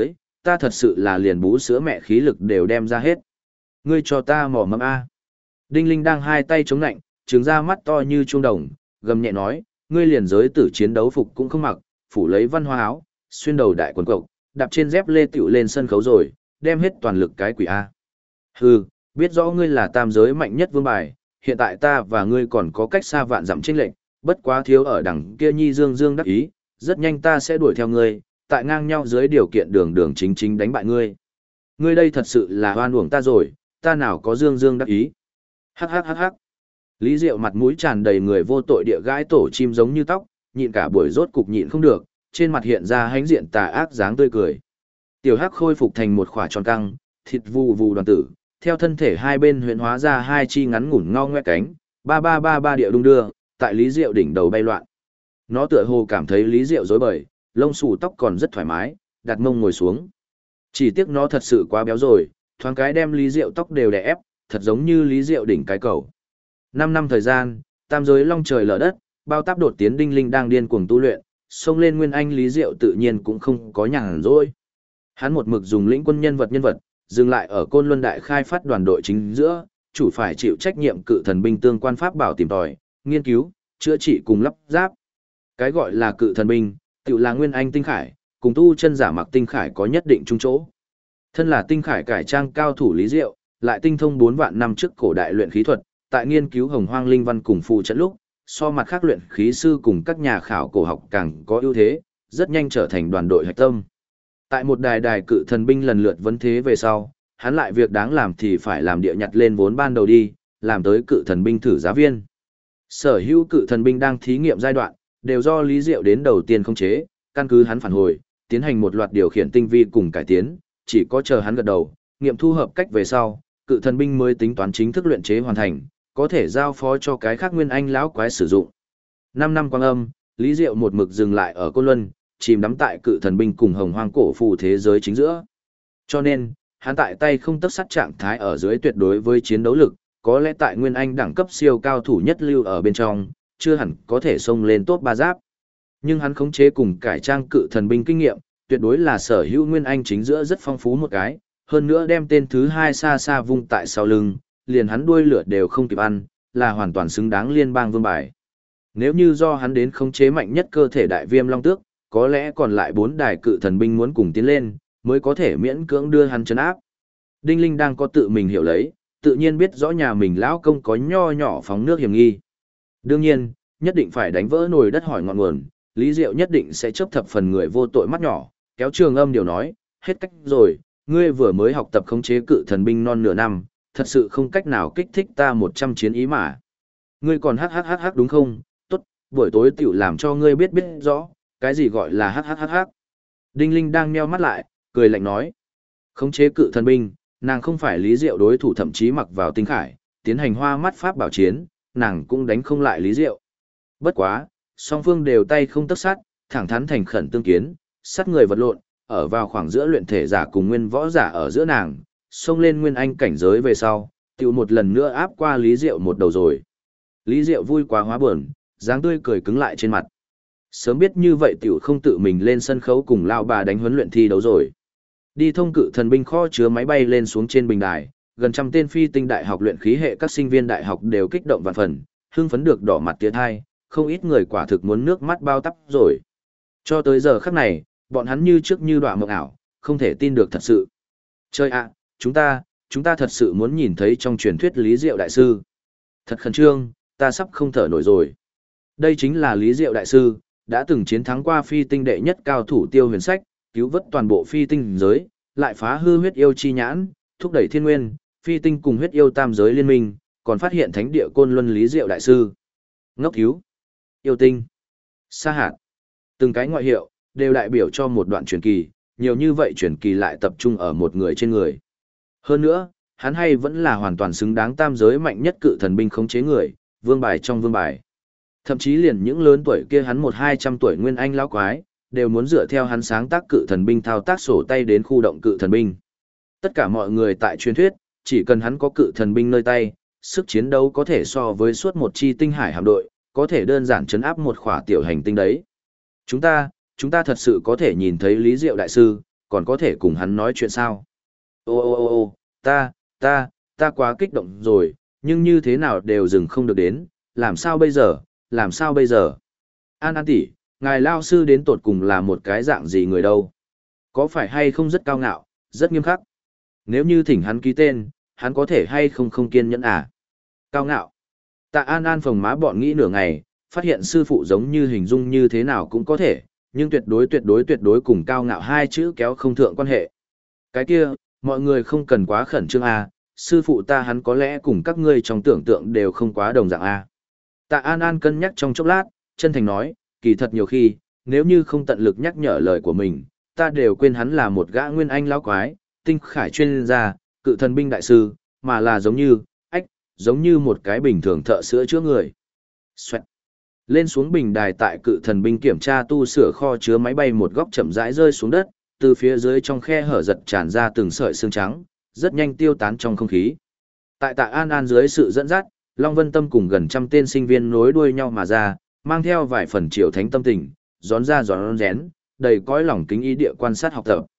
ta thật sự là liền bú sữa mẹ khí lực đều đem ra hết. Ngươi cho ta mỏ mẫm A. Đinh Linh đang hai tay chống nạnh, trừng ra mắt to như chuông đồng, gầm nhẹ nói, ngươi liền giới tử chiến đấu phục cũng không mặc, phủ lấy văn hoa áo, xuyên đầu đại quần cộc, đạp trên dép lê tiểu lên sân khấu rồi, đem hết toàn lực cái quỷ A. Hừ, biết rõ ngươi là tam giới mạnh nhất vương bài, hiện tại ta và ngươi còn có cách xa vạn dặm chênh lệch, bất quá thiếu ở đằng kia nhi dương dương đắc ý, rất nhanh ta sẽ đuổi theo ngươi, tại ngang nhau dưới điều kiện đường đường chính chính đánh bại ngươi. Ngươi đây thật sự là hoan uổng ta rồi, ta nào có dương dương đắc ý. Hắc hắc hắc hắc. Lý Diệu mặt mũi tràn đầy người vô tội địa gãi tổ chim giống như tóc, nhịn cả buổi rốt cục nhịn không được, trên mặt hiện ra hánh diện tà ác dáng tươi cười. Tiểu Hắc khôi phục thành một khỏa tròn căng, thịt vù vù đoàn tử, theo thân thể hai bên huyễn hóa ra hai chi ngắn ngủn ngao ngoe cánh, ba ba ba ba địa đung đưa, tại Lý Diệu đỉnh đầu bay loạn. Nó tựa hồ cảm thấy Lý Diệu rối bời, lông xù tóc còn rất thoải mái, đặt mông ngồi xuống. Chỉ tiếc nó thật sự quá béo rồi, thoáng cái đem Lý Diệu tóc đều đè ép, thật giống như Lý Diệu đỉnh cái cầu. 5 năm thời gian, tam giới long trời lở đất, bao táp đột tiến Đinh Linh đang điên cuồng tu luyện, xông lên nguyên anh Lý Diệu tự nhiên cũng không có nhàn rỗi. Hắn một mực dùng lĩnh quân nhân vật, dừng lại ở Côn Luân Đại khai phát đoàn đội chính giữa, chủ phải chịu trách nhiệm cự thần binh tương quan pháp bảo tìm tòi, nghiên cứu, chữa trị cùng lắp ráp. Cái gọi là cự thần binh, tự là nguyên anh tinh khải, cùng tu chân giả mặc tinh khải có nhất định chung chỗ. Thân là tinh khải cải trang cao thủ Lý Diệu, lại tinh thông 4 vạn năm trước cổ đại luyện khí thuật, tại nghiên cứu hồng hoang linh văn cùng phù trận lúc, so mặt khác luyện khí sư cùng các nhà khảo cổ học càng có ưu thế, rất nhanh trở thành đoàn đội hạch tâm. Tại một đài cự thần binh lần lượt vấn thế về sau, hắn lại việc đáng làm thì phải làm địa nhặt lên vốn ban đầu đi, làm tới cự thần binh thử giá viên. Sở hữu cự thần binh đang thí nghiệm giai đoạn, đều do Lý Diệu đến đầu tiên khống chế, căn cứ hắn phản hồi, tiến hành một loạt điều khiển tinh vi cùng cải tiến, chỉ có chờ hắn gật đầu, nghiệm thu hợp cách về sau, cự thần binh mới tính toán chính thức luyện chế hoàn thành, có thể giao phó cho cái khác nguyên anh lão quái sử dụng. 5 năm quang âm, Lý Diệu một mực dừng lại ở Côn Luân, chìm đắm tại cự thần binh cùng hồng hoang cổ phù thế giới chính giữa. Cho nên, hắn tại tay không tấc sắt trạng thái ở dưới tuyệt đối với chiến đấu lực, có lẽ tại nguyên anh đẳng cấp siêu cao thủ nhất lưu ở bên trong, chưa hẳn có thể xông lên top 3 giáp. Nhưng hắn khống chế cùng cải trang cự thần binh kinh nghiệm, tuyệt đối là sở hữu nguyên anh chính giữa rất phong phú một cái, hơn nữa đem tên thứ 2 xa xa vung tại sau lưng, liền hắn đuôi lửa đều không kịp ăn, là hoàn toàn xứng đáng liên bang vương bài. Nếu như do hắn đến khống chế mạnh nhất cơ thể đại viêm long tước, có lẽ còn lại 4 đài cự thần binh muốn cùng tiến lên, mới có thể miễn cưỡng đưa hắn trấn áp. Đinh Linh đang có tự mình hiểu lấy, tự nhiên biết rõ nhà mình lão công có nho nhỏ phóng nước hiểm nghi. Đương nhiên, nhất định phải đánh vỡ nồi đất hỏi ngọn nguồn, Lý Diệu nhất định sẽ chấp thập phần người vô tội mắt nhỏ, kéo Trường Âm điều nói, hết cách rồi, ngươi vừa mới học tập khống chế cự thần binh non nửa năm, thật sự không cách nào kích thích ta 100 chiến ý mà. Ngươi còn hắc đúng không? Tốt, buổi tối tiểu làm cho ngươi biết rõ, cái gì gọi là hắc. Đinh Linh đang nheo mắt lại, cười lạnh nói. Khống chế cự thần binh, nàng không phải Lý Diệu đối thủ, thậm chí mặc vào tinh khải, tiến hành hoa mắt pháp bảo chiến, nàng cũng đánh không lại Lý Diệu. Bất quá, song phương đều tay không tấc sắt, thẳng thắn thành khẩn tương kiến, sát người vật lộn, ở vào khoảng giữa luyện thể giả cùng nguyên võ giả ở giữa nàng, xông lên nguyên anh cảnh giới về sau, tiểu một lần nữa áp qua Lý Diệu một đầu rồi. Lý Diệu vui quá hóa buồn, dáng tươi cười cứng lại trên mặt. Sớm biết như vậy tiểu không tự mình lên sân khấu cùng lao bà đánh huấn luyện thi đấu rồi. Đi thông cự thần binh kho chứa máy bay lên xuống trên bình đài, gần trăm tên phi tinh đại học luyện khí hệ các sinh viên đại học đều kích động vạn phần, hưng phấn được đỏ mặt tiến hai, không ít người quả thực muốn nước mắt bao tắp rồi. Cho tới giờ khắc này, bọn hắn như trước như đọa mộng ảo, không thể tin được thật sự. Chơi ạ, chúng ta thật sự muốn nhìn thấy trong truyền thuyết Lý Diệu đại sư. Thật khẩn trương, ta sắp không thở nổi rồi. Đây chính là Lý Diệu đại sư, đã từng chiến thắng qua phi tinh đệ nhất cao thủ Tiêu Huyền Sách, cứu vớt toàn bộ phi tinh giới, lại phá hư huyết yêu chi nhãn, thúc đẩy thiên nguyên, phi tinh cùng huyết yêu tam giới liên minh, còn phát hiện thánh địa Côn Luân Lý Diệu đại sư. Ngốc cứu, yêu tinh, sa hạt, từng cái ngoại hiệu đều đại biểu cho một đoạn truyền kỳ, nhiều như vậy truyền kỳ lại tập trung ở một người trên người. Hơn nữa, hắn hay vẫn là hoàn toàn xứng đáng tam giới mạnh nhất cự thần binh khống chế người, vương bài trong vương bài. Thậm chí liền những lớn tuổi kia hắn 100-200 tuổi nguyên anh lão quái, đều muốn dựa theo hắn sáng tác cự thần binh thao tác sổ tay đến khu động cự thần binh. Tất cả mọi người tại truyền thuyết, chỉ cần hắn có cự thần binh nơi tay, sức chiến đấu có thể so với suốt một chi tinh hải hạm đội, có thể đơn giản chấn áp một khỏa tiểu hành tinh đấy. Chúng ta thật sự có thể nhìn thấy Lý Diệu đại sư, còn có thể cùng hắn nói chuyện sao? Ô ô ô ô, ta quá kích động rồi, nhưng như thế nào đều dừng không được đến, làm sao bây giờ, làm sao bây giờ? An An tỷ, ngài lao sư đến tột cùng là một cái dạng gì người đâu? Có phải hay không rất cao ngạo, rất nghiêm khắc? Nếu như thỉnh hắn ký tên, hắn có thể hay không không kiên nhẫn à? Cao ngạo. Tạ An An phồng má bọn nghĩ nửa ngày, phát hiện sư phụ giống như hình dung như thế nào cũng có thể, nhưng tuyệt đối cùng cao ngạo hai chữ kéo không thượng quan hệ. Cái kia, mọi người không cần quá khẩn trương à, sư phụ ta hắn có lẽ cùng các ngươi trong tưởng tượng đều không quá đồng dạng à. Tạ An An cân nhắc trong chốc lát, chân thành nói, kỳ thật nhiều khi, nếu như không tận lực nhắc nhở lời của mình, ta đều quên hắn là một gã nguyên anh lão quái, tinh khải chuyên gia, cự thần binh đại sư, mà là giống như một cái bình thường thợ sữa chữa người. Xoẹt. Lên xuống bình đài tại cự thần binh kiểm tra tu sửa kho chứa máy bay một góc chậm rãi rơi xuống đất, từ phía dưới trong khe hở giật tràn ra từng sợi xương trắng, rất nhanh tiêu tán trong không khí. Tại Tạ An An dưới sự dẫn dắt, Long Vân Tâm cùng gần trăm tên sinh viên nối đuôi nhau mà ra, mang theo vài phần triều thánh tâm tình, rón ra rón rén, đầy cõi lòng kính ý địa quan sát học tập.